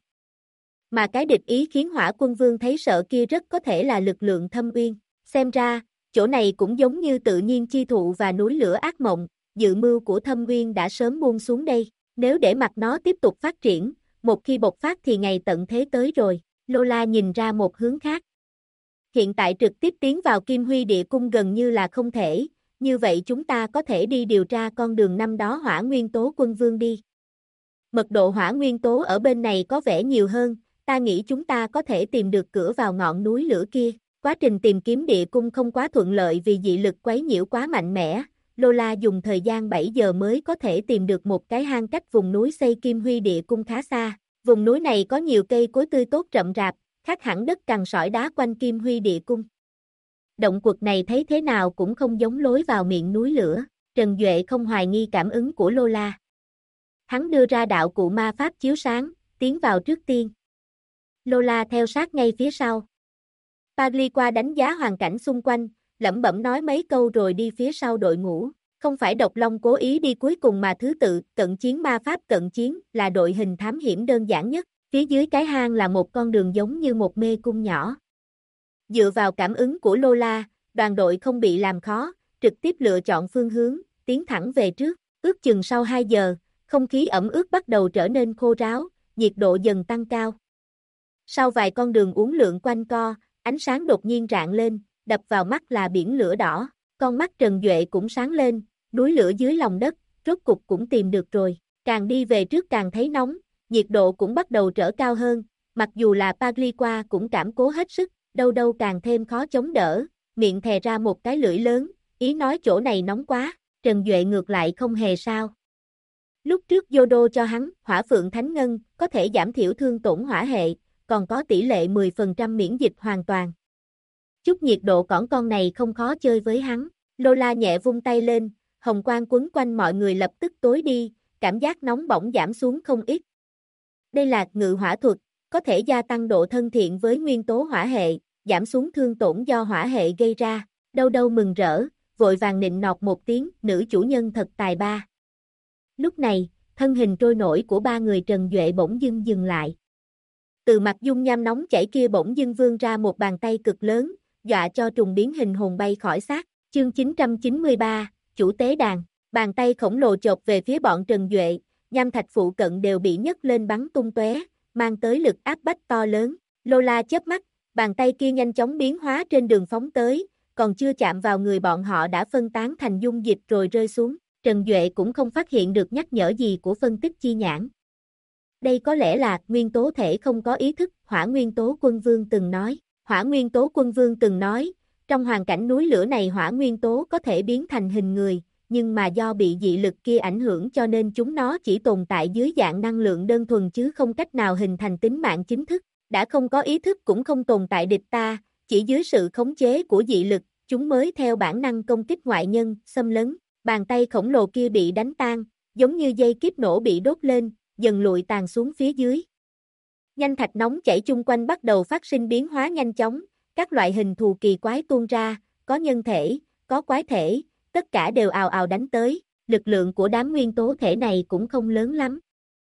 Mà cái địch ý khiến Hỏa Quân Vương thấy sợ kia rất có thể là lực lượng Thâm Uyên. Xem ra, chỗ này cũng giống như tự nhiên chi thụ và núi lửa ác mộng, dự mưu của Thâm Uyên đã sớm buông xuống đây. Nếu để mặc nó tiếp tục phát triển, một khi bộc phát thì ngày tận thế tới rồi. Lola nhìn ra một hướng khác. Hiện tại trực tiếp tiến vào Kim Huy Địa Cung gần như là không thể, như vậy chúng ta có thể đi điều tra con đường năm đó Hỏa Nguyên Tố Quân Vương đi. Mật độ hỏa nguyên tố ở bên này có vẻ nhiều hơn, ta nghĩ chúng ta có thể tìm được cửa vào ngọn núi lửa kia. Quá trình tìm kiếm địa cung không quá thuận lợi vì dị lực quấy nhiễu quá mạnh mẽ, Lola dùng thời gian 7 giờ mới có thể tìm được một cái hang cách vùng núi xây Kim Huy Địa Cung khá xa. Vùng núi này có nhiều cây cối tươi tốt rậm rạp, khác hẳn đất cằn sỏi đá quanh Kim Huy Địa Cung. Động quật này thấy thế nào cũng không giống lối vào miệng núi lửa, Trần Duệ không hoài nghi cảm ứng của Lola. Hắn đưa ra đạo cụ ma pháp chiếu sáng, tiến vào trước tiên. Lola theo sát ngay phía sau. Pagliqua đánh giá hoàn cảnh xung quanh, lẩm bẩm nói mấy câu rồi đi phía sau đội ngũ. Không phải Độc Long cố ý đi cuối cùng mà thứ tự, cận chiến ma pháp cận chiến là đội hình thám hiểm đơn giản nhất. Phía dưới cái hang là một con đường giống như một mê cung nhỏ. Dựa vào cảm ứng của Lola, đoàn đội không bị làm khó, trực tiếp lựa chọn phương hướng, tiến thẳng về trước. Ước chừng sau 2 giờ, không khí ẩm ướt bắt đầu trở nên khô ráo, nhiệt độ dần tăng cao. Sau vài con đường uốn lượn quanh co, ánh sáng đột nhiên rạng lên, đập vào mắt là biển lửa đỏ. Con mắt Trần Duệ cũng sáng lên, núi lửa dưới lòng đất, rốt cục cũng tìm được rồi. Càng đi về trước càng thấy nóng, nhiệt độ cũng bắt đầu trở cao hơn, mặc dù là Pagliqua cũng cảm cố hết sức, đâu đâu càng thêm khó chống đỡ, miệng thè ra một cái lưỡi lớn, ý nói chỗ này nóng quá, Trần Duệ ngược lại không hề sao. Lúc trước Yodo cho hắn, Hỏa Phượng Thánh Ngân, có thể giảm thiểu thương tổn hỏa hệ, còn có tỷ lệ 10% miễn dịch hoàn toàn. Chút nhiệt độ cỏn con này không khó chơi với hắn, Lola nhẹ vung tay lên, hồng quang quấn quanh mọi người lập tức tối đi, cảm giác nóng bỏng giảm xuống không ít. Đây là ngự hỏa thuật, có thể gia tăng độ thân thiện với nguyên tố hỏa hệ, giảm xuống thương tổn do hỏa hệ gây ra. Đâu đâu mừng rỡ, vội vàng nịnh nọt một tiếng, nữ chủ nhân thật tài ba. Lúc này, thân hình trôi nổi của ba người Trần Duệ bỗng dưng dừng lại. Từ mặt dung nham nóng chảy kia bỗng dưng vươn ra một bàn tay cực lớn, dọa cho trùng biến hình hồn bay khỏi xác. Chương 993, Chủ tế đàn. Bàn tay khổng lồ chộp về phía bọn Trần Duệ, nham thạch phụ cận đều bị nhấc lên bắn tung tóe, mang tới lực áp bách to lớn. Lola chớp mắt, bàn tay kia nhanh chóng biến hóa trên đường phóng tới, còn chưa chạm vào người bọn họ đã phân tán thành dung dịch rồi rơi xuống. Trần Duệ cũng không phát hiện được nhắc nhở gì của phân tích chi nhãn. Đây có lẽ là nguyên tố thể không có ý thức, Hỏa Nguyên Tố Quân Vương từng nói. Hỏa Nguyên Tố Quân Vương từng nói, trong hoàn cảnh núi lửa này hỏa nguyên tố có thể biến thành hình người, nhưng mà do bị dị lực kia ảnh hưởng cho nên chúng nó chỉ tồn tại dưới dạng năng lượng đơn thuần chứ không cách nào hình thành tính mạng chính thức. Đã không có ý thức cũng không tồn tại địch ta, chỉ dưới sự khống chế của dị lực, chúng mới theo bản năng công kích ngoại nhân, xâm lấn. Bàn tay khổng lồ kia bị đánh tan, giống như dây kiếp nổ bị đốt lên, dần lụi tàn xuống phía dưới. Nhanh thạch nóng chảy chung quanh bắt đầu phát sinh biến hóa nhanh chóng, các loại hình thù kỳ quái tuôn ra, có nhân thể, có quái thể, tất cả đều ào ào đánh tới, lực lượng của đám nguyên tố thể này cũng không lớn lắm.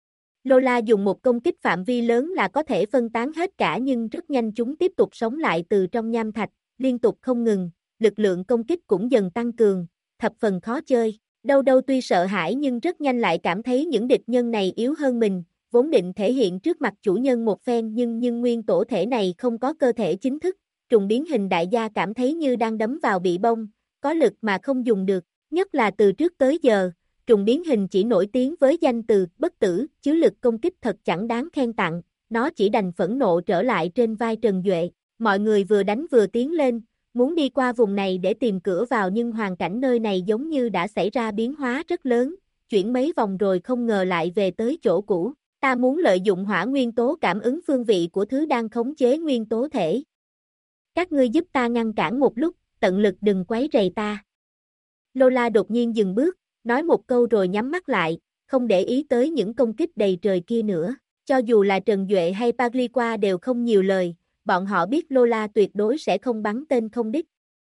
Lola dùng một công kích phạm vi lớn là có thể phân tán hết cả nhưng rất nhanh chúng tiếp tục sống lại từ trong nham thạch, liên tục không ngừng, lực lượng công kích cũng dần tăng cường, thập phần khó chơi. Đâu đâu tuy sợ hãi nhưng rất nhanh lại cảm thấy những địch nhân này yếu hơn mình, vốn định thể hiện trước mặt chủ nhân một phen nhưng nguyên tổ thể này không có cơ thể chính thức, trùng biến hình đại gia cảm thấy như đang đấm vào bị bông, có lực mà không dùng được, nhất là từ trước tới giờ, trùng biến hình chỉ nổi tiếng với danh từ bất tử, chứ lực công kích thật chẳng đáng khen tặng, nó chỉ đành phẫn nộ trở lại trên vai Trần Duệ, mọi người vừa đánh vừa tiến lên, muốn đi qua vùng này để tìm cửa vào nhưng hoàn cảnh nơi này giống như đã xảy ra biến hóa rất lớn, chuyển mấy vòng rồi không ngờ lại về tới chỗ cũ. Ta muốn lợi dụng hỏa nguyên tố cảm ứng phương vị của thứ đang khống chế nguyên tố thể. Các ngươi giúp ta ngăn cản một lúc, tận lực đừng quấy rầy ta. Lola đột nhiên dừng bước, nói một câu rồi nhắm mắt lại, không để ý tới những công kích đầy trời kia nữa. Cho dù là Trần Duệ hay Pagliqua đều không nhiều lời, bọn họ biết Lola tuyệt đối sẽ không bắn tên không đích.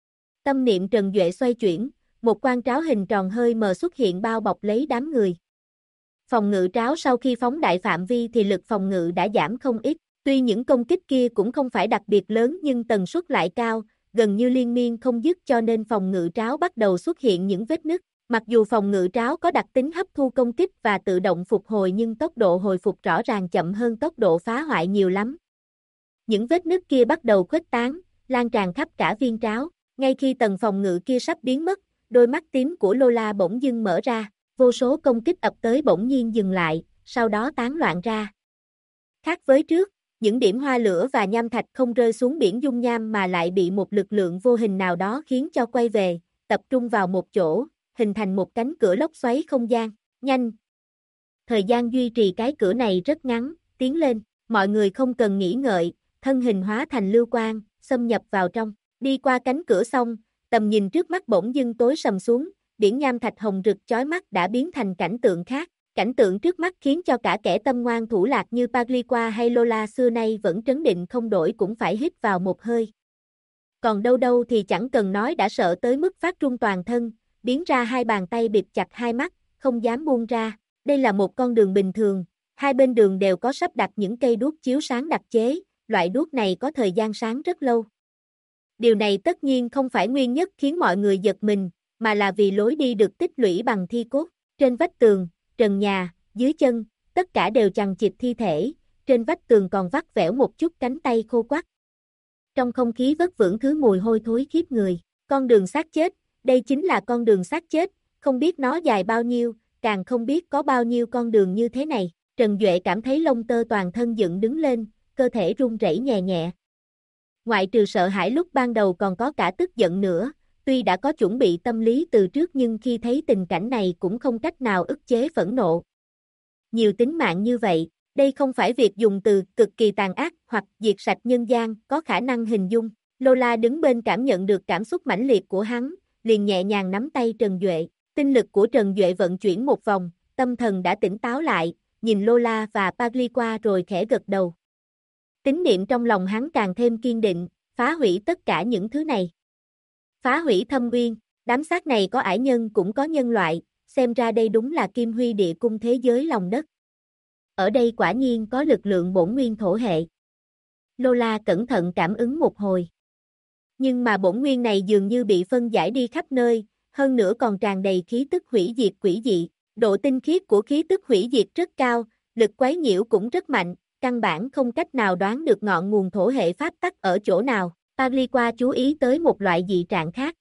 Tâm niệm Trần Duệ xoay chuyển, một quan tráo hình tròn hơi mờ xuất hiện bao bọc lấy đám người. Phòng ngự tráo sau khi phóng đại phạm vi thì lực phòng ngự đã giảm không ít, tuy những công kích kia cũng không phải đặc biệt lớn nhưng tần suất lại cao, gần như liên miên không dứt cho nên phòng ngự tráo bắt đầu xuất hiện những vết nứt. Mặc dù phòng ngự tráo có đặc tính hấp thu công kích và tự động phục hồi nhưng tốc độ hồi phục rõ ràng chậm hơn tốc độ phá hoại nhiều lắm. Những vết nứt kia bắt đầu khuếch tán, lan tràn khắp cả viên tráo, ngay khi tầng phòng ngự kia sắp biến mất, đôi mắt tím của Lola bỗng dưng mở ra. Vô số công kích ập tới bỗng nhiên dừng lại, sau đó tán loạn ra. Khác với trước, những điểm hoa lửa và nham thạch không rơi xuống biển dung nham mà lại bị một lực lượng vô hình nào đó khiến cho quay về, tập trung vào một chỗ, hình thành một cánh cửa lốc xoáy không gian. Nhanh! Thời gian duy trì cái cửa này rất ngắn, tiến lên, mọi người không cần nghĩ ngợi, thân hình hóa thành lưu quang, xâm nhập vào trong, đi qua cánh cửa xong, tầm nhìn trước mắt bỗng dưng tối sầm xuống. Biển nham thạch hồng rực chói mắt đã biến thành cảnh tượng khác, cảnh tượng trước mắt khiến cho cả kẻ tâm ngoan thủ lạc như Pagliqua hay Lola xưa nay vẫn trấn định không đổi cũng phải hít vào một hơi. Còn đâu đâu thì chẳng cần nói đã sợ tới mức phát run toàn thân, biến ra hai bàn tay bịt chặt hai mắt, không dám buông ra. Đây là một con đường bình thường, hai bên đường đều có sắp đặt những cây đuốc chiếu sáng đặc chế, loại đuốc này có thời gian sáng rất lâu. Điều này tất nhiên không phải nguyên nhất khiến mọi người giật mình, mà là vì lối đi được tích lũy bằng thi cốt. Trên vách tường, trần nhà, dưới chân, tất cả đều chằng chịt thi thể, trên vách tường còn vắt vẻo một chút cánh tay khô quắt. Trong không khí vất vưởng thứ mùi hôi thối khiếp người, con đường xác chết, đây chính là con đường xác chết, không biết nó dài bao nhiêu, càng không biết có bao nhiêu con đường như thế này. Trần Duệ cảm thấy lông tơ toàn thân dựng đứng lên, cơ thể run rẩy nhẹ nhẹ. Ngoại trừ sợ hãi lúc ban đầu còn có cả tức giận nữa. Tuy đã có chuẩn bị tâm lý từ trước nhưng khi thấy tình cảnh này cũng không cách nào ức chế phẫn nộ. Nhiều tính mạng như vậy, đây không phải việc dùng từ cực kỳ tàn ác hoặc diệt sạch nhân gian có khả năng hình dung. Lola đứng bên cảm nhận được cảm xúc mãnh liệt của hắn, liền nhẹ nhàng nắm tay Trần Duệ. Tinh lực của Trần Duệ vận chuyển một vòng, tâm thần đã tỉnh táo lại, nhìn Lola và Pagliqua rồi khẽ gật đầu. Tín niệm trong lòng hắn càng thêm kiên định, phá hủy tất cả những thứ này. Phá hủy thâm uyên, đám xác này có ải nhân cũng có nhân loại, xem ra đây đúng là Kim Huy địa cung thế giới lòng đất. Ở đây quả nhiên có lực lượng bổn nguyên thổ hệ. Lola cẩn thận cảm ứng một hồi. Nhưng mà bổn nguyên này dường như bị phân giải đi khắp nơi, hơn nữa còn tràn đầy khí tức hủy diệt quỷ dị. Độ tinh khiết của khí tức hủy diệt rất cao, lực quấy nhiễu cũng rất mạnh, căn bản không cách nào đoán được ngọn nguồn thổ hệ pháp tắc ở chỗ nào. Pagliqua chú ý tới một loại dị trạng khác.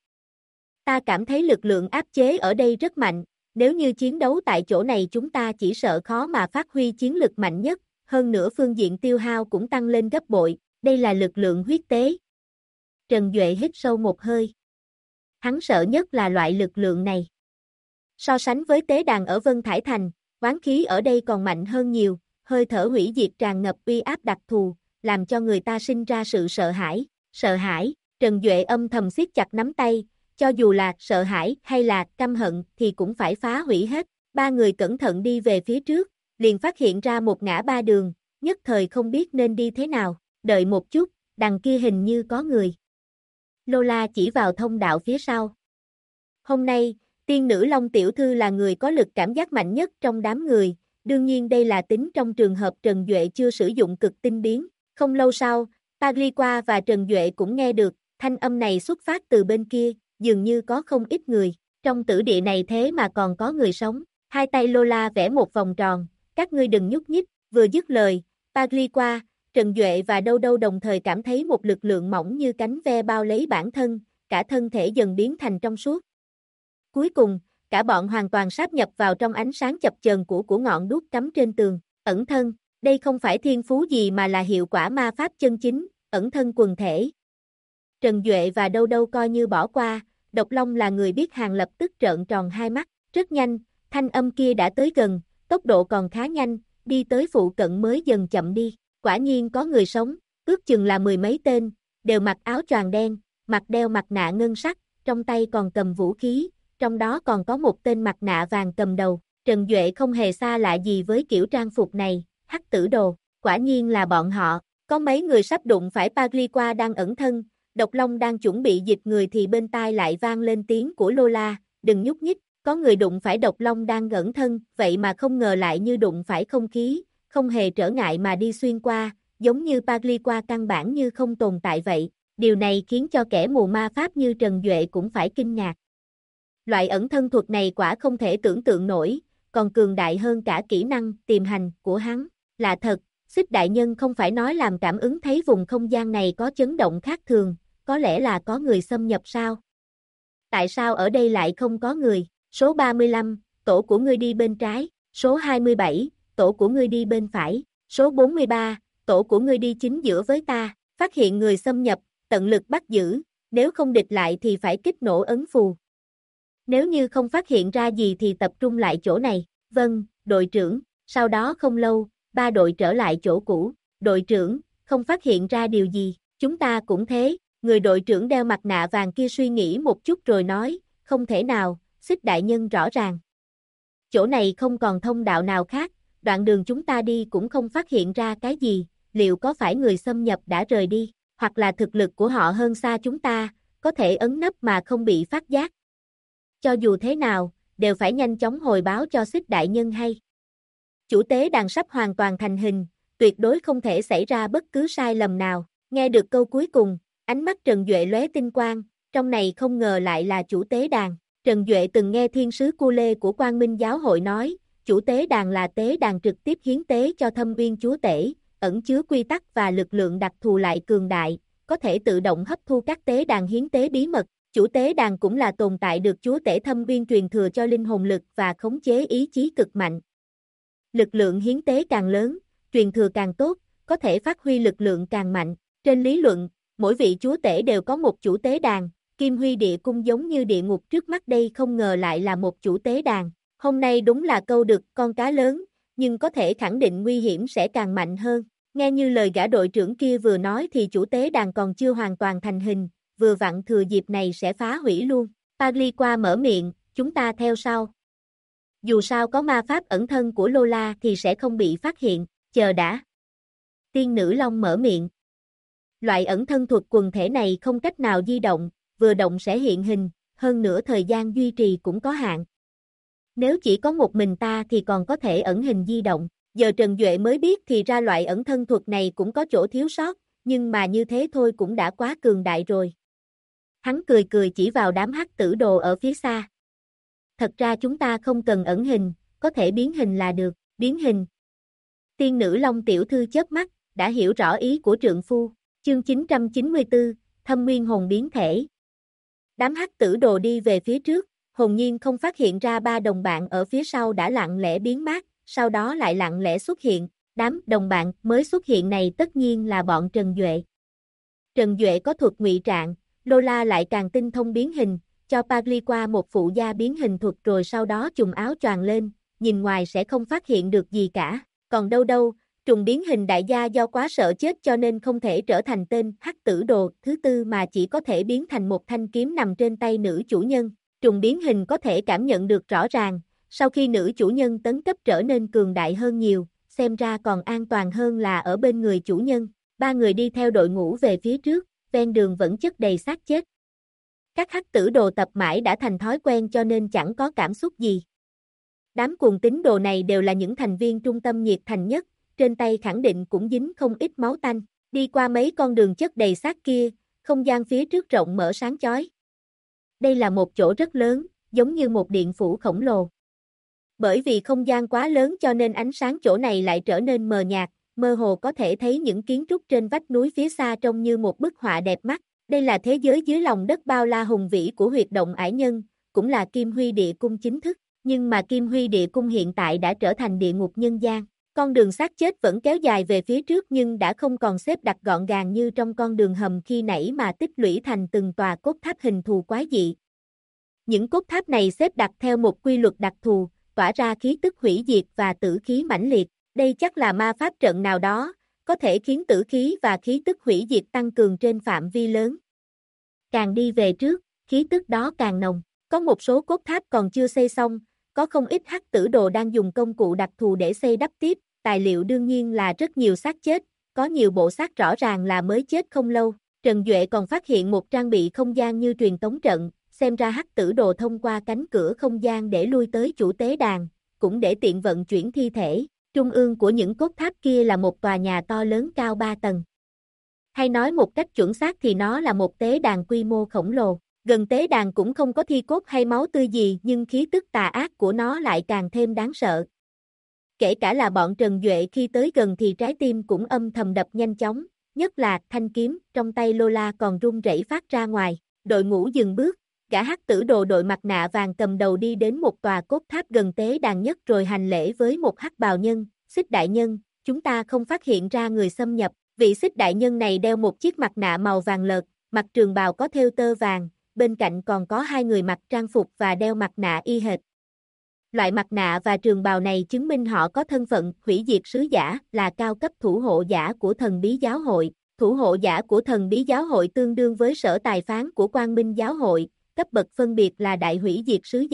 Ta cảm thấy lực lượng áp chế ở đây rất mạnh, nếu như chiến đấu tại chỗ này chúng ta chỉ sợ khó mà phát huy chiến lực mạnh nhất, hơn nữa phương diện tiêu hao cũng tăng lên gấp bội, đây là lực lượng huyết tế. Trần Duệ hít sâu một hơi. Hắn sợ nhất là loại lực lượng này. So sánh với tế đàn ở Vân Thải Thành, oán khí ở đây còn mạnh hơn nhiều, hơi thở hủy diệt tràn ngập uy áp đặc thù, làm cho người ta sinh ra sự sợ hãi. Sợ hãi, Trần Duệ âm thầm siết chặt nắm tay, cho dù là sợ hãi hay là căm hận thì cũng phải phá hủy hết. Ba người cẩn thận đi về phía trước, liền phát hiện ra một ngã ba đường, nhất thời không biết nên đi thế nào. Đợi một chút, đằng kia hình như có người. Lola chỉ vào thông đạo phía sau. Hôm nay, tiên nữ Long Tiểu Thư là người có lực cảm giác mạnh nhất trong đám người, đương nhiên đây là tính trong trường hợp Trần Duệ chưa sử dụng cực tinh biến. Không lâu sau, Pagliqua và Trần Duệ cũng nghe được, thanh âm này xuất phát từ bên kia, dường như có không ít người. Trong tử địa này thế mà còn có người sống. Hai tay Lola vẽ một vòng tròn, các ngươi đừng nhúc nhích, vừa dứt lời, Pagliqua, Trần Duệ và Đâu Đâu đồng thời cảm thấy một lực lượng mỏng như cánh ve bao lấy bản thân, cả thân thể dần biến thành trong suốt. Cuối cùng, cả bọn hoàn toàn sáp nhập vào trong ánh sáng chập chờn của ngọn đuốc cắm trên tường. Ẩn thân, đây không phải thiên phú gì mà là hiệu quả ma pháp chân chính, ẩn thân quần thể. Trần Duệ và Đâu Đâu coi như bỏ qua, Độc Long là người biết hàng lập tức trợn tròn hai mắt, rất nhanh, thanh âm kia đã tới gần, tốc độ còn khá nhanh, đi tới phụ cận mới dần chậm đi. Quả nhiên có người sống, ước chừng là mười mấy tên, đều mặc áo choàng đen, mặt đeo mặt nạ ngân sắc, trong tay còn cầm vũ khí, trong đó còn có một tên mặt nạ vàng cầm đầu. Trần Duệ không hề xa lạ gì với kiểu trang phục này, hắc tử đồ, quả nhiên là bọn họ. Có mấy người sắp đụng phải Pagliqua đang ẩn thân, Độc Long đang chuẩn bị dịch người thì bên tai lại vang lên tiếng của Lola, đừng nhúc nhích. Có người đụng phải Độc Long đang ẩn thân, vậy mà không ngờ lại như đụng phải không khí, không hề trở ngại mà đi xuyên qua, giống như Pagliqua căn bản như không tồn tại vậy. Điều này khiến cho kẻ mù ma pháp như Trần Duệ cũng phải kinh ngạc. Loại ẩn thân thuật này quả không thể tưởng tượng nổi, còn cường đại hơn cả kỹ năng tìm hành của hắn. Lạ thật, Xích đại nhân không phải nói làm cảm ứng thấy vùng không gian này có chấn động khác thường, có lẽ là có người xâm nhập sao? Tại sao ở đây lại không có người? Số 35, tổ của ngươi đi bên trái, số 27, tổ của ngươi đi bên phải, số 43, tổ của ngươi đi chính giữa với ta. Phát hiện người xâm nhập, tận lực bắt giữ, nếu không địch lại thì phải kích nổ ấn phù. Nếu như không phát hiện ra gì thì tập trung lại chỗ này. Vâng, đội trưởng. Sau đó không lâu, ba đội trở lại chỗ cũ. Đội trưởng, không phát hiện ra điều gì, chúng ta cũng thế. Người đội trưởng đeo mặt nạ vàng kia suy nghĩ một chút rồi nói, không thể nào, Xích đại nhân rõ ràng. Chỗ này không còn thông đạo nào khác, đoạn đường chúng ta đi cũng không phát hiện ra cái gì, liệu có phải người xâm nhập đã rời đi, hoặc là thực lực của họ hơn xa chúng ta, có thể ẩn nấp mà không bị phát giác. Cho dù thế nào, đều phải nhanh chóng hồi báo cho Xích đại nhân hay. Chủ tế đàn sắp hoàn toàn thành hình, tuyệt đối không thể xảy ra bất cứ sai lầm nào. Nghe được câu cuối cùng, ánh mắt Trần Duệ lóe tinh quang, trong này không ngờ lại là chủ tế đàn. Trần Duệ từng nghe thiên sứ Cu Lê của Quang Minh giáo hội nói, chủ tế đàn là tế đàn trực tiếp hiến tế cho Thâm Uyên chúa tể, ẩn chứa quy tắc và lực lượng đặc thù lại cường đại, có thể tự động hấp thu các tế đàn hiến tế bí mật. Chủ tế đàn cũng là tồn tại được chúa tể Thâm Uyên truyền thừa cho linh hồn lực và khống chế ý chí cực mạnh. Lực lượng hiến tế càng lớn, truyền thừa càng tốt, có thể phát huy lực lượng càng mạnh. Trên lý luận, mỗi vị chúa tể đều có một chủ tế đàn, Kim Huy địa cung giống như địa ngục trước mắt đây không ngờ lại là một chủ tế đàn. Hôm nay đúng là câu được con cá lớn, nhưng có thể khẳng định nguy hiểm sẽ càng mạnh hơn. Nghe như lời gã đội trưởng kia vừa nói thì chủ tế đàn còn chưa hoàn toàn thành hình, vừa vặn thừa dịp này sẽ phá hủy luôn. Pagliqua mở miệng, chúng ta theo sau. Dù sao có ma pháp ẩn thân của Lola thì sẽ không bị phát hiện, chờ đã. Tiên nữ Long mở miệng. Loại ẩn thân thuật quần thể này không cách nào di động, vừa động sẽ hiện hình, hơn nữa thời gian duy trì cũng có hạn. Nếu chỉ có một mình ta thì còn có thể ẩn hình di động, giờ Trần Duệ mới biết thì ra loại ẩn thân thuật này cũng có chỗ thiếu sót, nhưng mà như thế thôi cũng đã quá cường đại rồi. Hắn cười cười chỉ vào đám hắc tử đồ ở phía xa. Thật ra chúng ta không cần ẩn hình, có thể biến hình là được, biến hình. Tiên nữ Long tiểu thư chớp mắt, đã hiểu rõ ý của trượng phu. Chương 994, Thâm Nguyên Hồn biến thể. Đám hắc tử đồ đi về phía trước, hồn nhiên không phát hiện ra ba đồng bạn ở phía sau đã lặng lẽ biến mất, sau đó lại lặng lẽ xuất hiện. Đám đồng bạn mới xuất hiện này tất nhiên là bọn Trần Duệ. Trần Duệ có thuật ngụy trạng, Lola lại càng tinh thông biến hình, cho Pagli qua một phụ gia biến hình thuật rồi sau đó trùng áo choàng lên, nhìn ngoài sẽ không phát hiện được gì cả. Còn đâu, trùng biến hình đại gia do quá sợ chết cho nên không thể trở thành tên hắc tử đồ thứ tư mà chỉ có thể biến thành một thanh kiếm nằm trên tay nữ chủ nhân. Trùng biến hình có thể cảm nhận được rõ ràng, sau khi nữ chủ nhân tấn cấp trở nên cường đại hơn nhiều, xem ra còn an toàn hơn là ở bên người chủ nhân. Ba người đi theo đội ngũ về phía trước, ven đường vẫn chất đầy xác chết. Các hắc tử đồ tập mãi đã thành thói quen cho nên chẳng có cảm xúc gì. Đám cuồng tín đồ này đều là những thành viên trung tâm nhiệt thành nhất, trên tay khẳng định cũng dính không ít máu tanh. Đi qua mấy con đường chất đầy xác kia, không gian phía trước rộng mở sáng chói. Đây là một chỗ rất lớn, giống như một điện phủ khổng lồ. Bởi vì không gian quá lớn cho nên ánh sáng chỗ này lại trở nên mờ nhạt, mơ hồ có thể thấy những kiến trúc trên vách núi phía xa trông như một bức họa đẹp mắt. Đây là thế giới dưới lòng đất bao la hùng vĩ của huyệt động ải nhân, cũng là Kim Huy Địa Cung chính thức, nhưng mà Kim Huy Địa Cung hiện tại đã trở thành địa ngục nhân gian. Con đường xác chết vẫn kéo dài về phía trước nhưng đã không còn xếp đặt gọn gàng như trong con đường hầm khi nãy mà tích lũy thành từng tòa cốt tháp hình thù quái dị. Những cốt tháp này xếp đặt theo một quy luật đặc thù, tỏa ra khí tức hủy diệt và tử khí mãnh liệt. Đây chắc là ma pháp trận nào đó, có thể khiến tử khí và khí tức hủy diệt tăng cường trên phạm vi lớn. Càng đi về trước, khí tức đó càng nồng. Có một số cốt tháp còn chưa xây xong, có không ít hắc tử đồ đang dùng công cụ đặc thù để xây đắp tiếp, tài liệu đương nhiên là rất nhiều xác chết, có nhiều bộ xác rõ ràng là mới chết không lâu. Trần Duệ còn phát hiện một trang bị không gian như truyền tống trận, xem ra hắc tử đồ thông qua cánh cửa không gian để lui tới chủ tế đàn, cũng để tiện vận chuyển thi thể. Trung ương của những cốt tháp kia là một tòa nhà to lớn cao 3 tầng. Hay nói một cách chuẩn xác thì nó là một tế đàn quy mô khổng lồ. Gần tế đàn cũng không có thi cốt hay máu tươi gì nhưng khí tức tà ác của nó lại càng thêm đáng sợ. Kể cả là bọn Trần Duệ khi tới gần thì trái tim cũng âm thầm đập nhanh chóng, nhất là thanh kiếm trong tay Lola còn run rẩy phát ra ngoài. Đội ngũ dừng bước, gã hắc tử đồ đội mặt nạ vàng cầm đầu đi đến một tòa cốt tháp gần tế đàn nhất rồi hành lễ với một hắc bào nhân. Xích đại nhân, chúng ta không phát hiện ra người xâm nhập. Vị xích đại nhân này đeo một chiếc mặt nạ màu vàng lợt, mặt trường bào có thêu tơ vàng, bên cạnh còn có hai người mặc trang phục và đeo mặt nạ y hệt. Loại mặt nạ và trường bào này chứng minh họ có thân phận hủy diệt sứ giả, là cao cấp thủ hộ giả của thần bí giáo hội. Thủ hộ giả của thần bí giáo hội tương đương với sở tài phán của Quang Minh giáo hội, cấp bậc phân biệt là đại hủy diệt sứ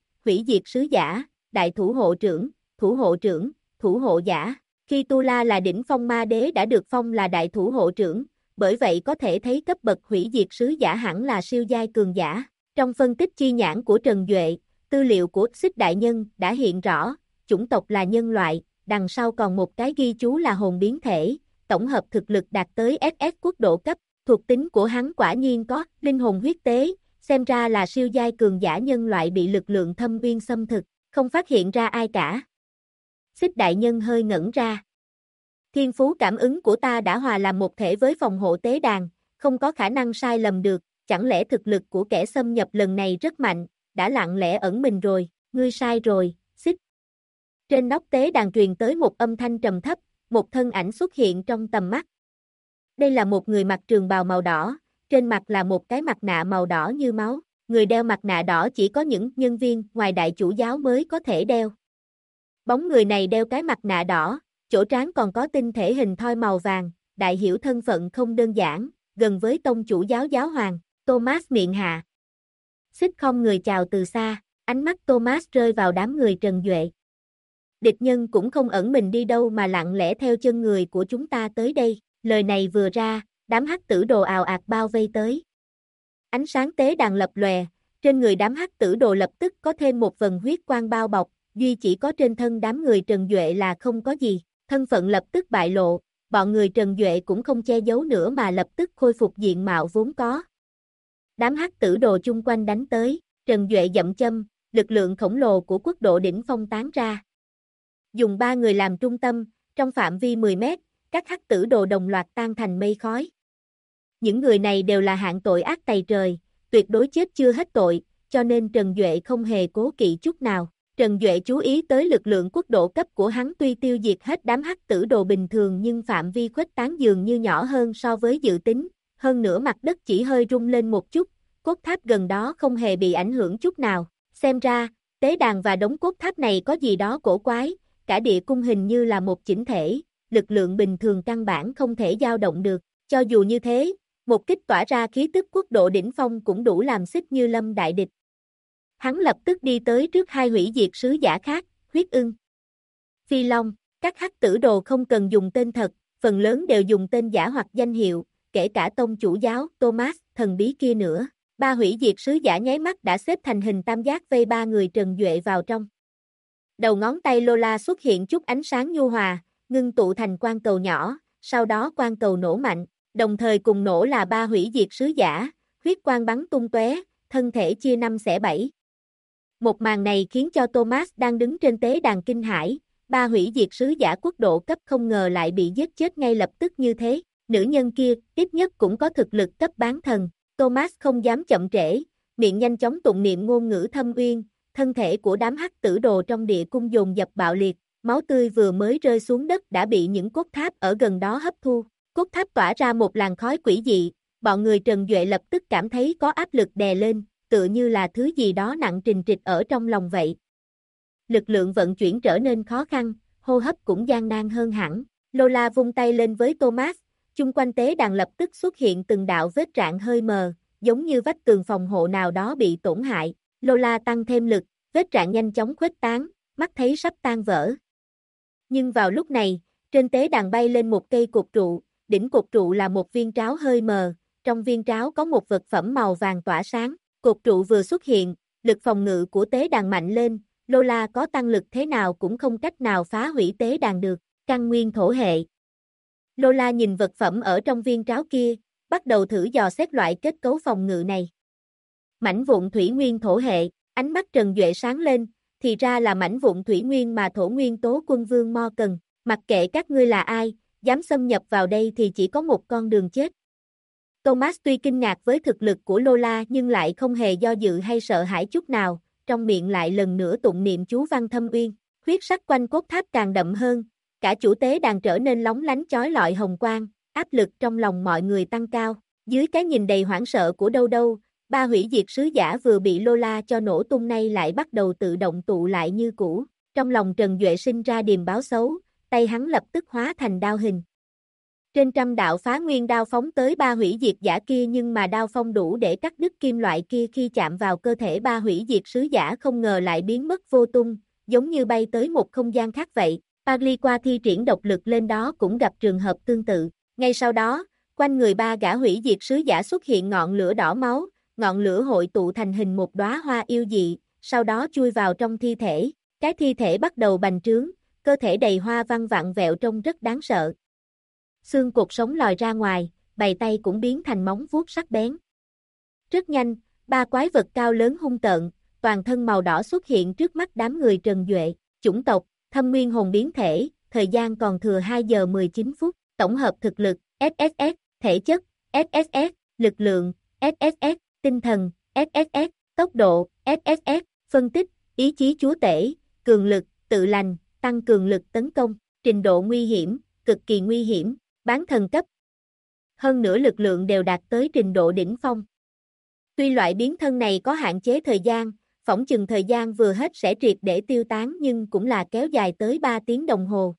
giả, đại thủ hộ trưởng, thủ hộ giả. Khi Tu La là đỉnh phong ma đế đã được phong là đại thủ hộ trưởng, bởi vậy có thể thấy cấp bậc hủy diệt sứ giả hẳn là siêu giai cường giả. Trong phân tích chi nhãn của Trần Duệ, tư liệu của Xích đại nhân đã hiện rõ, chủng tộc là nhân loại, đằng sau còn một cái ghi chú là hồn biến thể, tổng hợp thực lực đạt tới SS quốc độ cấp, thuộc tính của hắn quả nhiên có linh hồn huyết tế, xem ra là siêu giai cường giả nhân loại bị lực lượng thâm uyên xâm thực, không phát hiện ra ai cả. Xích đại nhân hơi ngẩn ra. Thiên phú cảm ứng của ta đã hòa làm một thể với phòng hộ tế đàn, không có khả năng sai lầm được, chẳng lẽ thực lực của kẻ xâm nhập lần này rất mạnh, đã lặng lẽ ẩn mình rồi, ngươi sai rồi, Xích. Trên nóc tế đàn truyền tới một âm thanh trầm thấp, một thân ảnh xuất hiện trong tầm mắt. Đây là một người mặc trường bào màu đỏ, trên mặt là một cái mặt nạ màu đỏ như máu, người đeo mặt nạ đỏ chỉ có những nhân viên ngoài đại chủ giáo mới có thể đeo. Bóng người này đeo cái mặt nạ đỏ, chỗ trán còn có tinh thể hình thoi màu vàng, đại hiểu thân phận không đơn giản, gần với tông chủ giáo giáo hoàng, Thomas miệng hạ. Xích không người chào từ xa, Ánh mắt Thomas rơi vào đám người Trần Duệ. Địch nhân cũng không ẩn mình đi đâu mà lặng lẽ theo chân người của chúng ta tới đây. Lời này vừa ra, đám hắc tử đồ ào ạt bao vây tới. Ánh sáng tế đàn lập lòe, trên người đám hắc tử đồ lập tức có thêm một vầng huyết quang bao bọc, duy chỉ có trên thân đám người Trần Duệ là không có gì, thân phận lập tức bại lộ, bọn người Trần Duệ cũng không che giấu nữa mà lập tức khôi phục diện mạo vốn có. Đám hắc tử đồ chung quanh đánh tới, Trần Duệ dậm châm, lực lượng khổng lồ của quốc độ đỉnh phong tán ra. Dùng 3 người làm trung tâm, trong phạm vi 10 mét, các hắc tử đồ đồng loạt tan thành mây khói. Những người này đều là hạng tội ác tày trời, tuyệt đối chết chưa hết tội, cho nên Trần Duệ không hề cố kỵ chút nào. Trần Duệ chú ý tới lực lượng quốc độ cấp của hắn tuy tiêu diệt hết đám hắc tử đồ bình thường nhưng phạm vi khuếch tán dường như nhỏ hơn so với dự tính, hơn nữa mặt đất chỉ hơi rung lên một chút, cốt tháp gần đó không hề bị ảnh hưởng chút nào. Xem ra, tế đàn và đống cốt tháp này có gì đó cổ quái, cả địa cung hình như là một chỉnh thể, lực lượng bình thường căn bản không thể dao động được. Cho dù như thế, một kích tỏa ra khí tức quốc độ đỉnh phong cũng đủ làm xích Như Lâm đại địch. Hắn lập tức đi tới trước hai hủy diệt sứ giả khác, Huyết Ưng, Phi Long. Các hắc tử đồ không cần dùng tên thật, phần lớn đều dùng tên giả hoặc danh hiệu, kể cả tông chủ giáo Thomas thần bí kia nữa. 3 hủy diệt sứ giả nháy mắt đã xếp thành hình tam giác vây 3 người Trần Duệ vào trong. Đầu ngón tay Lola xuất hiện chút ánh sáng nhu hòa, ngưng tụ thành quang cầu nhỏ, sau đó quang cầu nổ mạnh, đồng thời cùng nổ là 3 hủy diệt sứ giả, huyết quang bắn tung tóe, thân thể chia 5 xẻ 7. Một màn này khiến cho Thomas đang đứng trên tế đàn kinh hãi, 3 hủy diệt sứ giả quốc độ cấp không ngờ lại bị giết chết ngay lập tức như thế, nữ nhân kia ít nhất cũng có thực lực cấp bán thần. Thomas không dám chậm trễ, miệng nhanh chóng tụng niệm ngôn ngữ thâm uyên, thân thể của đám hắc tử đồ trong địa cung dồn dập bạo liệt, máu tươi vừa mới rơi xuống đất đã bị những cốt tháp ở gần đó hấp thu. Cốt tháp tỏa ra một làn khói quỷ dị, bọn người Trần Duệ lập tức cảm thấy có áp lực đè lên, tựa như là thứ gì đó nặng trịch trịch ở trong lòng vậy. Lực lượng vận chuyển trở nên khó khăn, hô hấp cũng gian nan hơn hẳn. Lola vung tay lên với Thomas, chung quanh tế đàn lập tức xuất hiện từng đạo vết rạn hơi mờ, giống như vách tường phòng hộ nào đó bị tổn hại. Lola tăng thêm lực, vết rạn nhanh chóng khuếch tán, mắt thấy sắp tan vỡ. Nhưng vào lúc này, trên tế đàn bay lên một cây cột trụ, đỉnh cột trụ là một viên tráo hơi mờ, trong viên tráo có một vật phẩm màu vàng tỏa sáng. Cột trụ vừa xuất hiện, lực phòng ngự của tế đàn mạnh lên, Lola có tăng lực thế nào cũng không cách nào phá hủy tế đàn được. Căn nguyên thổ hệ. Lola nhìn vật phẩm ở trong viên tráo kia, bắt đầu thử dò xét loại kết cấu phòng ngự này. Mảnh vụn thủy nguyên thổ hệ, ánh mắt Trần Duệ sáng lên, thì ra là mảnh vụn thủy nguyên mà thổ nguyên tố quân vương Mo cần. Mặc kệ các ngươi là ai, dám xâm nhập vào đây thì chỉ có một con đường chết. Thomas tuy kinh ngạc với thực lực của Lola nhưng lại không hề do dự hay sợ hãi chút nào, trong miệng lại lần nữa tụng niệm chú văn thâm uyên, huyết sắc quanh cốt tháp càng đậm hơn, cả chủ tế đàn trở nên lóng lánh chói lọi hồng quang, áp lực trong lòng mọi người tăng cao. Dưới cái nhìn đầy hoảng sợ của Đâu Đâu, 3 hủy diệt sứ giả vừa bị Lola cho nổ tung nay lại bắt đầu tự động tụ lại như cũ. Trong lòng Trần Duệ sinh ra điềm báo xấu, tay hắn lập tức hóa thành đao hình. Trên trăm đạo phá nguyên đao phóng tới 3 hủy diệt giả kia nhưng mà đao phong đủ để cắt đứt kim loại kia khi chạm vào cơ thể 3 hủy diệt sứ giả không ngờ lại biến mất vô tung, giống như bay tới một không gian khác vậy. Pagli qua thi triển độc lực lên đó cũng gặp trường hợp tương tự. Ngay sau đó, quanh người 3 gã hủy diệt sứ giả xuất hiện ngọn lửa đỏ máu, ngọn lửa hội tụ thành hình một đóa hoa yêu dị, sau đó chui vào trong thi thể. Cái thi thể bắt đầu bành trướng, cơ thể đầy hoa văn vặn vẹo trông rất đáng sợ. Xương cột sống lòi ra ngoài, bầy tay cũng biến thành móng vuốt sắc bén. Rất nhanh, 3 quái vật cao lớn hung tợn, toàn thân màu đỏ xuất hiện trước mắt đám người Trần Duệ. Chủng tộc, Thâm Nguyên hồn biến thể, thời gian còn thừa 2 giờ 19 phút, tổng hợp thực lực, SSS, thể chất, SSS, lực lượng, SSS, tinh thần, SSS, tốc độ, SSS, phân tích, ý chí chúa tể, cường lực, tự lành, tăng cường lực tấn công, trình độ nguy hiểm, cực kỳ nguy hiểm, bán thần cấp. Hơn nữa lực lượng đều đạt tới trình độ đỉnh phong. Tuy loại biến thân này có hạn chế thời gian, phỏng chừng thời gian vừa hết sẽ triệt để tiêu tán nhưng cũng là kéo dài tới 3 tiếng đồng hồ.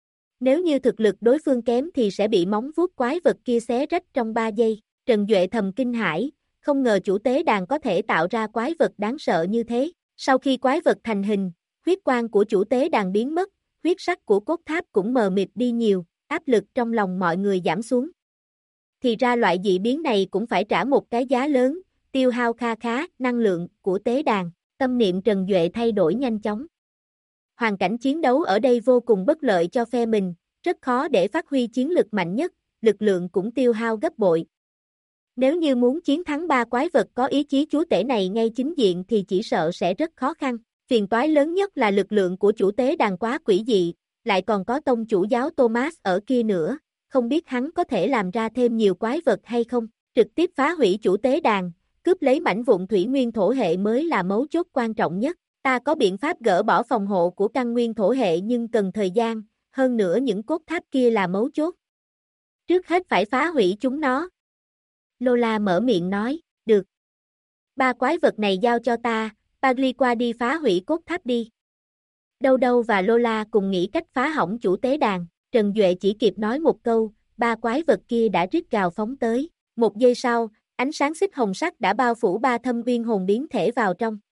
Nếu như thực lực đối phương kém thì sẽ bị móng vuốt quái vật kia xé rách trong 3 giây. Trần Duệ thầm kinh hãi, không ngờ chủ tế đàn có thể tạo ra quái vật đáng sợ như thế. Sau khi quái vật thành hình, huyết quang của chủ tế đàn biến mất, huyết sắc của cốt tháp cũng mờ mịt đi nhiều, áp lực trong lòng mọi người giảm xuống. Thì ra loại dị biến này cũng phải trả một cái giá lớn, tiêu hao kha khá năng lượng của tế đàn, tâm niệm Trần Duệ thay đổi nhanh chóng. Hoàn cảnh chiến đấu ở đây vô cùng bất lợi cho phe mình, rất khó để phát huy chiến lực mạnh nhất, lực lượng cũng tiêu hao gấp bội. Nếu như muốn chiến thắng 3 quái vật có ý chí chúa tể này ngay chính diện thì chỉ sợ sẽ rất khó khăn. Phiền toái lớn nhất là lực lượng của chủ tế đàn quá quỷ dị, lại còn có tông chủ giáo Thomas ở kia nữa, không biết hắn có thể làm ra thêm nhiều quái vật hay không, trực tiếp phá hủy chủ tế đàn, cướp lấy mảnh vụn thủy nguyên thổ hệ mới là mấu chốt quan trọng nhất. Ta có biện pháp gỡ bỏ phòng hộ của căn nguyên thổ hệ nhưng cần thời gian, hơn nữa những cốt tháp kia là mấu chốt. Trước hết phải phá hủy chúng nó. Lola mở miệng nói, được. 3 quái vật này giao cho ta, Pagli qua đi phá hủy cốt tháp đi. Đâu Đâu và Lola cùng nghĩ cách phá hỏng chủ tế đàn, Trần Duệ chỉ kịp nói một câu, 3 quái vật kia đã rít gào phóng tới. Một giây sau, ánh sáng xích hồng sắc đã bao phủ 3 thâm uyên hồn biến thể vào trong.